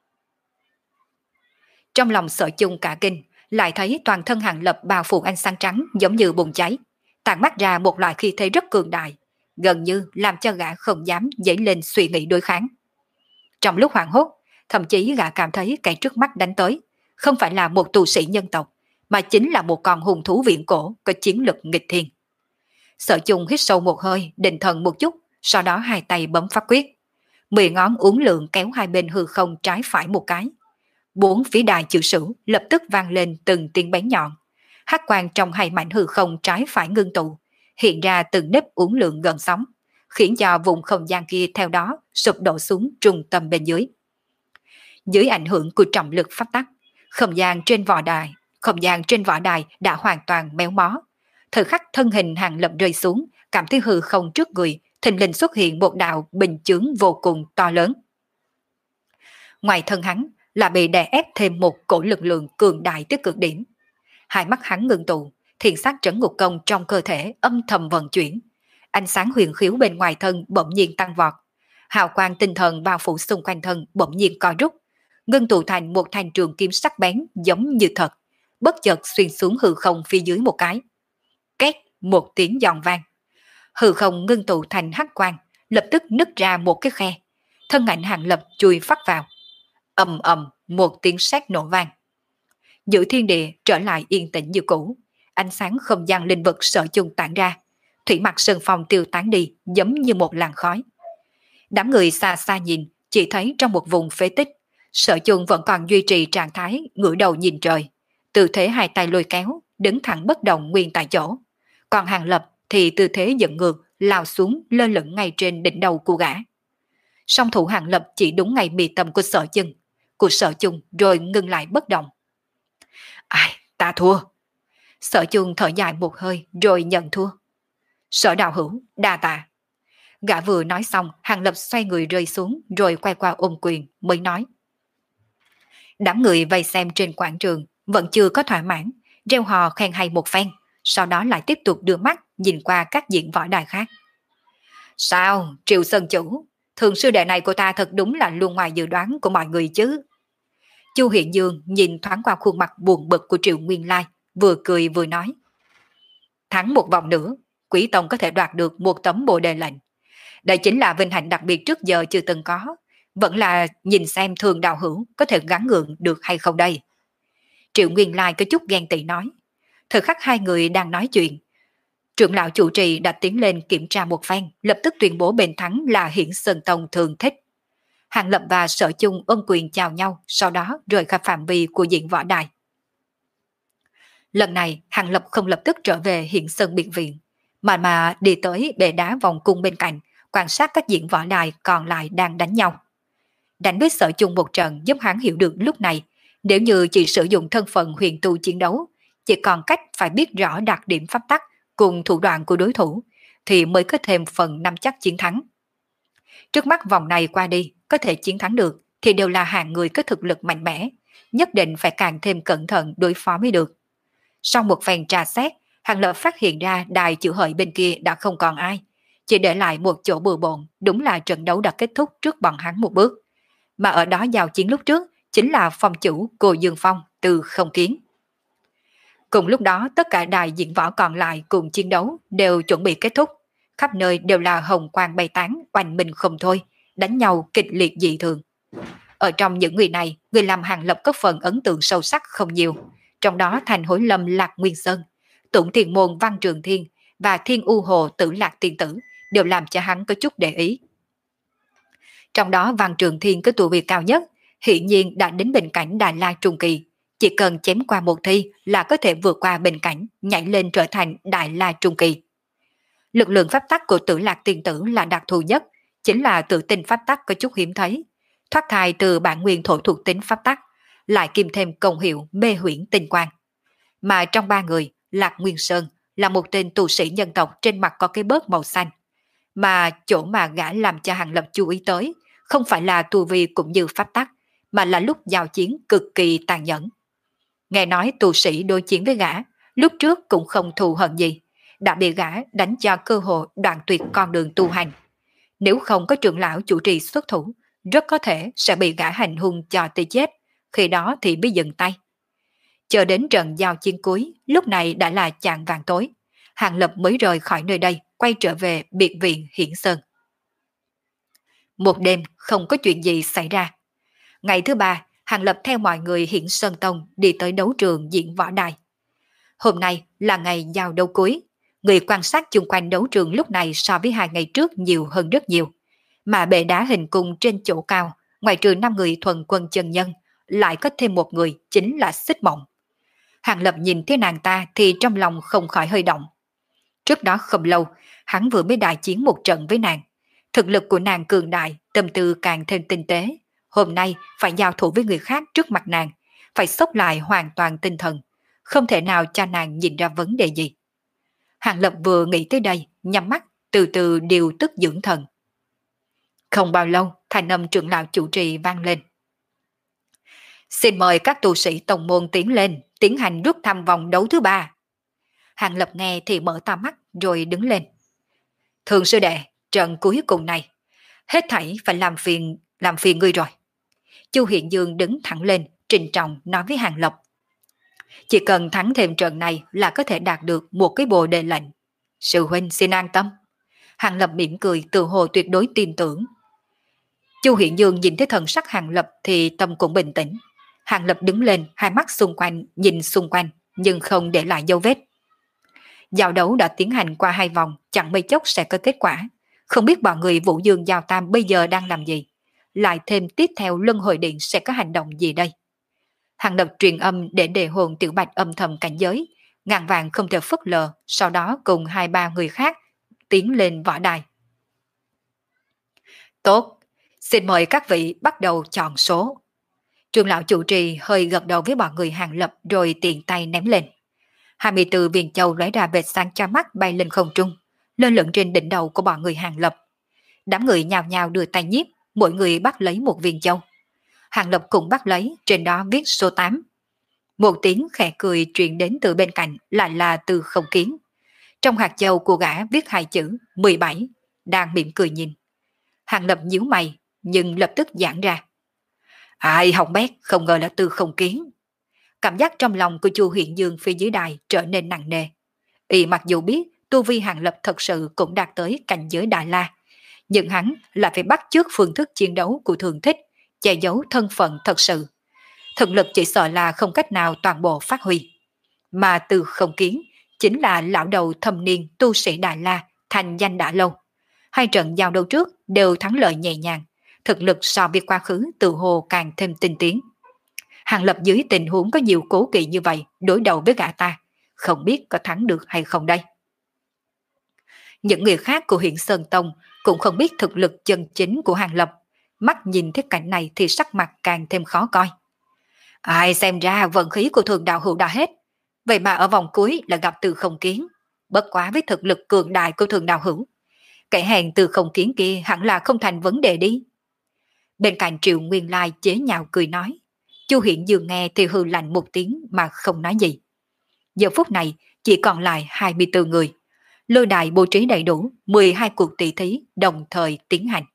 Trong lòng Sở Chung cả kinh, lại thấy toàn thân Hàng Lập bao phủ ánh sáng trắng giống như bùng cháy, tản mắt ra một loại khí thế rất cường đại, gần như làm cho gã không dám dấy lên suy nghĩ đối kháng. Trong lúc hoảng hốt, thậm chí gã cảm thấy kẻ trước mắt đánh tới không phải là một tu sĩ nhân tộc, mà chính là một con hung thú viễn cổ có chiến lực nghịch thiên. Sở Chung hít sâu một hơi, định thần một chút, sau đó hai tay bấm pháp quyết, mười ngón uốn lượn kéo hai bên hư không trái phải một cái. bốn phía đài chữ sử lập tức vang lên từng tiếng bén nhọn. Hắc quang trong hai mảnh hư không trái phải ngưng tụ, hiện ra từng nếp uốn lượn gần sóng, khiến cho vùng không gian kia theo đó sụp đổ xuống trung tâm bên dưới. Dưới ảnh hưởng của trọng lực pháp tắc, không gian trên võ đài, không gian trên võ đài đã hoàn toàn méo mó. Thời khắc thân hình Hàng Lập rơi xuống, cảm thấy hư không trước người, thình lình xuất hiện một đạo bình chướng vô cùng to lớn. Ngoài thân hắn là bị đè ép thêm một cổ lực lượng cường đại tới cực điểm. Hai mắt hắn ngưng tụ, thiền sát trấn ngục công trong cơ thể âm thầm vận chuyển. Ánh sáng huyền khiếu bên ngoài thân bỗng nhiên tăng vọt. Hào quang tinh thần bao phủ xung quanh thân bỗng nhiên co rút, ngưng tụ thành một thanh trường kiếm sắc bén giống như thật, bất chợt xuyên xuống hư không phía dưới một cái. Két một tiếng giòn vang. Hư không ngưng tụ thành hắc quang, lập tức nứt ra một cái khe. Thân ảnh Hàng Lập chui phát vào. Ầm ầm một tiếng sét nổ vang. Giữa thiên địa trở lại yên tĩnh như cũ, ánh sáng không gian linh vực Sở Chung tản ra, thủy mặc sơn phong tiêu tán đi giống như một làn khói. Đám người xa xa nhìn, chỉ thấy trong một vùng phế tích, Sở Chung vẫn còn duy trì trạng thái ngửa đầu nhìn trời, tư thế hai tay lôi kéo, đứng thẳng bất động nguyên tại chỗ. Còn Hàng Lập thì tư thế dựng ngược, lao xuống lơ lửng ngay trên đỉnh đầu của gã. Song thủ Hàng Lập chỉ đúng ngay mi tâm của Sở Chung, của Sở Chung rồi ngưng lại bất động. Ai, ta thua. Sở Chung thở dài một hơi rồi nhận thua. Sở đạo hữu, đa tạ. Gã vừa nói xong, Hàng Lập xoay người rơi xuống rồi quay qua ôm quyền mới nói. Đám người vây xem trên quảng trường vẫn chưa có thỏa mãn, reo hò khen hay một phen, sau đó lại tiếp tục đưa mắt nhìn qua các diện võ đài khác. Sao, Triệu Sơn Chủ, thường sư đệ này của ta thật đúng là luôn ngoài dự đoán của mọi người chứ. Chu Hiện Dương nhìn thoáng qua khuôn mặt buồn bực của Triệu Nguyên Lai, vừa cười vừa nói. Thắng một vòng nữa, Quỷ Tông có thể đoạt được một tấm bồ đề lệnh. Đây chính là vinh hạnh đặc biệt trước giờ chưa từng có, vẫn là nhìn xem Thường đạo hữu có thể gắng gượng được hay không đây. Triệu Nguyên Lai có chút ghen tị nói. Thời khắc hai người đang nói chuyện, trưởng lão chủ trì đã tiến lên kiểm tra một phen, lập tức tuyên bố bên thắng là Hiển Sơn Tông Thường Thích. Hàng Lập và Sở Chung ôm quyền chào nhau, sau đó rời khỏi phạm vi của diện võ đài. Lần này, Hàng Lập không lập tức trở về Hiển Sơn biệt viện, mà mà đi tới bệ đá vòng cung bên cạnh, quan sát các diện võ đài còn lại đang đánh nhau. Đánh với Sở Chung một trận giúp hắn hiểu được lúc này, nếu như chỉ sử dụng thân phận huyền tu chiến đấu, chỉ còn cách phải biết rõ đặc điểm pháp tắc cùng thủ đoạn của đối thủ, thì mới có thêm phần nắm chắc chiến thắng. Trước mắt vòng này qua đi, có thể chiến thắng được thì đều là hạng người có thực lực mạnh mẽ, nhất định phải càng thêm cẩn thận đối phó mới được. Sau một phen trà xét, Hàng Lập phát hiện ra đài chữ hợi bên kia đã không còn ai, chỉ để lại một chỗ bừa bộn, đúng là trận đấu đã kết thúc trước bọn hắn một bước. Mà ở đó giao chiến lúc trước chính là phong chủ Cô Dương Phong từ Không Kiến. Cùng lúc đó tất cả đài diễn võ còn lại cùng chiến đấu đều chuẩn bị kết thúc, khắp nơi đều là hồng quang bay tán, oanh minh không thôi, đánh nhau kịch liệt dị thường. Ở trong những người này, người làm Hàng Lập có phần ấn tượng sâu sắc không nhiều, trong đó Thành Hối Lâm Lạc Nguyên Sơn, Tụng Thiền Môn Văn Trường Thiên và Thiên U Hồ Tử Lạc Tiên Tử đều làm cho hắn có chút để ý. Trong đó Văn Trường Thiên có tu vi cao nhất, hiện nhiên đã đến bình cảnh Đại La Trung Kỳ, chỉ cần chém qua một thi là có thể vượt qua bình cảnh, nhảy lên trở thành Đại La Trung Kỳ. Lực lượng pháp tắc của Tử Lạc Tiên Tử là đặc thù nhất, chính là tự tin pháp tắc có chút hiếm thấy, thoát thai từ bản nguyên thổ thuộc tính pháp tắc, lại kim thêm công hiệu mê huyễn tinh quang. Mà trong ba người, Lạc Nguyên Sơn là một tên tu sĩ nhân tộc trên mặt có cái bớt màu xanh, mà chỗ mà gã làm cho Hàng Lập chú ý tới không phải là tu vi cũng như pháp tắc, mà là lúc giao chiến cực kỳ tàn nhẫn. Nghe nói tu sĩ đối chiến với gã lúc trước cũng không thù hận gì, đã bị gã đánh cho cơ hội đoạn tuyệt con đường tu hành. Nếu không có trưởng lão chủ trì xuất thủ, rất có thể sẽ bị gã hành hung cho tới chết, khi đó thì bị dừng tay. Chờ đến trận giao chiến cuối, lúc này đã là chạng vàng tối, Hàng Lập mới rời khỏi nơi đây, quay trở về biệt viện Hiển Sơn. Một đêm không có chuyện gì xảy ra. Ngày thứ ba, Hàng Lập theo mọi người Hiển Sơn Tông đi tới đấu trường diễn võ đài. Hôm nay là ngày giao đấu cuối, người quan sát chung quanh đấu trường lúc này so với hai ngày trước nhiều hơn rất nhiều. Mà bệ đá hình cung trên chỗ cao, ngoài trừ năm người thuần quân chân nhân, lại có thêm một người chính là Xích Mộng. Hàng Lập nhìn thấy nàng ta thì trong lòng không khỏi hơi động. Trước đó không lâu, hắn vừa mới đại chiến một trận với nàng. Thực lực của nàng cường đại, tâm tư càng thêm tinh tế. Hôm nay phải giao thủ với người khác trước mặt nàng, phải xốc lại hoàn toàn tinh thần, không thể nào cho nàng nhìn ra vấn đề gì. Hàng Lập vừa nghĩ tới đây, nhắm mắt, từ từ điều tức dưỡng thần. Không bao lâu, thanh âm trưởng lão chủ trì vang lên. Xin mời các tu sĩ tông môn tiến lên, tiến hành rút thăm vòng đấu thứ ba. Hàng Lập nghe thì mở to mắt rồi đứng lên. Thường sư đệ, trận cuối cùng này, hết thảy phải làm phiền, làm phiền ngươi rồi. Chu Hiện Dương đứng thẳng lên, trịnh trọng nói với Hàng Lập. Chỉ cần thắng thêm trận này là có thể đạt được một cái bồ đề lệnh. Sư huynh xin an tâm. Hàng Lập mỉm cười tự hồ tuyệt đối tin tưởng. Chu Hiện Dương nhìn thấy thần sắc Hàng Lập thì tâm cũng bình tĩnh. Hàng Lập đứng lên, hai mắt xung quanh, nhìn xung quanh, nhưng không để lại dấu vết. Giao đấu đã tiến hành qua hai vòng, chẳng mấy chốc sẽ có kết quả. Không biết bọn người Vũ Dương Giao Tam bây giờ đang làm gì? Lại thêm tiếp theo Luân Hồi Điện sẽ có hành động gì đây? Hàng Lập truyền âm để đề hồn Tiểu Bạch âm thầm cảnh giới, ngàn vàng không thể phớt lờ, sau đó cùng hai ba người khác tiến lên võ đài. Tốt, xin mời các vị bắt đầu chọn số. Trường lão chủ trì hơi gật đầu với bọn người Hàng Lập rồi tiện tay ném lên. hai mươi tư viên châu lóe ra vệt sáng cho mắt bay lên không trung, lơ lửng trên đỉnh đầu của bọn người Hàng Lập. Đám người nhào nhào đưa tay nhiếp, mỗi người bắt lấy một viên châu. Hàng Lập cũng bắt lấy, trên đó viết số tám. Một tiếng khẽ cười truyền đến từ bên cạnh, lại là Từ Không Kiến. Trong hạt châu của gã viết hai chữ mười bảy, đang mỉm cười nhìn. Hàng Lập nhíu mày, nhưng lập tức giãn ra. Ai hỏng bét, không ngờ là Từ Không Kiến. Cảm giác trong lòng của Chu Hiện Dương phía dưới đài trở nên nặng nề. Y mặc dù biết tu vi Hàng Lập thật sự cũng đạt tới cảnh giới Đại La, nhưng hắn lại phải bắt chước phương thức chiến đấu của Thường Thích, che giấu thân phận thật sự. Thực lực chỉ sợ là không cách nào toàn bộ phát huy. Mà Từ Không Kiến chính là lão đầu thâm niên tu sĩ Đại La, thành danh đã lâu. Hai trận giao đấu trước đều thắng lợi nhẹ nhàng, thực lực so với quá khứ tự hồ càng thêm tinh tiến. Hàng Lập dưới tình huống có nhiều cố kỵ như vậy đối đầu với gã ta, không biết có thắng được hay không đây. Những người khác của huyện Sơn Tông cũng không biết thực lực chân chính của Hàng Lập, mắt nhìn thấy cảnh này thì sắc mặt càng thêm khó coi. Ai xem ra vận khí của Thường đạo hữu đã hết, vậy mà ở vòng cuối là gặp Từ Không Kiến, bất quá với thực lực cường đại của Thường đạo hữu. Kẻ hèn Từ Không Kiến kia hẳn là không thành vấn đề đi. Bên cạnh Triệu Nguyên Lai chế nhạo cười nói. Chu Hiện Dương nghe thì hừ lạnh một tiếng mà không nói gì. Giờ phút này chỉ còn lại hai mươi tư người. Lôi đài bố trí đầy đủ, mười hai cuộc tỷ thí đồng thời tiến hành.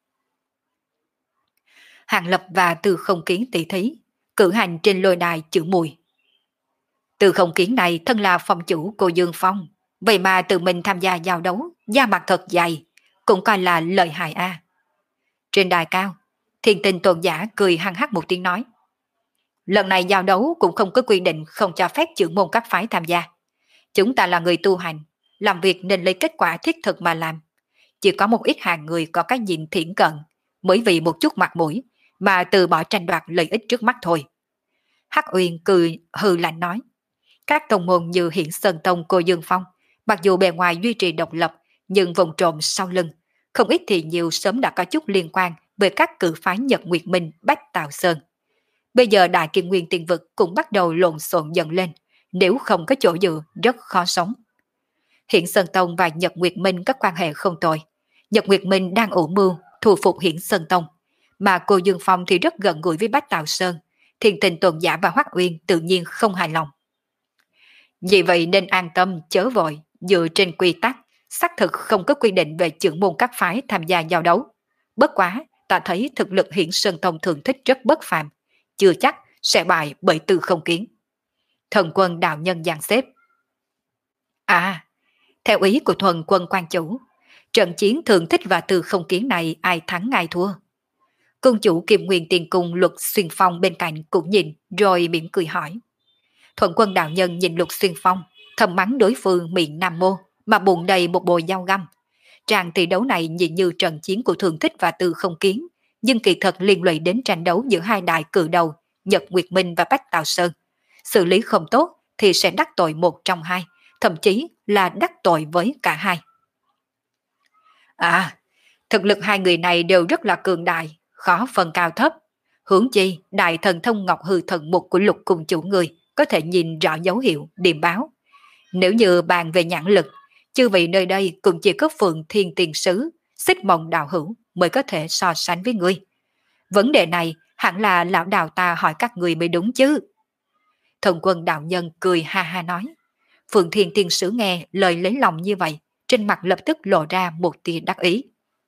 Hàng Lập và Từ Không Kiến tỷ thí, cử hành trên lôi đài chữ mùi. Từ Không Kiến này thân là phòng chủ của Dương Phong, vậy mà tự mình tham gia giao đấu, da mặt thật dày, cũng coi là lợi hại a. Trên đài cao, Thiên Tinh Tôn giả cười hăng hắc một tiếng nói. Lần này giao đấu cũng không có quy định không cho phép trưởng môn các phái tham gia. Chúng ta là người tu hành, làm việc nên lấy kết quả thiết thực mà làm. Chỉ có một ít hàng người có cái nhìn thiển cận, mới vì một chút mặt mũi mà từ bỏ tranh đoạt lợi ích trước mắt thôi. Hắc Uyên cười hừ lạnh nói. Các tông môn như Hiển Sơn Tông cô Dương Phong, mặc dù bề ngoài duy trì độc lập, nhưng vòng trộm sau lưng, không ít thì nhiều sớm đã có chút liên quan với các cử phái Nhật Nguyệt Minh, Bách Tào Sơn. Bây giờ Đại Kiền Nguyên Tiên Vực cũng bắt đầu lộn xộn dần lên, nếu không có chỗ dựa rất khó sống. Hiển Sơn Tông và Nhật Nguyệt Minh có quan hệ không tồi. Nhật Nguyệt Minh đang ủ mưu thu phục Hiển Sơn Tông, mà cô Dương Phong thì rất gần gũi với Bách Tào Sơn. Thiên Tình Tôn giả và Hoắc Uyên tự nhiên không hài lòng. Vì vậy nên an tâm chớ vội, dựa trên quy tắc, xác thực không có quy định về trưởng môn các phái tham gia giao đấu. Bất quá, ta thấy thực lực Hiển Sơn Tông Thường Thích rất bất phàm, chưa chắc sẽ bại bởi Từ Không Kiến. Thần Quân đạo nhân dàn xếp. À, theo ý của Thuần Quân quan chủ, trận chiến Thường Thích và Từ Không Kiến này ai thắng ai thua. Cung chủ Kim Nguyên Tiền Cung Luật Xuyên Phong bên cạnh cũng nhìn rồi mỉm cười hỏi. Thuần Quân đạo nhân nhìn Luật Xuyên Phong, thầm mắng đối phương miệng nam mô mà bụng đầy một bồi dao găm. Tràng tỷ đấu này nhìn như trận chiến của Thường Thích và Từ Không Kiến, nhưng kỳ thật liên lụy đến tranh đấu giữa hai đại cự đầu Nhật Nguyệt Minh và Bách Tào Sơn. Xử lý không tốt thì sẽ đắc tội một trong hai, thậm chí là đắc tội với cả hai. À, thực lực hai người này đều rất là cường đại, khó phân cao thấp. Huống chi, đại thần thông Ngọc Hư Thần Mục của Lục Cung chủ người có thể nhìn rõ dấu hiệu, điềm báo. Nếu như bàn về nhãn lực, chư vị nơi đây cũng chỉ có Phượng Thiên Tiền Sứ, Xích Mộng Đạo Hữu mới có thể so sánh với ngươi. Vấn đề này hẳn là lão đào ta hỏi các người mới đúng chứ. Thần Quân đạo nhân cười ha ha nói. Phượng Thiên Tiên Sứ nghe lời lấy lòng như vậy, trên mặt lập tức lộ ra một tia đắc ý.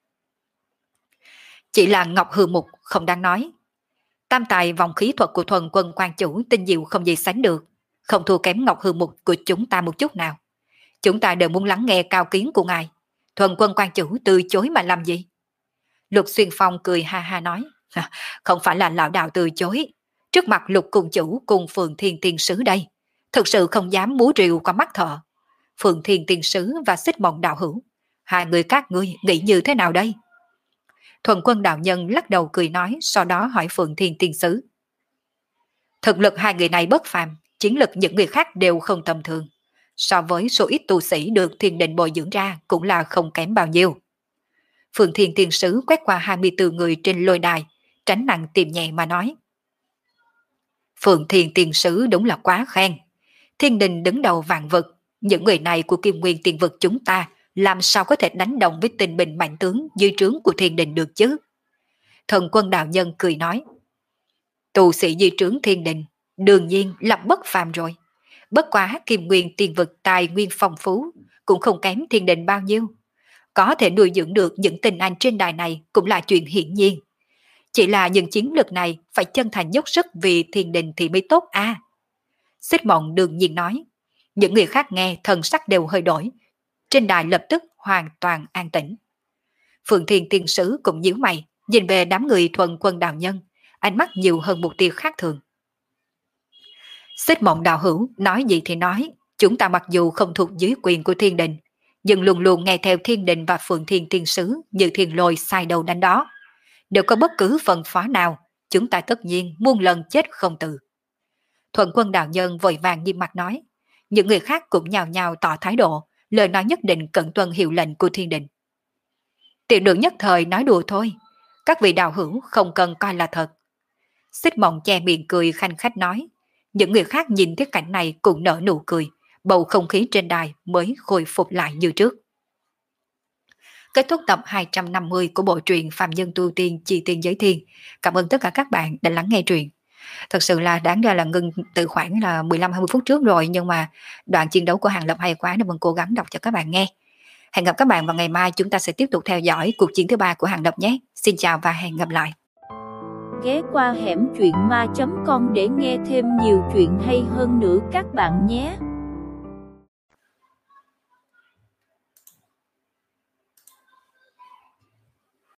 Chỉ là Ngọc Hư Mục không đáng nói. Tam tài vòng khí thuật của Thuần Quân quan chủ tinh diệu không gì sánh được, không thua kém Ngọc Hư Mục của chúng ta một chút nào. Chúng ta đều muốn lắng nghe cao kiến của ngài. Thuần Quân quan chủ từ chối mà làm gì? Lục Xuyên Phong cười ha ha nói. Không phải là lão đạo từ chối. Trước mặt Lục Cung chủ cùng Phượng Thiên Tiên Sứ đây, thực sự không dám múa rìu qua mắt thợ. Phượng Thiên Tiên Sứ và Xích Mộng Đạo Hữu, hai người các ngươi nghĩ như thế nào đây? Thuần Quân đạo nhân lắc đầu cười nói, sau đó hỏi Phượng Thiên Tiên Sứ. Thực lực hai người này bất phàm, chiến lực những người khác đều không tầm thường. So với số ít tu sĩ được thiên định bồi dưỡng ra cũng là không kém bao nhiêu. Phượng Thiên Tiên Sứ quét qua hai mươi tư người trên lôi đài, tránh nặng tìm nhẹ mà nói. Phượng Thiên Tiên Sứ đúng là quá khen. Thiên đình đứng đầu vạn vực, những người này của Kim Nguyên Tiên vực chúng ta làm sao có thể đánh đồng với tình bình mạnh tướng dưới trướng của thiên đình được chứ? Thần Quân đạo nhân cười nói. Tu sĩ dưới trướng thiên đình đương nhiên là bất phàm rồi. Bất quá Kim Nguyên Tiên vực tài nguyên phong phú, cũng không kém thiên đình bao nhiêu. Có thể nuôi dưỡng được những tình anh trên đài này cũng là chuyện hiển nhiên. Chỉ là những chiến lược này phải chân thành dốc sức vì thiên đình thì mới tốt a. À. Xích Mộng đương nhiên nói. Những người khác nghe thần sắc đều hơi đổi. Trên đài lập tức hoàn toàn an tĩnh. Phượng Thiên Tiên Sứ cũng nhíu mày, nhìn về đám người Thuần Quân đạo nhân, ánh mắt nhiều hơn một tia khác thường. Xích Mộng đạo hữu nói gì thì nói, chúng ta mặc dù không thuộc dưới quyền của thiên đình, nhưng luôn luôn nghe theo thiên đình và Phượng Thiên Tiên Sứ như thiên lôi sai đầu đánh đó. Nếu có bất cứ phần phó nào, chúng ta tất nhiên muôn lần chết không từ. Thuần Quân đạo nhân vội vàng nghiêm mặt nói. Những người khác cũng nhào nhào tỏ thái độ, lời nói nhất định cẩn tuân hiệu lệnh của thiên đình. Tiểu nữ nhất thời nói đùa thôi, các vị đạo hữu không cần coi là thật. Xích Mộng che miệng cười khanh khách nói. Những người khác nhìn thấy cảnh này cũng nở nụ cười, bầu không khí trên đài mới khôi phục lại như trước. Kết thúc tập hai trăm năm mươi của bộ truyện Phàm Nhân Tu Tiên Chi Tiên Giới Thiên. Cảm ơn tất cả các bạn đã lắng nghe truyện. Thật sự là đáng ra là ngừng từ khoảng là mười lăm hai mươi phút trước rồi, nhưng mà đoạn chiến đấu của Hàng Lập hay quá nên mình cố gắng đọc cho các bạn nghe. Hẹn gặp các bạn vào ngày mai, chúng ta sẽ tiếp tục theo dõi cuộc chiến thứ ba của Hàng Lập nhé. Xin chào và hẹn gặp lại. Ghé qua hẻm truyện ma chấm com để nghe thêm nhiều chuyện hay hơn nữa các bạn nhé.